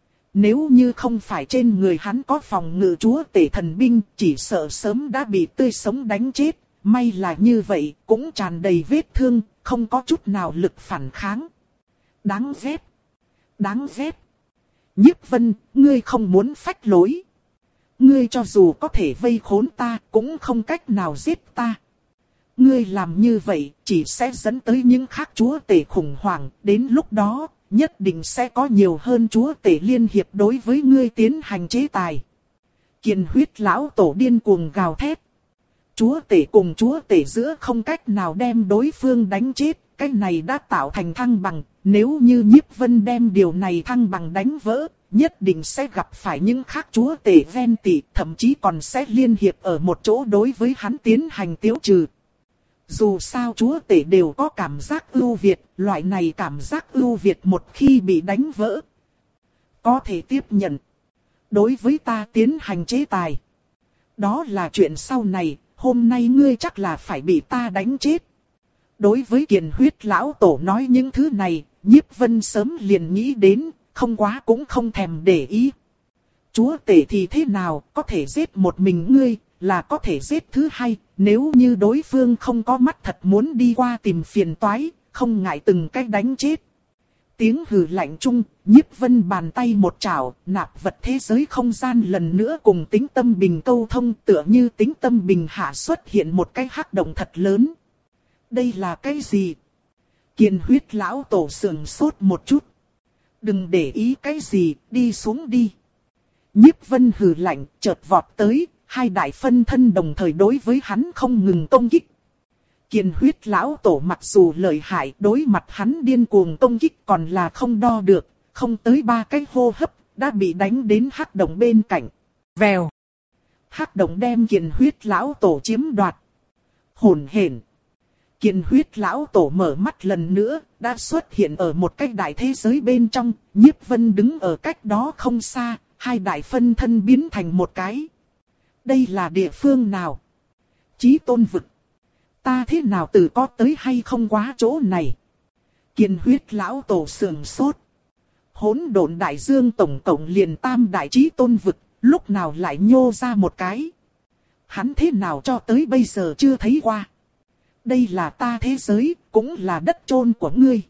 Nếu như không phải trên người hắn có phòng ngự chúa tể thần binh, chỉ sợ sớm đã bị tươi sống đánh chết, may là như vậy, cũng tràn đầy vết thương, không có chút nào lực phản kháng. Đáng ghét! Đáng ghét! Nhiếp Vân, ngươi không muốn phách lối. Ngươi cho dù có thể vây khốn ta, cũng không cách nào giết ta. Ngươi làm như vậy, chỉ sẽ dẫn tới những khác chúa tể khủng hoảng, đến lúc đó, nhất định sẽ có nhiều hơn chúa tể liên hiệp đối với ngươi tiến hành chế tài. Kiền huyết lão tổ điên cuồng gào thét. Chúa tể cùng chúa tể giữa không cách nào đem đối phương đánh chết, cái này đã tạo thành thăng bằng, nếu như Nhiếp Vân đem điều này thăng bằng đánh vỡ, nhất định sẽ gặp phải những khác chúa tể ven tị, thậm chí còn sẽ liên hiệp ở một chỗ đối với hắn tiến hành tiêu trừ. Dù sao chúa tể đều có cảm giác ưu việt, loại này cảm giác ưu việt một khi bị đánh vỡ, có thể tiếp nhận. Đối với ta tiến hành chế tài, đó là chuyện sau này, hôm nay ngươi chắc là phải bị ta đánh chết. Đối với kiền huyết lão tổ nói những thứ này, Nhiếp Vân sớm liền nghĩ đến, không quá cũng không thèm để ý. Chúa tể thì thế nào, có thể giết một mình ngươi, là có thể giết thứ hai, nếu như đối phương không có mắt thật muốn đi qua tìm phiền toái, không ngại từng cách đánh chết. Tiếng hừ lạnh chung, Nhiếp Vân bàn tay một chảo, nạp vật thế giới không gian lần nữa cùng tính tâm bình câu thông, tựa như tính tâm bình hạ xuất hiện một cái hắc động thật lớn. Đây là cái gì? Kiền huyết lão tổ sườn sốt một chút. Đừng để ý cái gì, đi xuống đi. Nhiếp Vân hừ lạnh, chợt vọt tới, hai đại phân thân đồng thời đối với hắn không ngừng công kích. Kiền huyết lão tổ mặc dù lợi hại, đối mặt hắn điên cuồng công kích còn là không đo được, không tới ba cái hô hấp, đã bị đánh đến hắc động bên cạnh. Vèo! Hắc động đem kiền huyết lão tổ chiếm đoạt. Hồn hển! Kiền huyết lão tổ mở mắt lần nữa, đã xuất hiện ở một cái đại thế giới bên trong, Nhiếp Vân đứng ở cách đó không xa, hai đại phân thân biến thành một cái. Đây là địa phương nào? Chí tôn vực. Ta thế nào từ có tới hay không quá chỗ này? Kiền huyết lão tổ sườn sốt. Hỗn độn đại dương tổng tổng liền tam đại chí tôn vực, lúc nào lại nhô ra một cái? Hắn thế nào cho tới bây giờ chưa thấy qua? Đây là ta thế giới, cũng là đất chôn của ngươi.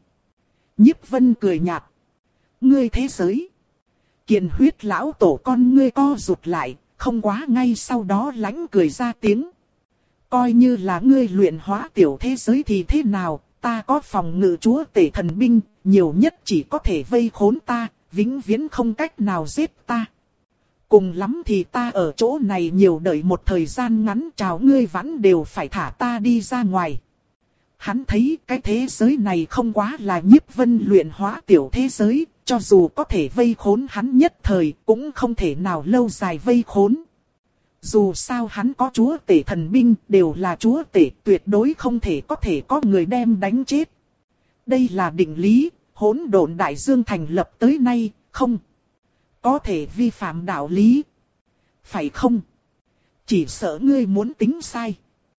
Nhiếp Vân cười nhạt. Ngươi thế giới. Kiền huyết lão tổ con ngươi co rụt lại, không quá ngay sau đó lãnh cười ra tiếng. Coi như là ngươi luyện hóa tiểu thế giới thì thế nào, ta có phòng ngự chúa tể thần binh, nhiều nhất chỉ có thể vây khốn ta, vĩnh viễn không cách nào giết ta. Cùng lắm thì ta ở chỗ này nhiều đợi một thời gian ngắn, chào ngươi vẫn đều phải thả ta đi ra ngoài. Hắn thấy cái thế giới này không quá là Nhiếp Vân luyện hóa tiểu thế giới, cho dù có thể vây khốn hắn nhất thời cũng không thể nào lâu dài vây khốn. Dù sao hắn có chúa tể thần binh, đều là chúa tể, tuyệt đối không thể có thể có người đem đánh chết. Đây là định lý, hỗn độn đại dương thành lập tới nay, không có thể vi phạm đạo lý. Phải không? Chỉ sợ ngươi muốn tính sai.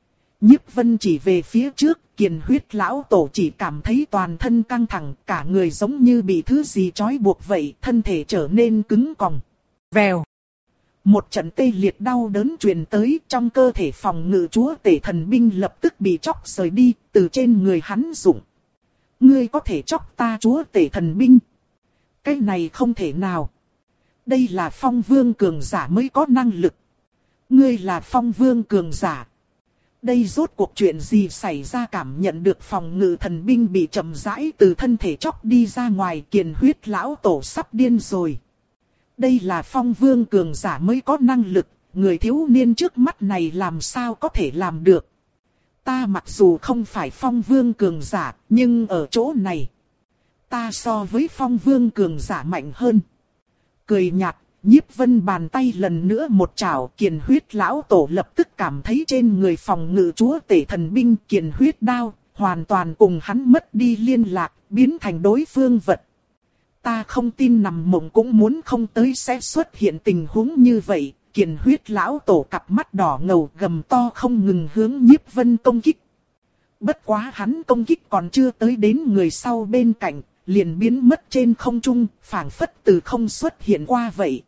Nhiếp Vân chỉ về phía trước, Kiền Huyết lão tổ chỉ cảm thấy toàn thân căng thẳng, cả người giống như bị thứ gì trói buộc vậy, thân thể trở nên cứng còng. Vèo. Một trận tê liệt đau đớn truyền tới, trong cơ thể phòng ngự chúa tể thần binh lập tức bị chóc rời đi, từ trên người hắn rụng. Ngươi có thể chóc ta chúa tể thần binh? Cái này không thể nào. Đây là phong vương cường giả mới có năng lực. Ngươi là phong vương cường giả. Đây rốt cuộc chuyện gì xảy ra? Cảm nhận được phòng ngự thần binh bị chậm rãi từ thân thể chóc đi ra ngoài, Kiền Huyết lão tổ sắp điên rồi. Đây là phong vương cường giả mới có năng lực, người thiếu niên trước mắt này làm sao có thể làm được. Ta mặc dù không phải phong vương cường giả, nhưng ở chỗ này, ta so với phong vương cường giả mạnh hơn. Cười nhạt, Nhiếp Vân bàn tay lần nữa một chảo, Kiền Huyết lão tổ lập tức cảm thấy trên người phòng ngự chúa tể thần binh Kiền Huyết đao, hoàn toàn cùng hắn mất đi liên lạc, biến thành đối phương vật. Ta không tin nằm mộng cũng muốn không tới sẽ xuất hiện tình huống như vậy. Kiền Huyết lão tổ cặp mắt đỏ ngầu gầm to không ngừng hướng Nhiếp Vân công kích. Bất quá hắn công kích còn chưa tới đến người sau bên cạnh, liền biến mất trên không trung, phảng phất từ không xuất hiện qua vậy.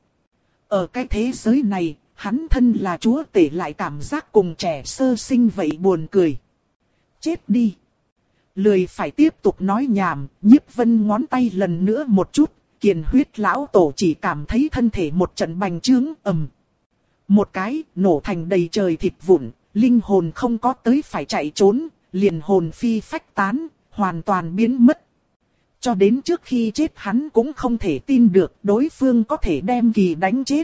Ở cái thế giới này, hắn thân là chúa tể lại cảm giác cùng trẻ sơ sinh vậy buồn cười. Chết đi. Lười phải tiếp tục nói nhảm, Nhiếp Vân ngón tay lần nữa một chút, Kiền Huyết lão tổ chỉ cảm thấy thân thể một trận bành trướng ầm. Một cái, nổ thành đầy trời thịt vụn, linh hồn không có tới phải chạy trốn, liền hồn phi phách tán, hoàn toàn biến mất. Cho đến trước khi chết hắn cũng không thể tin được đối phương có thể đem kỳ đánh chết.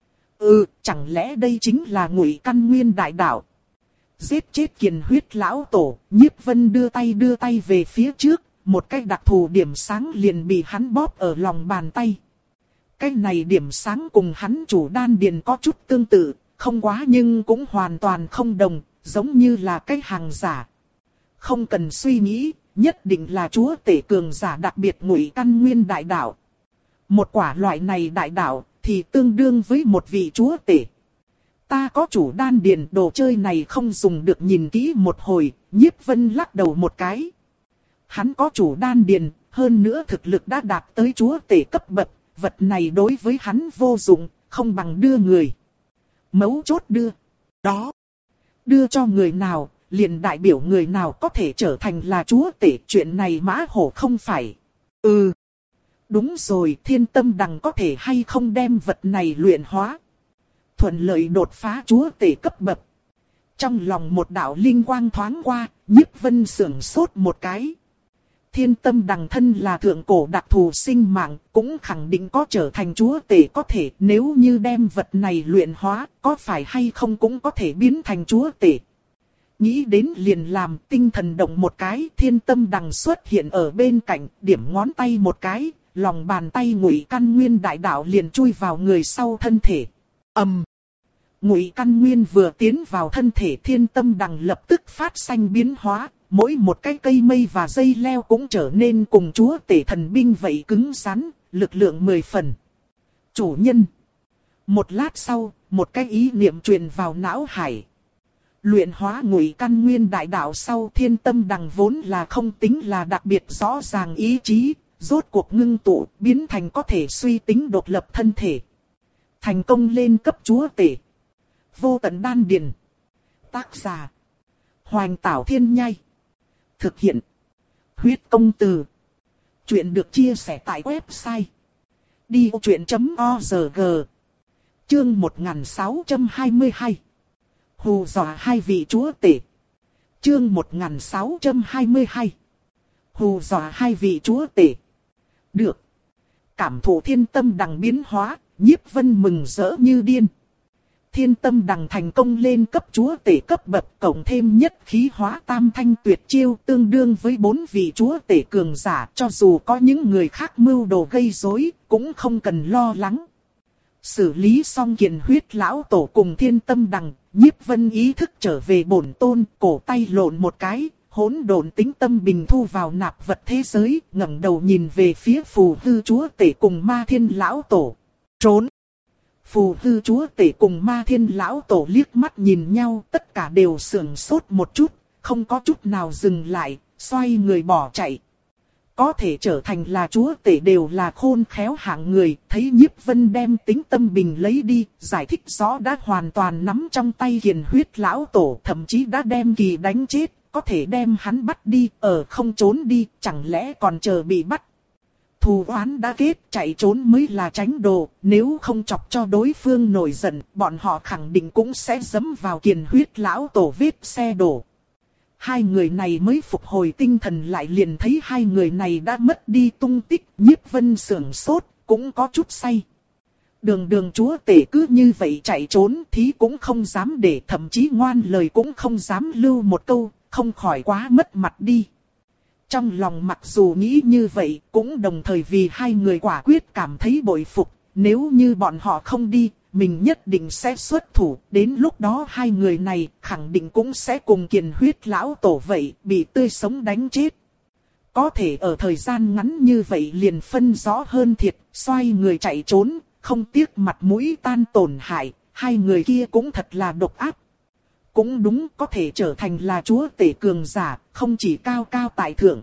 Ừ, chẳng lẽ đây chính là Ngụy Căn Nguyên đại đạo? Giết chết Kiền Huyết lão tổ, Nhiếp Vân đưa tay đưa tay về phía trước, một cái đặc thù điểm sáng liền bị hắn bóp ở lòng bàn tay. Cái này điểm sáng cùng hắn chủ đan điền có chút tương tự, không quá nhưng cũng hoàn toàn không đồng, giống như là cái hàng giả. Không cần suy nghĩ, nhất định là chúa tể cường giả đặc biệt Ngụy Căn Nguyên đại đạo. Một quả loại này đại đạo thì tương đương với một vị chúa tể. Ta có chủ đan điền, đồ chơi này không dùng được. Nhìn kỹ một hồi, Nhiếp Vân lắc đầu một cái. Hắn có chủ đan điền, hơn nữa thực lực đã đạt tới chúa tể cấp bậc, vật này đối với hắn vô dụng, không bằng đưa người. Mấu chốt đưa. Đó. Đưa cho người nào, liền đại biểu người nào có thể trở thành là chúa tể. Chuyện này mã hổ không phải. Ừ. Đúng rồi, Thiên Tâm Đằng có thể hay không đem vật này luyện hóa. Thuận lợi đột phá chúa tể cấp bậc. Trong lòng một đạo linh quang thoáng qua, Nhiếp Vân sưởng sốt một cái. Thiên Tâm Đằng thân là thượng cổ đặc thù sinh mạng, cũng khẳng định có trở thành chúa tể có thể. Nếu như đem vật này luyện hóa, có phải hay không cũng có thể biến thành chúa tể. Nghĩ đến liền làm, tinh thần động một cái, Thiên Tâm Đằng xuất hiện ở bên cạnh, điểm ngón tay một cái, lòng bàn tay Ngụy Căn Nguyên đại đạo liền chui vào người sau thân thể. Ầm. Um. Ngụy Căn Nguyên vừa tiến vào thân thể Thiên Tâm Đằng lập tức phát sinh biến hóa, mỗi một cái cây mây và dây leo cũng trở nên cùng chúa tể thần binh vậy cứng rắn, lực lượng mười phần. Chủ nhân. Một lát sau, một cái ý niệm truyền vào não hải. Luyện hóa Ngụy Căn Nguyên đại đạo sau, Thiên Tâm Đằng vốn là không tính là đặc biệt rõ ràng ý chí, rốt cuộc ngưng tụ, biến thành có thể suy tính độc lập thân thể. Thành công lên cấp chúa tể. Vô tận đan điền. Tác giả. Hoành Tảo Thiên Nhai. Thực hiện. Huyết công từ. Chuyện được chia sẻ tại website. đi ô chuyện chấm org. Chương một nghìn sáu trăm hai mươi hai. Hù dọa hai vị chúa tể. Chương một nghìn sáu trăm hai mươi hai. Hù dọa hai vị chúa tể. Được. Cảm thụ Thiên Tâm Đằng biến hóa, Nhiếp Vân mừng rỡ như điên. Thiên Tâm Đằng thành công lên cấp chúa tể cấp bậc, cộng thêm nhất khí hóa tam thanh tuyệt chiêu, tương đương với bốn vị chúa tể cường giả, cho dù có những người khác mưu đồ gây rối, cũng không cần lo lắng. Xử lý xong Kiền Huyết lão tổ cùng Thiên Tâm Đằng, Nhiếp Vân ý thức trở về bổn tôn, cổ tay lộn một cái, hỗn độn tính tâm bình thu vào nạp vật thế giới, ngẩng đầu nhìn về phía Phù Hư chúa tể cùng Ma Thiên lão tổ. Trốn! Phù Hư chúa tể cùng Ma Thiên lão tổ liếc mắt nhìn nhau, tất cả đều sững sốt một chút, không có chút nào dừng lại, xoay người bỏ chạy. Có thể trở thành là chúa tể đều là khôn khéo hạng người, thấy Nhiếp Vân đem tính tâm bình lấy đi, giải thích rõ đã hoàn toàn nắm trong tay Kiền Huyết lão tổ, thậm chí đã đem kỳ đánh chết, có thể đem hắn bắt đi, ở không trốn đi, chẳng lẽ còn chờ bị bắt. Thù oán đã kết, chạy trốn mới là tránh đồ, nếu không chọc cho đối phương nổi giận, bọn họ khẳng định cũng sẽ dẫm vào Kiền Huyết lão tổ vết xe đổ. Hai người này mới phục hồi tinh thần lại, liền thấy hai người này đã mất đi tung tích. Nhiếp Vân sững sốt, cũng có chút say. Đường đường chúa tể cứ như vậy chạy trốn, thí cũng không dám để, thậm chí ngoan lời cũng không dám lưu một câu, không khỏi quá mất mặt đi. Trong lòng mặc dù nghĩ như vậy, cũng đồng thời vì hai người quả quyết cảm thấy bội phục. Nếu như bọn họ không đi, mình nhất định sẽ xuất thủ, đến lúc đó hai người này khẳng định cũng sẽ cùng Kiền Huyết lão tổ vậy, bị tươi sống đánh chết. Có thể ở thời gian ngắn như vậy liền phân rõ hơn thiệt, xoay người chạy trốn, không tiếc mặt mũi tan tổn hại, hai người kia cũng thật là độc ác. Cũng đúng, có thể trở thành là chúa tể cường giả, không chỉ cao cao tại thượng.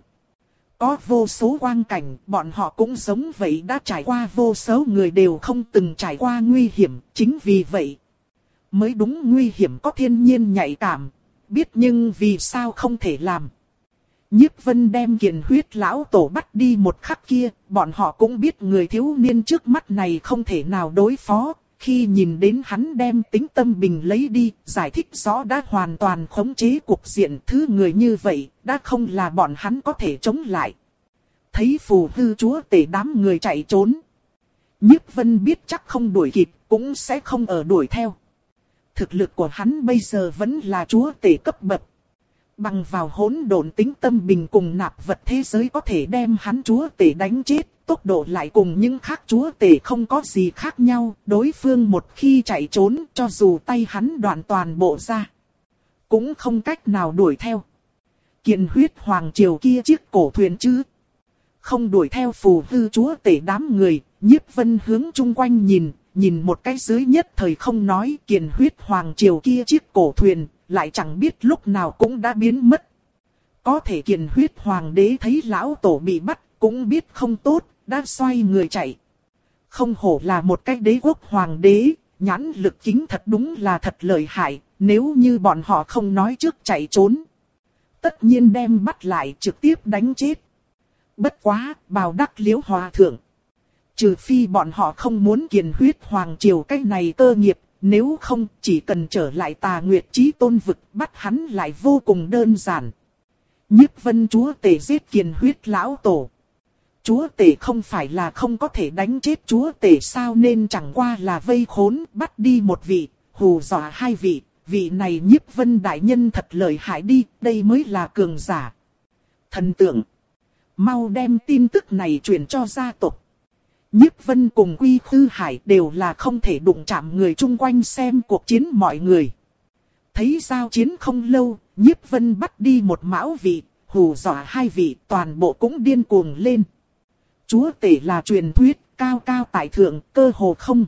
Có vô số quang cảnh, bọn họ cũng giống vậy, đã trải qua vô số người đều không từng trải qua nguy hiểm, chính vì vậy. Mới đúng, nguy hiểm có thiên nhiên nhạy cảm, biết nhưng vì sao không thể làm. Nhiếp Vân đem Kiền Huyết lão tổ bắt đi một khắc kia, bọn họ cũng biết người thiếu niên trước mắt này không thể nào đối phó. Khi nhìn đến hắn đem tính tâm bình lấy đi, giải thích rõ đã hoàn toàn khống chế cuộc diện, thứ người như vậy, đã không là bọn hắn có thể chống lại. Thấy Phù Hư chúa tể đám người chạy trốn. Nhiếp Vân biết chắc không đuổi kịp, cũng sẽ không ở đuổi theo. Thực lực của hắn bây giờ vẫn là chúa tể cấp bậc. Bằng vào hỗn độn tính tâm bình cùng nạp vật thế giới có thể đem hắn chúa tể đánh chết. Tốc độ lại cùng những khác chúa tể không có gì khác nhau, đối phương một khi chạy trốn, cho dù tay hắn đoạn toàn bộ ra, cũng không cách nào đuổi theo. Kiền Huyết hoàng triều kia chiếc cổ thuyền chứ, không đuổi theo Phù Hư chúa tể đám người. Nhiếp Vân hướng chung quanh nhìn, nhìn một cái dưới nhất thời không nói, Kiền Huyết hoàng triều kia chiếc cổ thuyền, lại chẳng biết lúc nào cũng đã biến mất. Có thể Kiền Huyết hoàng đế thấy lão tổ bị bắt, cũng biết không tốt, đã xoay người chạy. Không hổ là một cái đế quốc hoàng đế, nhãn lực chính thật đúng là thật lợi hại, nếu như bọn họ không nói trước chạy trốn. Tất nhiên đem bắt lại trực tiếp đánh chết. Bất quá, bào đắc liễu hòa thượng. Trừ phi bọn họ không muốn Kiền Huyết hoàng triều cái này cơ nghiệp, nếu không chỉ cần trở lại Tà Nguyệt Chí Tôn vực bắt hắn lại vô cùng đơn giản. Nhiếp Vân chúa tể giết Kiền Huyết lão tổ. Chúa tể không phải là không có thể đánh chết chúa tể sao, nên chẳng qua là vây khốn, bắt đi một vị, hù dọa hai vị, vị này Nhiếp Vân đại nhân thật lợi hại đi, đây mới là cường giả. Thần tượng, mau đem tin tức này truyền cho gia tộc. Nhiếp Vân cùng Quy Khư Hải đều là không thể đụng chạm người chung quanh xem cuộc chiến mọi người. Thấy giao chiến không lâu, Nhiếp Vân bắt đi một mão vị, hù dọa hai vị, toàn bộ cũng điên cuồng lên. Chúa tể là truyền thuyết, cao cao tại thượng, cơ hồ không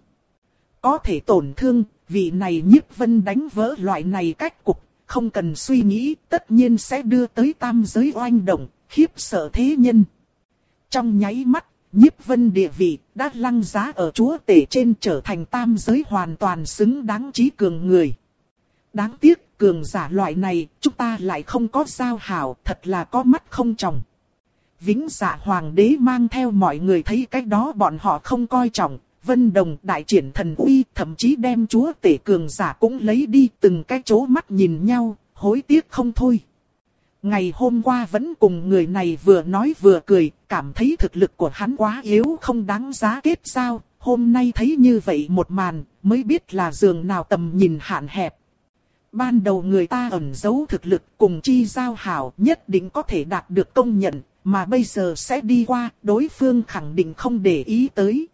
có thể tổn thương, vị này Nhiếp Vân đánh vỡ loại này cách cục, không cần suy nghĩ, tất nhiên sẽ đưa tới tam giới oanh động, khiếp sợ thế nhân. Trong nháy mắt, Nhiếp Vân địa vị đã lăng giá ở chúa tể trên, trở thành tam giới hoàn toàn xứng đáng trí cường người. Đáng tiếc, cường giả loại này, chúng ta lại không có giao hảo, thật là có mắt không tròng. Vĩnh Dạ hoàng đế mang theo mọi người thấy cách đó bọn họ không coi trọng, Vân Đồng đại triển thần uy, thậm chí đem chúa tể cường giả cũng lấy đi, từng cái chố mắt nhìn nhau, hối tiếc không thôi. Ngày hôm qua vẫn cùng người này vừa nói vừa cười, cảm thấy thực lực của hắn quá yếu không đáng giá kết giao, hôm nay thấy như vậy một màn, mới biết là giường nào tầm nhìn hạn hẹp. Ban đầu người ta ẩn giấu thực lực cùng Chi Giao Hảo nhất định có thể đạt được công nhận, mà bây giờ sẽ đi qua, đối phương khẳng định không để ý tới.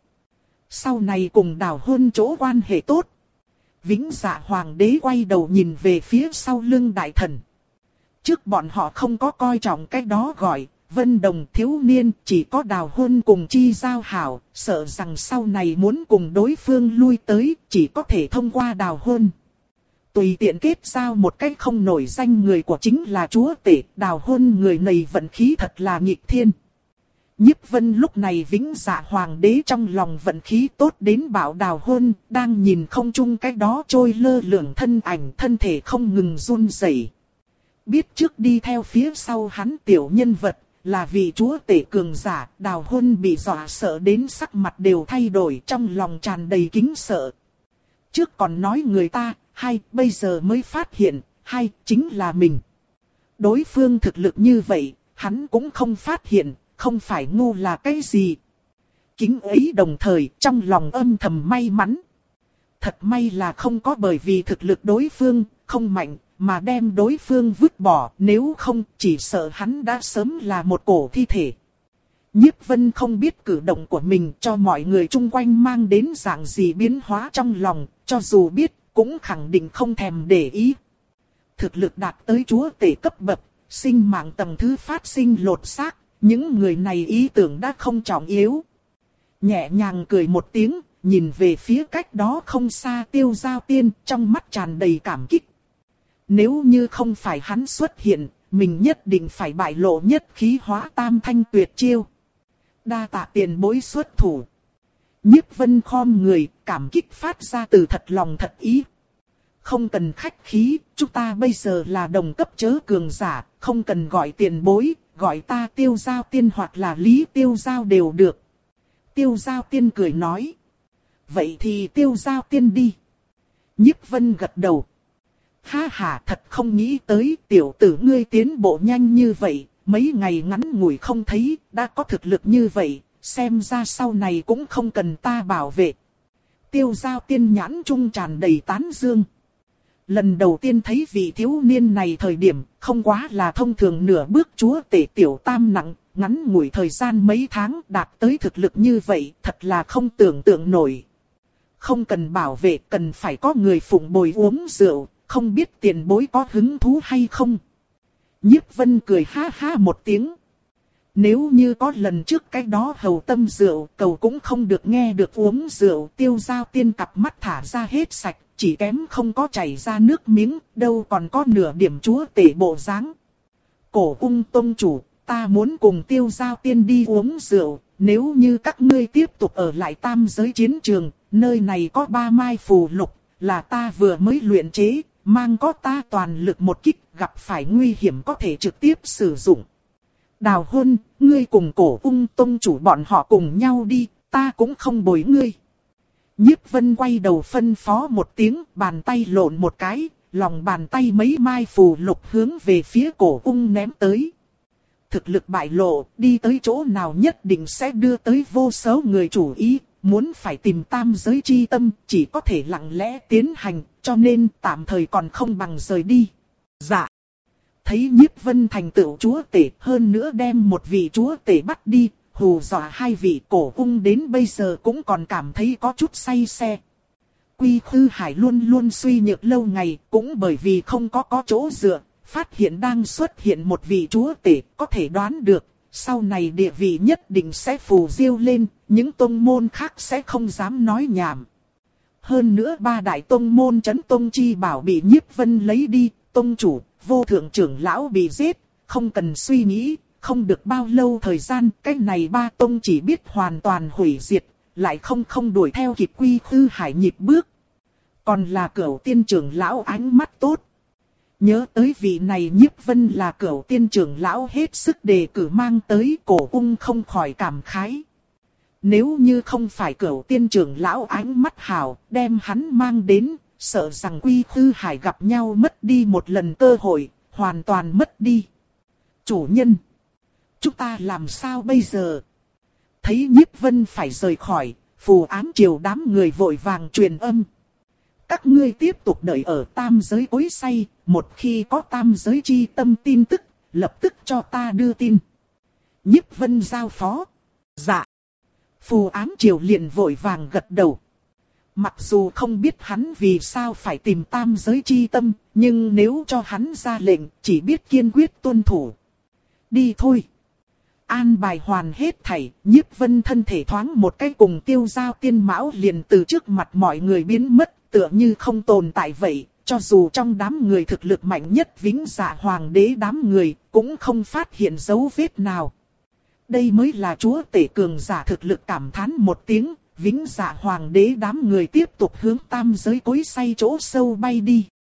Sau này cùng Đào Huân chỗ quan hệ tốt. Vĩnh Dạ Hoàng đế quay đầu nhìn về phía sau lưng đại thần. Trước bọn họ không có coi trọng cái đó gọi Vân Đồng thiếu niên, chỉ có Đào Huân cùng Chi Giao Hảo, sợ rằng sau này muốn cùng đối phương lui tới, chỉ có thể thông qua Đào Huân. Tùy tiện kết giao một cách không nổi danh người của chính là chúa tể, Đào Huân người này vận khí thật là nghịch thiên. Nhiếp Vân lúc này Vĩnh Dạ Hoàng đế trong lòng vận khí tốt đến bảo Đào Huân, đang nhìn không trung cái đó trôi lơ lửng thân ảnh, thân thể không ngừng run rẩy. Biết trước đi theo phía sau hắn tiểu nhân vật, là vị chúa tể cường giả, Đào Huân bị dọa sợ đến sắc mặt đều thay đổi, trong lòng tràn đầy kính sợ. Trước còn nói người ta, hay bây giờ mới phát hiện, hay chính là mình. Đối phương thực lực như vậy, hắn cũng không phát hiện, không phải ngu là cái gì. Kính ấy đồng thời trong lòng âm thầm may mắn. Thật may là không có bởi vì thực lực đối phương không mạnh mà đem đối phương vứt bỏ, nếu không chỉ sợ hắn đã sớm là một cổ thi thể. Nhiếp Vân không biết cử động của mình cho mọi người chung quanh mang đến dạng gì biến hóa trong lòng, cho dù biết cũng khẳng định không thèm để ý. Thực lực đạt tới chúa tể cấp bậc, sinh mạng tầng thứ phát sinh lột xác, những người này ý tưởng đã không trọng yếu. Nhẹ nhàng cười một tiếng, nhìn về phía cách đó không xa Tiêu Giao Tiên, trong mắt tràn đầy cảm kích. Nếu như không phải hắn xuất hiện, mình nhất định phải bại lộ nhất khí hóa tam thanh tuyệt chiêu. Đa tạ tiền bối xuất thủ. Nhiếp Vân khom người, cảm kích phát ra từ thật lòng thật ý. Không cần khách khí, chúng ta bây giờ là đồng cấp chớ cường giả, không cần gọi tiền bối, gọi ta Tiêu Giao Tiên hoặc là Lý Tiêu Giao đều được. Tiêu Giao Tiên cười nói. Vậy thì Tiêu Giao Tiên đi. Nhiếp Vân gật đầu. Ha ha, thật không nghĩ tới tiểu tử ngươi tiến bộ nhanh như vậy, mấy ngày ngắn ngủi không thấy, đã có thực lực như vậy, xem ra sau này cũng không cần ta bảo vệ. Tiêu Giao Tiên nhãn trung tràn đầy tán dương. Lần đầu tiên thấy vị thiếu niên này thời điểm, không quá là thông thường nửa bước chúa tể tiểu tam nặng, ngắn ngủi thời gian mấy tháng đạt tới thực lực như vậy, thật là không tưởng tượng nổi. Không cần bảo vệ, cần phải có người phụng bồi uống rượu, không biết tiền bối có hứng thú hay không. Nhiếp Vân cười ha ha một tiếng. Nếu như có lần trước cái đó hầu tâm rượu, cầu cũng không được nghe được uống rượu. Tiêu Giao Tiên cặp mắt thả ra hết sạch, chỉ kém không có chảy ra nước miếng, đâu còn có nửa điểm chúa tể bộ dáng. Cổ Ung tông chủ, ta muốn cùng Tiêu Giao Tiên đi uống rượu, nếu như các ngươi tiếp tục ở lại tam giới chiến trường, nơi này có ba mai phù lục, là ta vừa mới luyện chế, mang có ta toàn lực một kích, gặp phải nguy hiểm có thể trực tiếp sử dụng. Đào Huân, ngươi cùng Cổ Ung tông chủ bọn họ cùng nhau đi, ta cũng không bồi ngươi. Nhiếp Vân quay đầu phân phó một tiếng, bàn tay lộn một cái, lòng bàn tay mấy mai phù lục hướng về phía Cổ Ung ném tới. Thực lực bại lộ, đi tới chỗ nào nhất định sẽ đưa tới vô số người chủ ý, muốn phải tìm tam giới chi tâm, chỉ có thể lặng lẽ tiến hành, cho nên tạm thời còn không bằng rời đi. Dạ. Thấy Nhiếp Vân thành tựu chúa tể, hơn nữa đem một vị chúa tể bắt đi, hù dọa hai vị. Cổ Ung đến bây giờ cũng còn cảm thấy có chút say xe. Quy Khư Hải luôn luôn suy nhược lâu ngày, cũng bởi vì không có có chỗ dựa, phát hiện đang xuất hiện một vị chúa tể, có thể đoán được, sau này địa vị nhất định sẽ phù diêu lên, những tông môn khác sẽ không dám nói nhảm. Hơn nữa ba đại tông môn Chấn Tông Chi Bảo bị Nhiếp Vân lấy đi, tông chủ, vô thượng trưởng lão bị giết, không cần suy nghĩ, không được bao lâu thời gian, cái này ba tông chỉ biết hoàn toàn hủy diệt, lại không không đuổi theo kịp Quy Khư Hải nhịp bước. Còn là Cửu Tiên trưởng lão ánh mắt tốt. Nhớ tới vị này Nhiếp Vân là Cửu Tiên trưởng lão hết sức đề cử mang tới, Cổ Ung không khỏi cảm khái. Nếu như không phải Cửu Tiên trưởng lão ánh mắt hảo, đem hắn mang đến, sợ rằng Quy Khư Hải gặp nhau mất đi một lần cơ hội, hoàn toàn mất đi. Chủ nhân, chúng ta làm sao bây giờ? Thấy Nhiếp Vân phải rời khỏi, Phù Ám Triều đám người vội vàng truyền âm. Các ngươi tiếp tục đợi ở tam giới cối xay, một khi có tam giới chi tâm tin tức, lập tức cho ta đưa tin. Nhiếp Vân giao phó. Dạ. Phù Ám Triều liền vội vàng gật đầu. Mặc dù không biết hắn vì sao phải tìm tam giới chi tâm, nhưng nếu cho hắn ra lệnh, chỉ biết kiên quyết tuân thủ. Đi thôi. An bài hoàn hết thảy, Nhiếp Vân thân thể thoáng một cái cùng Tiêu Giao Tiên Mão liền từ trước mặt mọi người biến mất, tựa như không tồn tại vậy. Cho dù trong đám người thực lực mạnh nhất Vĩnh Dạ Hoàng đế đám người, cũng không phát hiện dấu vết nào. Đây mới là chúa tể cường giả thực lực cảm thán một tiếng, Vĩnh Dạ Hoàng đế đám người tiếp tục hướng tam giới cối xay chỗ sâu bay đi.